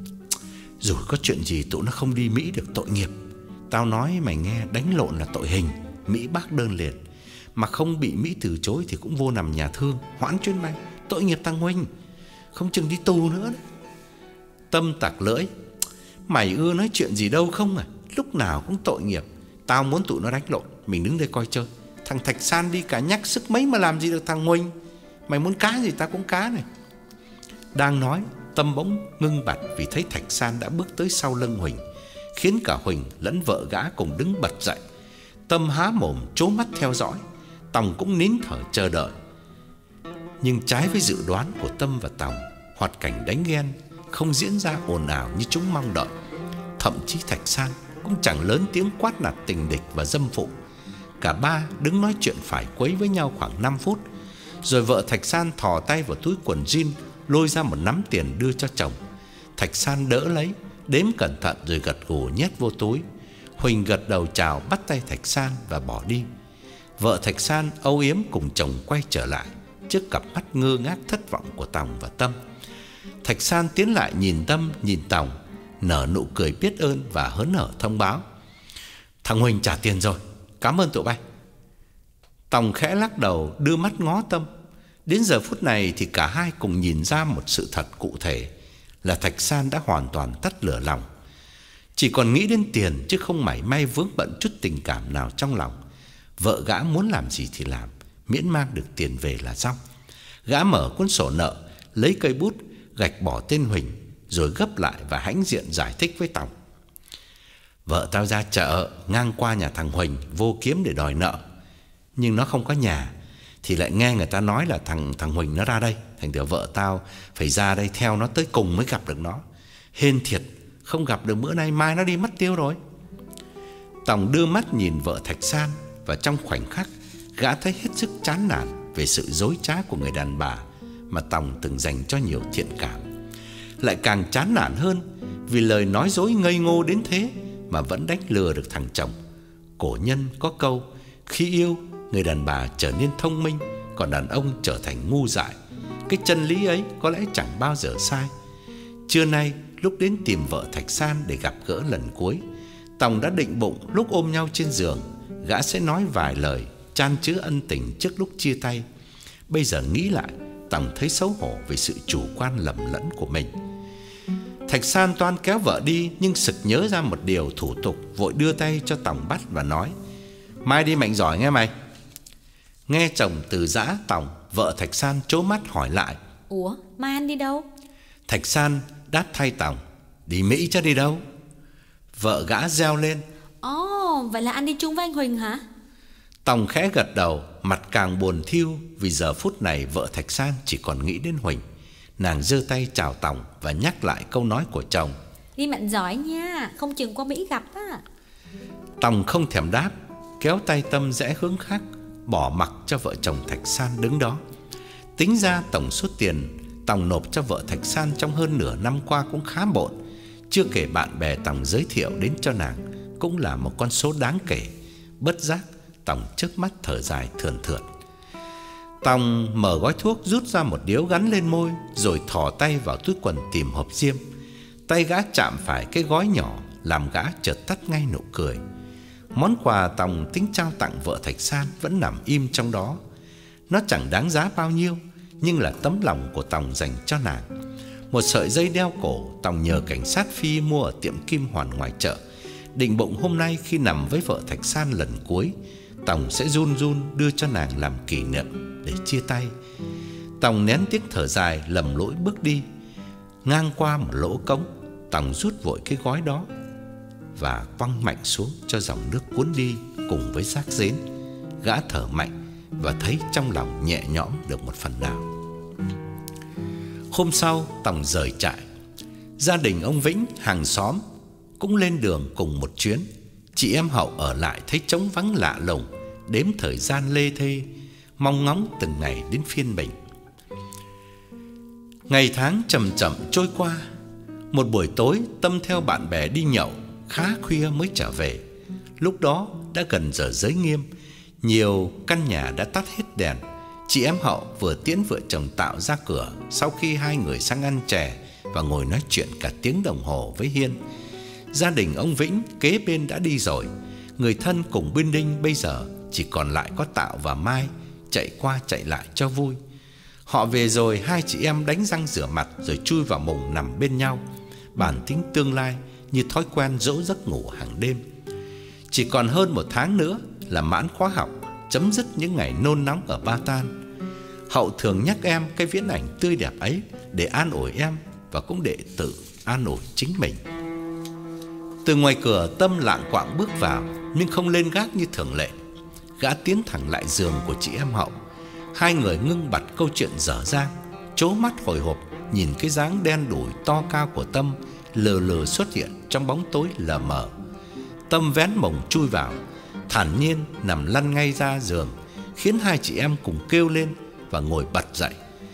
Speaker 1: dù có chuyện gì tụi nó không đi Mỹ được, tội nghiệp. Tao nói mày nghe, đánh lộn là tội hình, Mỹ bác đơn liệt, mà không bị Mỹ từ chối thì cũng vô nằm nhà thương, hoãn chuyến bay. Tội nghiệp thằng Huỳnh, không chừng đi tù nữa đấy. Tâm tặc lưỡi: mày ưa nói chuyện gì đâu không à, lúc nào cũng tội nghiệp. Tao muốn tụi nó đánh lộn, mình đứng đây coi chơi. Thằng Thạch San đi cả nhắc sức mấy mà làm gì được thằng Huỳnh. Mày muốn cá gì tao cũng cá này. Đang nói, Tâm bỗng ngưng bặt vì thấy Thạch San đã bước tới sau lưng Huỳnh, khiến cả Huỳnh lẫn vợ gã cùng đứng bật dậy. Tâm há mồm trố mắt theo dõi, Tòng cũng nín thở chờ đợi. Nhưng trái với dự đoán của Tâm và Tòng, hoạt cảnh đánh ghen không diễn ra ồn ào như chúng mong đợi. Thậm chí Thạch San cũng chẳng lớn tiếng quát nạt tình địch và dâm phụ. Cả ba đứng nói chuyện phải quấy với nhau khoảng năm phút, rồi vợ Thạch San thò tay vào túi quần jean, lôi ra một nắm tiền đưa cho chồng. Thạch San đỡ lấy, đếm cẩn thận rồi gật gù nhét vô túi. Huỳnh gật đầu chào, bắt tay Thạch San và bỏ đi. Vợ Thạch San âu yếm cùng chồng quay trở lại trước cặp mắt ngơ ngác thất vọng của Tòng và Tâm. Thạch San tiến lại nhìn Tâm, nhìn Tòng, nở nụ cười biết ơn và hớn hở thông báo: thằng Huỳnh trả tiền rồi, cảm ơn tụi bay. Tòng khẽ lắc đầu, đưa mắt ngó Tâm. Đến giờ phút này thì cả hai cùng nhìn ra một sự thật cụ thể là Thạch San đã hoàn toàn tắt lửa lòng, chỉ còn nghĩ đến tiền chứ không mảy may vướng bận chút tình cảm nào trong lòng. Vợ gã muốn làm gì thì làm, miễn mang được tiền về là xong. Gã mở cuốn sổ nợ, lấy cây bút gạch bỏ tên Huỳnh, rồi gấp lại và hãnh diện giải thích với Tòng: vợ tao ra chợ ngang qua nhà thằng Huỳnh vô kiếm để đòi nợ, nhưng nó không có nhà, thì lại nghe người ta nói là thằng thằng Huỳnh nó ra đây, thành ra vợ tao phải ra đây theo nó tới cùng mới gặp được nó. Hên thiệt, không gặp được bữa nay mai nó đi mất tiêu rồi. Tòng đưa mắt nhìn vợ Thạch San, và trong khoảnh khắc gã thấy hết sức chán nản về sự dối trá của người đàn bà mà Tòng từng dành cho nhiều thiện cảm. Lại càng chán nản hơn vì lời nói dối ngây ngô đến thế mà vẫn đánh lừa được thằng chồng. Cổ nhân có câu: khi yêu, người đàn bà trở nên thông minh, còn đàn ông trở thành ngu dại. Cái chân lý ấy có lẽ chẳng bao giờ sai. Trưa nay lúc đến tìm vợ Thạch San để gặp gỡ lần cuối, Tòng đã định bụng lúc ôm nhau trên giường, gã sẽ nói vài lời chan chứa ân tình trước lúc chia tay. Bây giờ nghĩ lại, Tòng thấy xấu hổ vì sự chủ quan lầm lẫn của mình. Thạch San toan kéo vợ đi, nhưng sực nhớ ra một điều thủ tục, vội đưa tay cho Tòng bắt và nói: "Mai đi Mạnh giỏi nghe mày." Nghe chồng từ giã Tòng, vợ Thạch San trố mắt hỏi lại:
Speaker 2: "Ủa, mai anh đi đâu?"
Speaker 1: Thạch San đáp thay Tòng: "Đi Mỹ chứ đi đâu." Vợ gã reo lên:
Speaker 2: Ồ, vậy là anh đi chung với anh Huỳnh hả?
Speaker 1: Tòng khẽ gật đầu, mặt càng buồn thiu vì giờ phút này vợ Thạch San chỉ còn nghĩ đến Huỳnh. Nàng giơ tay chào Tòng và nhắc lại câu nói của chồng:
Speaker 2: "Đi Mạnh giỏi nha, không chừng qua Mỹ gặp á."
Speaker 1: Tòng không thèm đáp, kéo tay Tâm rẽ hướng khác, bỏ mặc cho vợ chồng Thạch San đứng đó. Tính ra tổng số tiền Tòng nộp cho vợ Thạch San trong hơn nửa năm qua cũng khá bộn, chưa kể bạn bè Tòng giới thiệu đến cho nàng cũng là một con số đáng kể. Bất giác Tòng chớp mắt thở dài thườn thượt. Tòng mở gói thuốc, rút ra một điếu gắn lên môi, rồi thò tay vào túi quần tìm hộp diêm. Tay gã chạm phải cái gói nhỏ, làm gã chợt tắt ngay nụ cười. Món quà Tòng tính trao tặng vợ Thạch San vẫn nằm im trong đó. Nó chẳng đáng giá bao nhiêu, nhưng là tấm lòng của Tòng dành cho nàng. Một sợi dây đeo cổ Tòng nhờ cảnh sát Phi mua ở tiệm Kim Hoàn ngoài chợ, định bụng hôm nay khi nằm với vợ Thạch San lần cuối, Tòng sẽ run run đưa cho nàng làm kỷ niệm để chia tay. Tòng nén tiếc thở dài, lầm lỗi bước đi. Ngang qua một lỗ cống, Tòng rút vội cái gói đó và quăng mạnh xuống cho dòng nước cuốn đi cùng với xác rến. Gã thở mạnh và thấy trong lòng nhẹ nhõm được một phần nào. Hôm sau Tòng rời trại. Gia đình ông Vĩnh, hàng xóm cũng lên đường cùng một chuyến. Chị em Hậu ở lại thấy trống vắng lạ lùng, đếm thời gian lê thê, mong ngóng từng ngày đến phiên mình. Ngày tháng chậm chậm trôi qua. Một buổi tối, Tâm theo bạn bè đi nhậu, khá khuya mới trở về. Lúc đó đã gần giờ giới nghiêm, nhiều căn nhà đã tắt hết đèn. Chị em Hậu vừa tiễn vợ chồng Tạo ra cửa sau khi hai người sang ăn chè và ngồi nói chuyện cả tiếng đồng hồ với Hiên. Gia đình ông Vĩnh kế bên đã đi rồi. Người thân cùng bên Đinh bây giờ chỉ còn lại có Tạo và Mai, chạy qua chạy lại cho vui. Họ về rồi, hai chị em đánh răng rửa mặt rồi chui vào mùng nằm bên nhau, bàn tính tương lai như thói quen dỗ giấc ngủ hàng đêm. Chỉ còn hơn một tháng nữa là mãn khóa học, chấm dứt những ngày nôn nóng ở Ba Tan. Hậu thường nhắc em cái viễn ảnh tươi đẹp ấy để an ủi em và cũng để tự an ủi chính mình. Từ ngoài cửa, Tâm lạng quạng bước vào nhưng không lên gác như thường lệ. Gã tiến thẳng lại giường của chị em Hậu. Hai người ngưng bặt câu chuyện dở dang, trố mắt hồi hộp nhìn cái dáng đen đủi to cao của Tâm lờ lờ xuất hiện trong bóng tối lờ mờ. Tâm vén mồng chui vào, thản nhiên nằm lăn ngay ra giường, khiến hai chị em cùng kêu lên và ngồi bật dậy.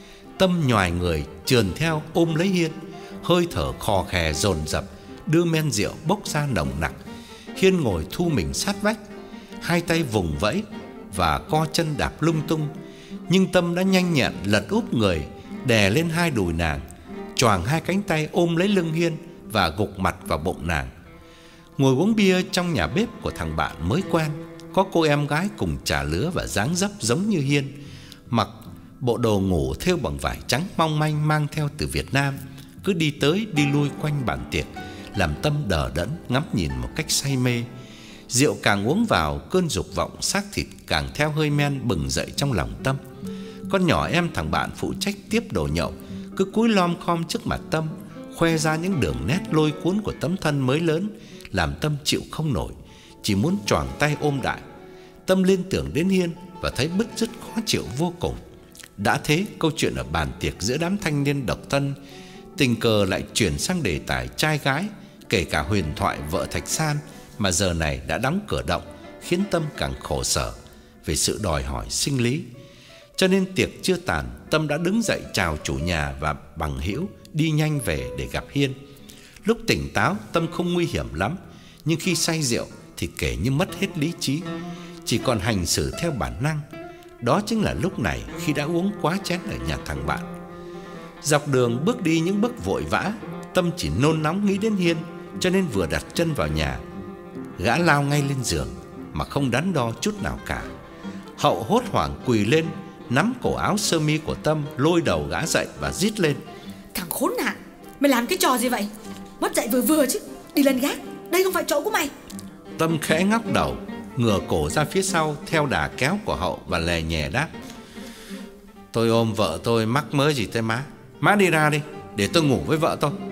Speaker 1: Tâm nhoài người trườn theo ôm lấy Hiên, hơi thở khò khè dồn dập, đưa men rượu bốc ra nồng nặc. Hiên ngồi thu mình sát vách, hai tay vùng vẫy và co chân đạp lung tung, nhưng Tâm đã nhanh nhẹn lật úp người, đè lên hai đùi nàng, choàng hai cánh tay ôm lấy lưng Hiên và gục mặt vào bụng nàng. Ngồi uống bia trong nhà bếp của thằng bạn mới quen, có cô em gái cùng trà lứa và dáng dấp giống như Hiên, mặc bộ đồ ngủ thêu bằng vải trắng mong manh mang theo từ Việt Nam, cứ đi tới đi lui quanh bàn tiệc, làm Tâm đờ đẫn ngắm nhìn một cách say mê. Rượu càng uống vào, cơn dục vọng xác thịt càng theo hơi men bừng dậy trong lòng Tâm. Con nhỏ em thằng bạn phụ trách tiếp đồ nhậu cứ cúi lom khom trước mặt Tâm, khoe ra những đường nét lôi cuốn của tấm thân mới lớn, làm Tâm chịu không nổi, chỉ muốn choàng tay ôm đại. Tâm liên tưởng đến Hiên và thấy bứt rứt khó chịu vô cùng. Đã thế, câu chuyện ở bàn tiệc giữa đám thanh niên độc thân tình cờ lại chuyển sang đề tài trai gái, kể cả huyền thoại vợ Thạch San mà giờ này đã đóng cửa động, khiến Tâm càng khổ sở về sự đòi hỏi sinh lý. Cho nên tiệc chưa tàn, Tâm đã đứng dậy chào chủ nhà và bằng hữu đi nhanh về để gặp Hiên. Lúc tỉnh táo, Tâm không nguy hiểm lắm, nhưng khi say rượu thì kể như mất hết lý trí, chỉ còn hành xử theo bản năng. Đó chính là lúc này khi đã uống quá chén ở nhà thằng bạn. Dọc đường bước đi những bước vội vã, Tâm chỉ nôn nóng nghĩ đến Hiên, cho nên vừa đặt chân vào nhà, gã lao ngay lên giường mà không đắn đo chút nào cả. Hậu hốt hoảng quỳ lên, nắm cổ áo sơ mi của Tâm, lôi đầu gã dậy và rít lên:
Speaker 3: Thằng khốn nạn, mày làm cái trò gì vậy? Mất dạy vừa vừa chứ, đi lên gác, đây không phải chỗ của mày.
Speaker 1: Tâm khẽ ngóc đầu, ngửa cổ ra phía sau theo đà kéo của Hậu và lè nhè đáp: Tôi ôm vợ tôi mắc mớ gì tới má. Má đi ra đi, để tôi ngủ với vợ tôi.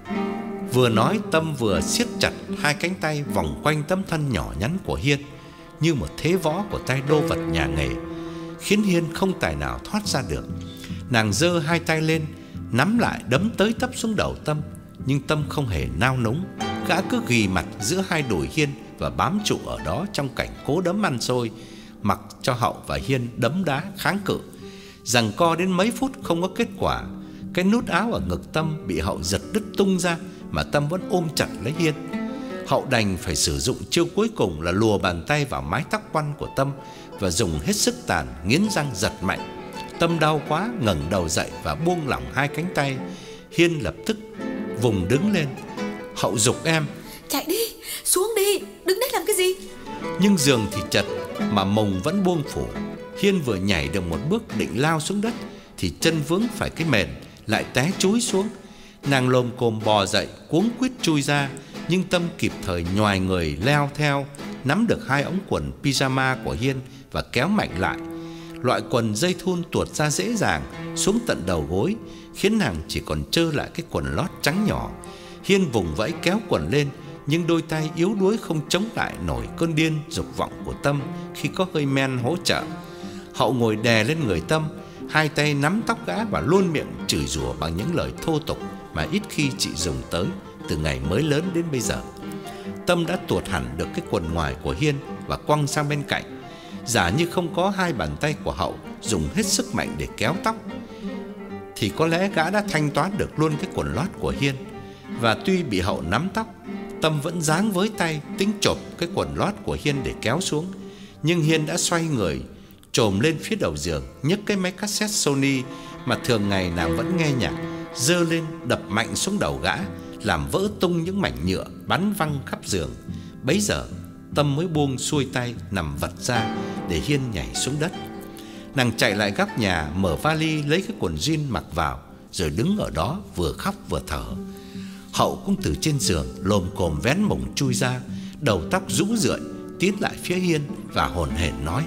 Speaker 1: Vừa nói, Tâm vừa siết chặt hai cánh tay vòng quanh tấm thân nhỏ nhắn của Hiên như một thế võ của tay đô vật nhà nghề, khiến Hiên không tài nào thoát ra được. Nàng giơ hai tay lên, nắm lại đấm tới tấp xuống đầu Tâm, nhưng Tâm không hề nao núng. Gã cứ ghì mặt giữa hai đùi Hiên và bám trụ ở đó trong cảnh cố đấm ăn xôi, mặc cho Hậu và Hiên đấm đá kháng cự. Giằng co đến mấy phút không có kết quả. Cái nút áo ở ngực Tâm bị Hậu giật đứt tung ra, mà Tâm vẫn ôm chặt lấy Hiên. Hậu đành phải sử dụng chiêu cuối cùng là lùa bàn tay vào mái tóc quăn của Tâm và dùng hết sức tàn nghiến răng giật mạnh. Tâm đau quá ngẩng đầu dậy và buông lỏng hai cánh tay. Hiên lập tức vùng đứng lên. Hậu giục em:
Speaker 3: Chạy đi, xuống đi, đứng đấy làm cái gì?
Speaker 1: Nhưng giường thì chật mà mồng vẫn buông phủ. Hiên vừa nhảy được một bước định lao xuống đất thì chân vướng phải cái mền, lại té chúi xuống. Nàng lồm cồm bò dậy, cuống quýt chui ra, nhưng Tâm kịp thời nhoài người leo theo, nắm được hai ống quần pyjama của Hiên và kéo mạnh lại. Loại quần dây thun tuột ra dễ dàng xuống tận đầu gối, khiến nàng chỉ còn trơ lại cái quần lót trắng nhỏ. Hiên vùng vẫy kéo quần lên, nhưng đôi tay yếu đuối không chống lại nổi cơn điên dục vọng của Tâm khi có hơi men hỗ trợ. Hậu ngồi đè lên người Tâm, hai tay nắm tóc gã và luôn miệng chửi rủa bằng những lời thô tục mà ít khi chị dùng tới từ ngày mới lớn đến bây giờ. Tâm đã tuột hẳn được cái quần ngoài của Hiên và quăng sang bên cạnh, giả như không có hai bàn tay của Hậu dùng hết sức mạnh để kéo tóc, thì có lẽ gã đã thanh toán được luôn cái quần lót của Hiên. Và tuy bị Hậu nắm tóc, Tâm vẫn giáng với tay tính chộp cái quần lót của Hiên để kéo xuống. Nhưng Hiên đã xoay người chồm lên phía đầu giường, nhấc cái máy cassette Sony mà thường ngày nàng vẫn nghe nhạc, giơ lên đập mạnh xuống đầu gã, làm vỡ tung những mảnh nhựa bắn văng khắp giường. Bấy giờ Tâm mới buông xuôi tay nằm vật ra để Hiên nhảy xuống đất. Nàng chạy lại góc nhà, mở vali lấy cái quần jean mặc vào, rồi đứng ở đó vừa khóc vừa thở. Hậu cũng từ trên giường lồm cồm vén mồng chui ra, đầu tóc rũ rượi, tiến lại phía Hiên và hổn hển nói: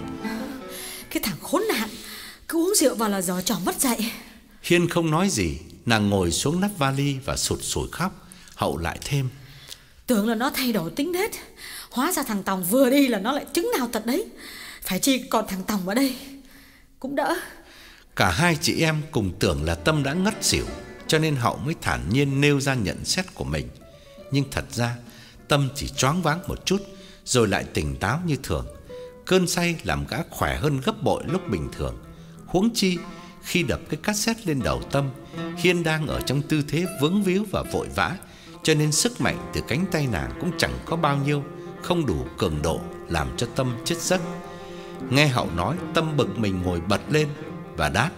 Speaker 3: Cái thằng khốn nạn, cứ uống rượu vào là giở trò mất dạy.
Speaker 1: Hiên không nói gì, nàng ngồi xuống nắp vali và sụt sùi khóc. Hậu lại thêm:
Speaker 3: Tưởng là nó thay đổi tính nết, hóa ra thằng Tòng vừa đi là nó lại chứng nào tật đấy. Phải chi còn thằng Tòng ở đây cũng đỡ.
Speaker 1: Cả hai chị em cùng tưởng là Tâm đã ngất xỉu, cho nên Hậu mới thản nhiên nêu ra nhận xét của mình. Nhưng thật ra Tâm chỉ choáng váng một chút rồi lại tỉnh táo như thường. Cơn say làm gã khỏe hơn gấp bội lúc bình thường. Huống chi khi đập cái cassette lên đầu Tâm, Hiên đang ở trong tư thế vướng víu và vội vã, cho nên sức mạnh từ cánh tay nàng cũng chẳng có bao nhiêu, không đủ cường độ làm cho Tâm chết giấc. Nghe Hậu nói, Tâm bực mình ngồi bật lên và đáp: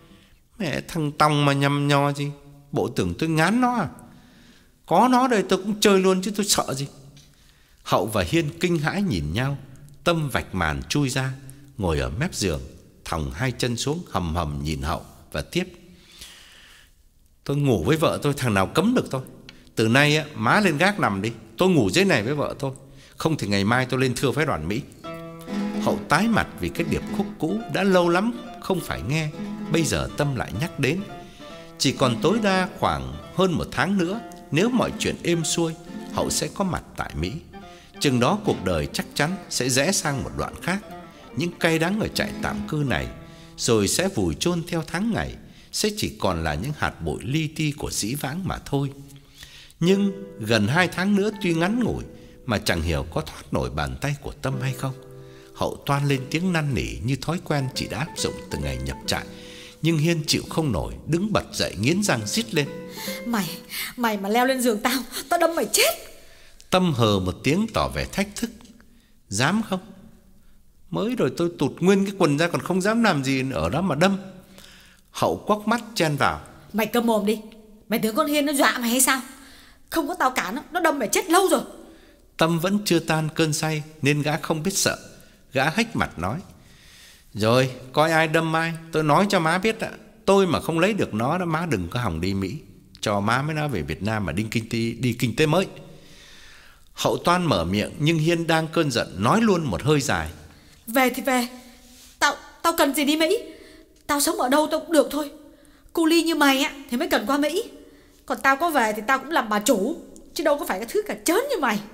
Speaker 1: Mẹ thằng Tòng mà nhầm nho gì, bộ tưởng tôi ngán nó à? Có nó đây tôi cũng chơi luôn chứ tôi sợ gì. Hậu và Hiên kinh hãi nhìn nhau. Tâm vạch màn chui ra, ngồi ở mép giường, thòng hai chân xuống, hầm hầm nhìn Hậu và tiếp: Tôi ngủ với vợ tôi, thằng nào cấm được tôi. Từ nay á, má lên gác nằm đi, tôi ngủ dưới này với vợ tôi, không thì ngày mai tôi lên thưa phái đoàn Mỹ. Hậu tái mặt vì cái điệp khúc cũ đã lâu lắm không phải nghe, bây giờ Tâm lại nhắc đến. Chỉ còn tối đa khoảng hơn một tháng nữa, nếu mọi chuyện êm xuôi, Hậu sẽ có mặt tại Mỹ. Chừng đó cuộc đời chắc chắn sẽ rẽ sang một đoạn khác. Những cay đắng ở trại tạm cư này rồi sẽ vùi chôn theo tháng ngày, sẽ chỉ còn là những hạt bụi li ti của dĩ vãng mà thôi. Nhưng gần hai tháng nữa tuy ngắn ngủi mà chẳng hiểu có thoát nổi bàn tay của Tâm hay không. Hậu toan lên tiếng năn nỉ như thói quen chị đã áp dụng từ ngày nhập trại. Nhưng Hiên chịu không nổi, đứng bật dậy nghiến răng rít lên:
Speaker 3: Mày, mày mà leo lên giường tao, tao đâm mày chết.
Speaker 1: Tâm hờ một tiếng tỏ vẻ thách thức: Dám không? Mới rồi tôi tụt nguyên cái quần ra còn không dám làm gì ở đó mà đâm. Hậu quắc mắt chen vào:
Speaker 3: Mày câm mồm đi, mày tưởng con Hiên nó dọa mày hay sao? Không có tao cản nó, nó đâm mày chết lâu rồi.
Speaker 1: Tâm vẫn chưa tan cơn say nên gã không biết sợ. Gã hách mặt nói: Rồi coi ai đâm ai. Tôi nói cho má biết ạ, tôi mà không lấy được nó đó, má đừng có hòng đi Mỹ. Cho má mới nói về Việt Nam mà đi kinh tế, đi kinh tế mới. Hậu toan mở miệng, nhưng Hiên đang cơn giận nói luôn một hơi dài.
Speaker 3: Về thì về, Tao tao cần gì đi Mỹ. Tao sống ở đâu tao cũng được thôi. Cu ly như mày á thì mới cần qua Mỹ. Còn tao có về thì tao cũng làm bà chủ, chứ đâu có phải cái thứ cả trớn như mày.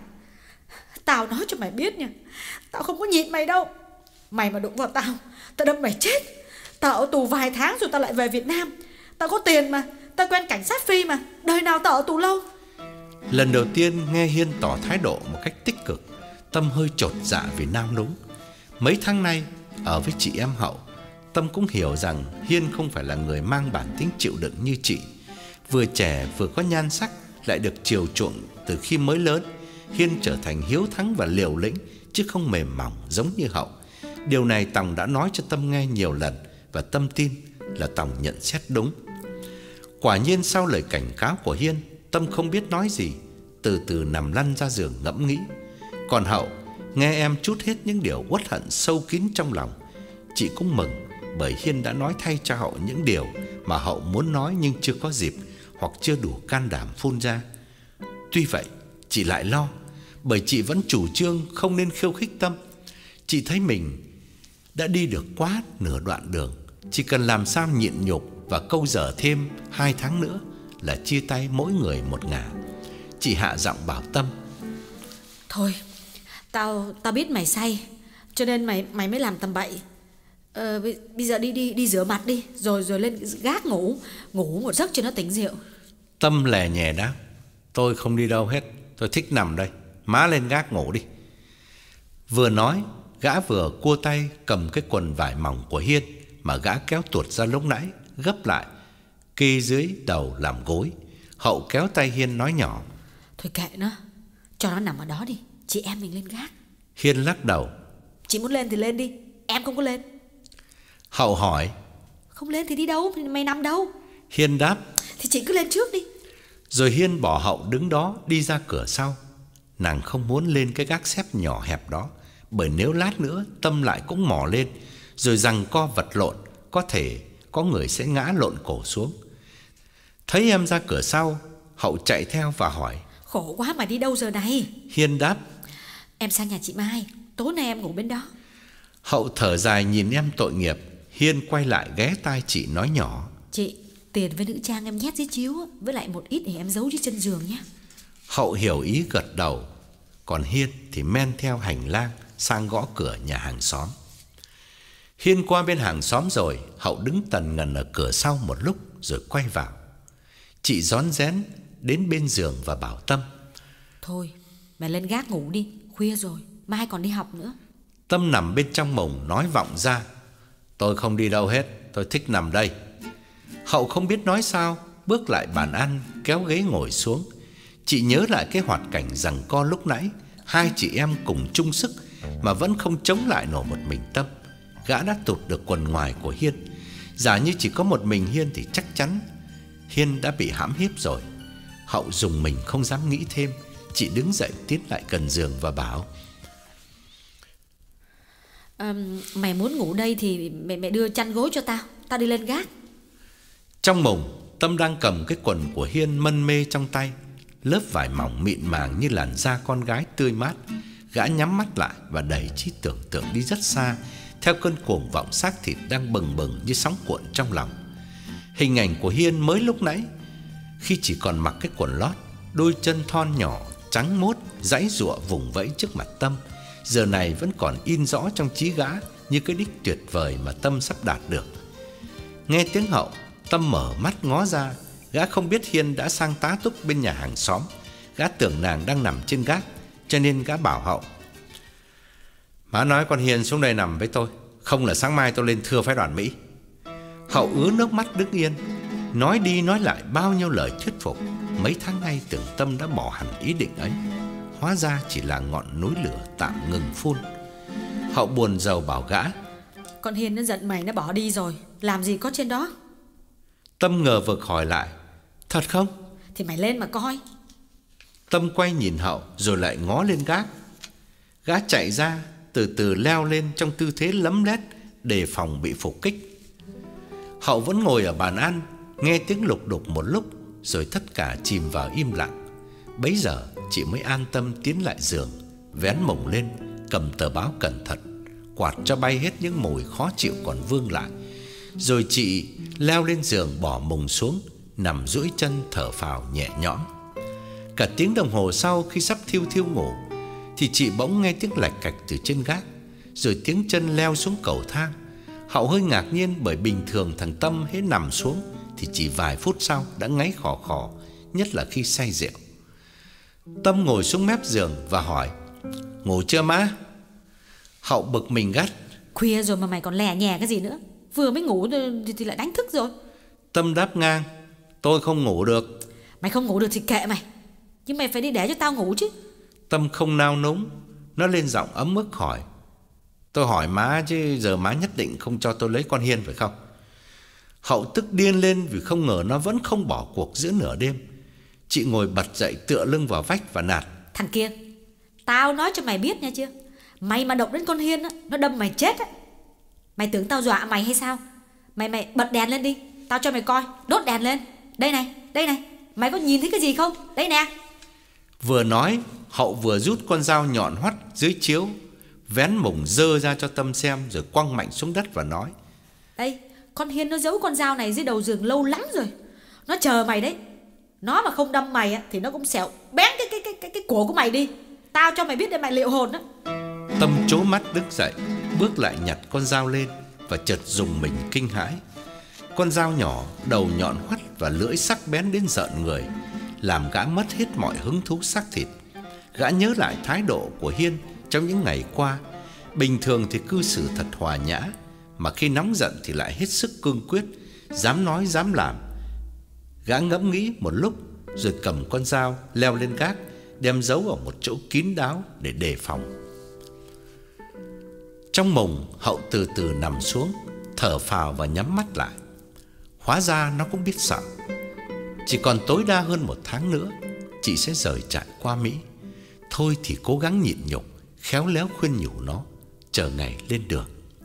Speaker 3: Tao nói cho mày biết nha, tao không có nhịn mày đâu. Mày mà đụng vào tao, tao đâm mày chết. Tao ở tù vài tháng rồi tao lại về Việt Nam. Tao có tiền mà, tao quen cảnh sát Phi mà, đời nào tao ở tù lâu.
Speaker 1: Lần đầu tiên nghe Hiên tỏ thái độ một cách tích cực, Tâm hơi chột dạ vì nao núng. Mấy tháng nay ở với chị em Hậu, Tâm cũng hiểu rằng Hiên không phải là người mang bản tính chịu đựng như chị. Vừa trẻ vừa có nhan sắc, lại được chiều chuộng từ khi mới lớn. Hiên trở thành hiếu thắng và liều lĩnh, chứ không mềm mỏng giống như Hậu. Điều này Tòng đã nói cho Tâm nghe nhiều lần, và Tâm tin là Tòng nhận xét đúng. Quả nhiên sau lời cảnh cáo của Hiên, Tâm không biết nói gì, từ từ nằm lăn ra giường ngẫm nghĩ. Còn Hậu nghe em trút hết những điều uất hận sâu kín trong lòng. Chị cũng mừng, bởi Hiên đã nói thay cho Hậu những điều mà Hậu muốn nói nhưng chưa có dịp, hoặc chưa đủ can đảm phun ra. Tuy vậy chị lại lo, bởi chị vẫn chủ trương không nên khiêu khích Tâm. Chị thấy mình đã đi được quá nửa đoạn đường, chỉ cần làm sao nhịn nhục và câu dở thêm hai tháng nữa là chia tay mỗi người một ngả. Chị hạ giọng bảo Tâm.
Speaker 2: Thôi, tao tao biết mày say, cho nên mày mày mới làm tầm bậy. Ờ, bây giờ đi đi đi rửa mặt đi, rồi rồi lên gác ngủ, ngủ một giấc cho nó tỉnh rượu.
Speaker 1: Tâm lè nhè đáp. Tôi không đi đâu hết, tôi thích nằm đây, má lên gác ngủ đi. Vừa nói, gã vừa cua tay cầm cái quần vải mỏng của Hiên mà gã kéo tuột ra lúc nãy, gấp lại kê dưới đầu làm gối. Hậu kéo tay Hiên nói nhỏ.
Speaker 2: Thôi kệ nó, cho nó nằm ở đó đi, chị em mình lên gác.
Speaker 1: Hiên lắc đầu.
Speaker 2: Chị muốn lên thì lên đi, em không có lên.
Speaker 1: Hậu hỏi.
Speaker 2: Không lên thì đi đâu, mày nằm đâu?
Speaker 1: Hiên đáp.
Speaker 2: Thì chị cứ lên trước đi.
Speaker 1: Rồi Hiên bỏ Hậu đứng đó đi ra cửa sau. Nàng không muốn lên cái gác xếp nhỏ hẹp đó, bởi nếu lát nữa Tâm lại cũng mò lên, rồi giằng co vật lộn, có thể có người sẽ ngã lộn cổ xuống. Thấy em ra cửa sau, Hậu chạy theo và hỏi.
Speaker 2: Khổ quá mà đi đâu giờ này?
Speaker 1: Hiên đáp.
Speaker 2: Em sang nhà chị Mai, tối nay em ngủ bên đó.
Speaker 1: Hậu thở dài nhìn em tội nghiệp. Hiên quay lại ghé tai chị nói nhỏ.
Speaker 2: Chị, tiền với nữ trang em nhét dưới chiếu, với lại một ít để em giấu dưới chân giường nhé.
Speaker 1: Hậu hiểu ý gật đầu. Còn Hiên thì men theo hành lang sang gõ cửa nhà hàng xóm. Hiên qua bên hàng xóm rồi, Hậu đứng tần ngần ở cửa sau một lúc rồi quay vào. Chị rón rén đến bên giường và bảo Tâm.
Speaker 2: Thôi, mày lên gác ngủ đi, khuya rồi, mai còn đi học nữa.
Speaker 1: Tâm nằm bên trong mùng nói vọng ra. Tôi không đi đâu hết, tôi thích nằm đây. Hậu không biết nói sao, bước lại bàn ăn, kéo ghế ngồi xuống. Chị nhớ lại cái hoạt cảnh giằng co lúc nãy, hai chị em cùng chung sức mà vẫn không chống lại nổi một mình Tâm. Gã đã tụt được quần ngoài của Hiên. Giả như chỉ có một mình Hiên thì chắc chắn Hiên đã bị hãm hiếp rồi. Hậu dùng mình không dám nghĩ thêm. Chị đứng dậy tiến lại gần giường và bảo.
Speaker 2: à, Mày muốn ngủ đây thì mẹ, mẹ đưa chăn gối cho tao, tao đi lên gác.
Speaker 1: Trong mùng, Tâm đang cầm cái quần của Hiên mân mê trong tay. Lớp vải mỏng mịn màng như làn da con gái tươi mát. Gã nhắm mắt lại và đẩy trí tưởng tượng đi rất xa, theo cơn cuồng vọng xác thịt đang bừng bừng như sóng cuộn trong lòng. Hình ảnh của Hiên mới lúc nãy, khi chỉ còn mặc cái quần lót, đôi chân thon nhỏ trắng muốt giãy giụa vùng vẫy trước mặt Tâm, giờ này vẫn còn in rõ trong trí gã như cái đích tuyệt vời mà Tâm sắp đạt được. Nghe tiếng Hậu, Tâm mở mắt ngó ra. Gã không biết Hiên đã sang tá túc bên nhà hàng xóm. Gã tưởng nàng đang nằm trên gác, cho nên gã bảo Hậu. Má nói con Hiên xuống đây nằm với tôi, không là sáng mai tôi lên thưa phái đoàn Mỹ. Hậu ứa nước mắt đứng yên, nói đi nói lại bao nhiêu lời thuyết phục. Mấy tháng nay tưởng Tâm đã bỏ hẳn ý định ấy, hóa ra chỉ là ngọn núi lửa tạm ngừng phun. Hậu buồn rầu bảo gã.
Speaker 2: Con Hiên nó giận mày, nó bỏ đi rồi, làm gì có trên đó.
Speaker 1: Tâm ngờ vực hỏi lại. Thật không?
Speaker 2: Thì mày lên mà coi.
Speaker 1: Tâm quay nhìn Hậu rồi lại ngó lên gác. Gã chạy ra, từ từ leo lên trong tư thế lấm lét, đề phòng bị phục kích. Hậu vẫn ngồi ở bàn ăn, nghe tiếng lục đục một lúc, rồi tất cả chìm vào im lặng. Bấy giờ chị mới an tâm tiến lại giường, vén mùng lên, cầm tờ báo cẩn thận, quạt cho bay hết những mùi khó chịu còn vương lại. Rồi chị leo lên giường, bỏ mùng xuống, nằm duỗi chân thở phào nhẹ nhõm. Cả tiếng đồng hồ sau, khi sắp thiêu thiêu ngủ, thì chị bỗng nghe tiếng lạch cạch từ trên gác, rồi tiếng chân leo xuống cầu thang. Hậu hơi ngạc nhiên, bởi bình thường thằng Tâm hết nằm xuống thì chỉ vài phút sau đã ngáy khò khò, nhất là khi say rượu. Tâm ngồi xuống mép giường và hỏi: "Ngủ chưa má?" Hậu bực mình gắt:
Speaker 2: "Khuya rồi mà mày còn lè nhè cái gì nữa? Vừa mới ngủ thì, thì lại đánh thức rồi."
Speaker 1: Tâm đáp ngang: "Tôi không ngủ được."
Speaker 2: "Mày không ngủ được thì kệ mày, nhưng mày phải đi để cho tao ngủ chứ."
Speaker 1: Tâm không nao núng, nó lên giọng ấm ức hỏi: "Tôi hỏi má chứ giờ má nhất định không cho tôi lấy con Hiên phải không?" Hậu tức điên lên vì không ngờ nó vẫn không bỏ cuộc giữa nửa đêm. Chị ngồi bật dậy, tựa lưng vào vách và nạt:
Speaker 2: "Thằng kia, tao nói cho mày biết nha chưa, mày mà động đến con Hiên á, nó đâm mày chết á. Mày tưởng tao dọa mày hay sao? Mày mày bật đèn lên đi, tao cho mày coi. Đốt đèn lên. Đây này, đây này, mày có nhìn thấy cái gì không? Đây nè."
Speaker 1: Vừa nói, Hậu vừa rút con dao nhọn hoắt dưới chiếu, vén mùng dơ ra cho Tâm xem, rồi quăng mạnh xuống đất và nói:
Speaker 2: "Đây, con Hiên nó giấu con dao này dưới đầu giường lâu lắm rồi. Nó chờ mày đấy. Nó mà không đâm mày á, thì nó cũng xẻo bén cái cái cái cái cái cổ của mày đi. Tao cho mày biết để mày liệu hồn đó."
Speaker 1: Tâm trố mắt đứng dậy, bước lại nhặt con dao lên và chợt rùng mình kinh hãi. Con dao nhỏ, đầu nhọn hoắt và lưỡi sắc bén đến rợn người, làm gã mất hết mọi hứng thú xác thịt. Gã nhớ lại thái độ của Hiên trong những ngày qua. Bình thường thì cư xử thật hòa nhã, mà khi nóng giận thì lại hết sức cương quyết, dám nói dám làm. Gã ngẫm nghĩ một lúc, rồi cầm con dao leo lên gác, đem giấu ở một chỗ kín đáo để đề phòng. Trong mùng, Hậu từ từ nằm xuống, thở phào và nhắm mắt lại. Hóa ra nó cũng biết sợ. Chỉ còn tối đa hơn một tháng nữa, chị sẽ rời trại qua Mỹ. Thôi thì cố gắng nhịn nhục, khéo léo khuyên nhủ nó, chờ ngày lên đường.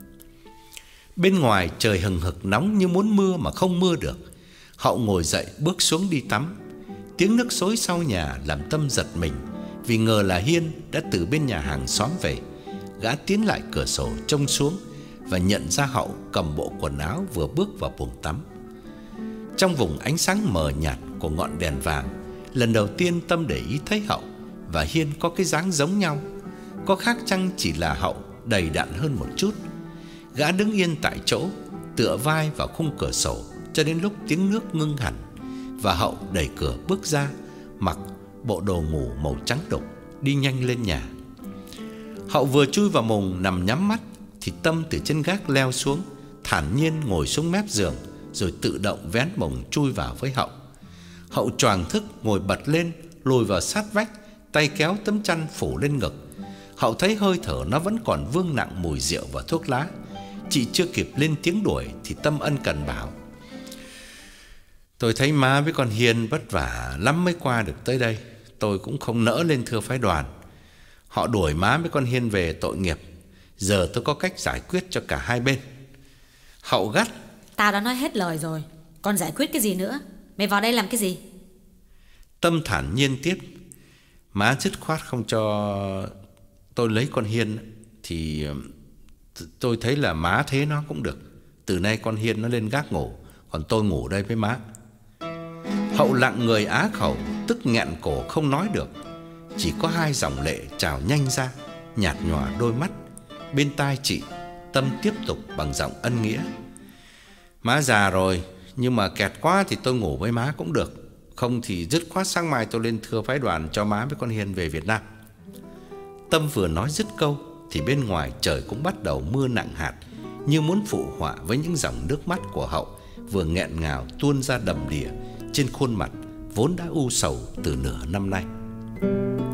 Speaker 1: Bên ngoài trời hừng hực nóng như muốn mưa mà không mưa được. Hậu ngồi dậy, bước xuống đi tắm. Tiếng nước xối sau nhà làm Tâm giật mình, vì ngờ là Hiên đã từ bên nhà hàng xóm về. Gã tiến lại cửa sổ trông xuống và nhận ra Hậu cầm bộ quần áo vừa bước vào buồng tắm. Trong vùng ánh sáng mờ nhạt của ngọn đèn vàng, lần đầu tiên Tâm để ý thấy Hậu và Hiên có cái dáng giống nhau. Có khác chăng chỉ là Hậu đầy đặn hơn một chút. Gã đứng yên tại chỗ, tựa vai vào khung cửa sổ cho đến lúc tiếng nước ngưng hẳn, và Hậu đẩy cửa bước ra, mặc bộ đồ ngủ màu trắng đục, đi nhanh lên nhà. Hậu vừa chui vào mùng nằm nhắm mắt thì Tâm từ trên gác leo xuống, thản nhiên ngồi xuống mép giường, rồi tự động vén mùng chui vào với Hậu. Hậu choàng thức, ngồi bật lên, lùi vào sát vách, tay kéo tấm chăn phủ lên ngực. Hậu thấy hơi thở nó vẫn còn vương nặng mùi rượu và thuốc lá. Chị chưa kịp lên tiếng đuổi thì Tâm ân cần bảo: "Tôi thấy má với con Hiên vất vả lắm mới qua được tới đây. Tôi cũng không nỡ lên thưa phái đoàn. Họ đuổi má với con Hiên về tội nghiệp. Giờ tôi có cách giải quyết cho cả hai bên." Hậu gắt:
Speaker 2: "Tao đã nói hết lời rồi, còn giải quyết cái gì nữa? Mày vào đây làm cái gì?"
Speaker 1: Tâm thản nhiên tiếp: "Má dứt khoát không cho tôi lấy con Hiên thì tôi thấy là má thế nó cũng được. Từ nay con Hiên nó lên gác ngủ, còn tôi ngủ đây với má." Hậu lặng người á khẩu, tức nghẹn cổ không nói được. Chỉ có hai dòng lệ trào nhanh ra, nhạt nhòa đôi mắt. Bên tai chị, Tâm tiếp tục bằng giọng ân nghĩa: "Má già rồi, nhưng mà kẹt quá thì tôi ngủ với má cũng được. Không thì dứt khoát sáng mai tôi lên thưa phái đoàn cho má với con Hiên về Việt Nam." Tâm vừa nói dứt câu thì bên ngoài trời cũng bắt đầu mưa nặng hạt, như muốn phụ họa với những dòng nước mắt của Hậu vừa nghẹn ngào tuôn ra đầm đìa trên khuôn mặt vốn đã u sầu từ nửa năm nay.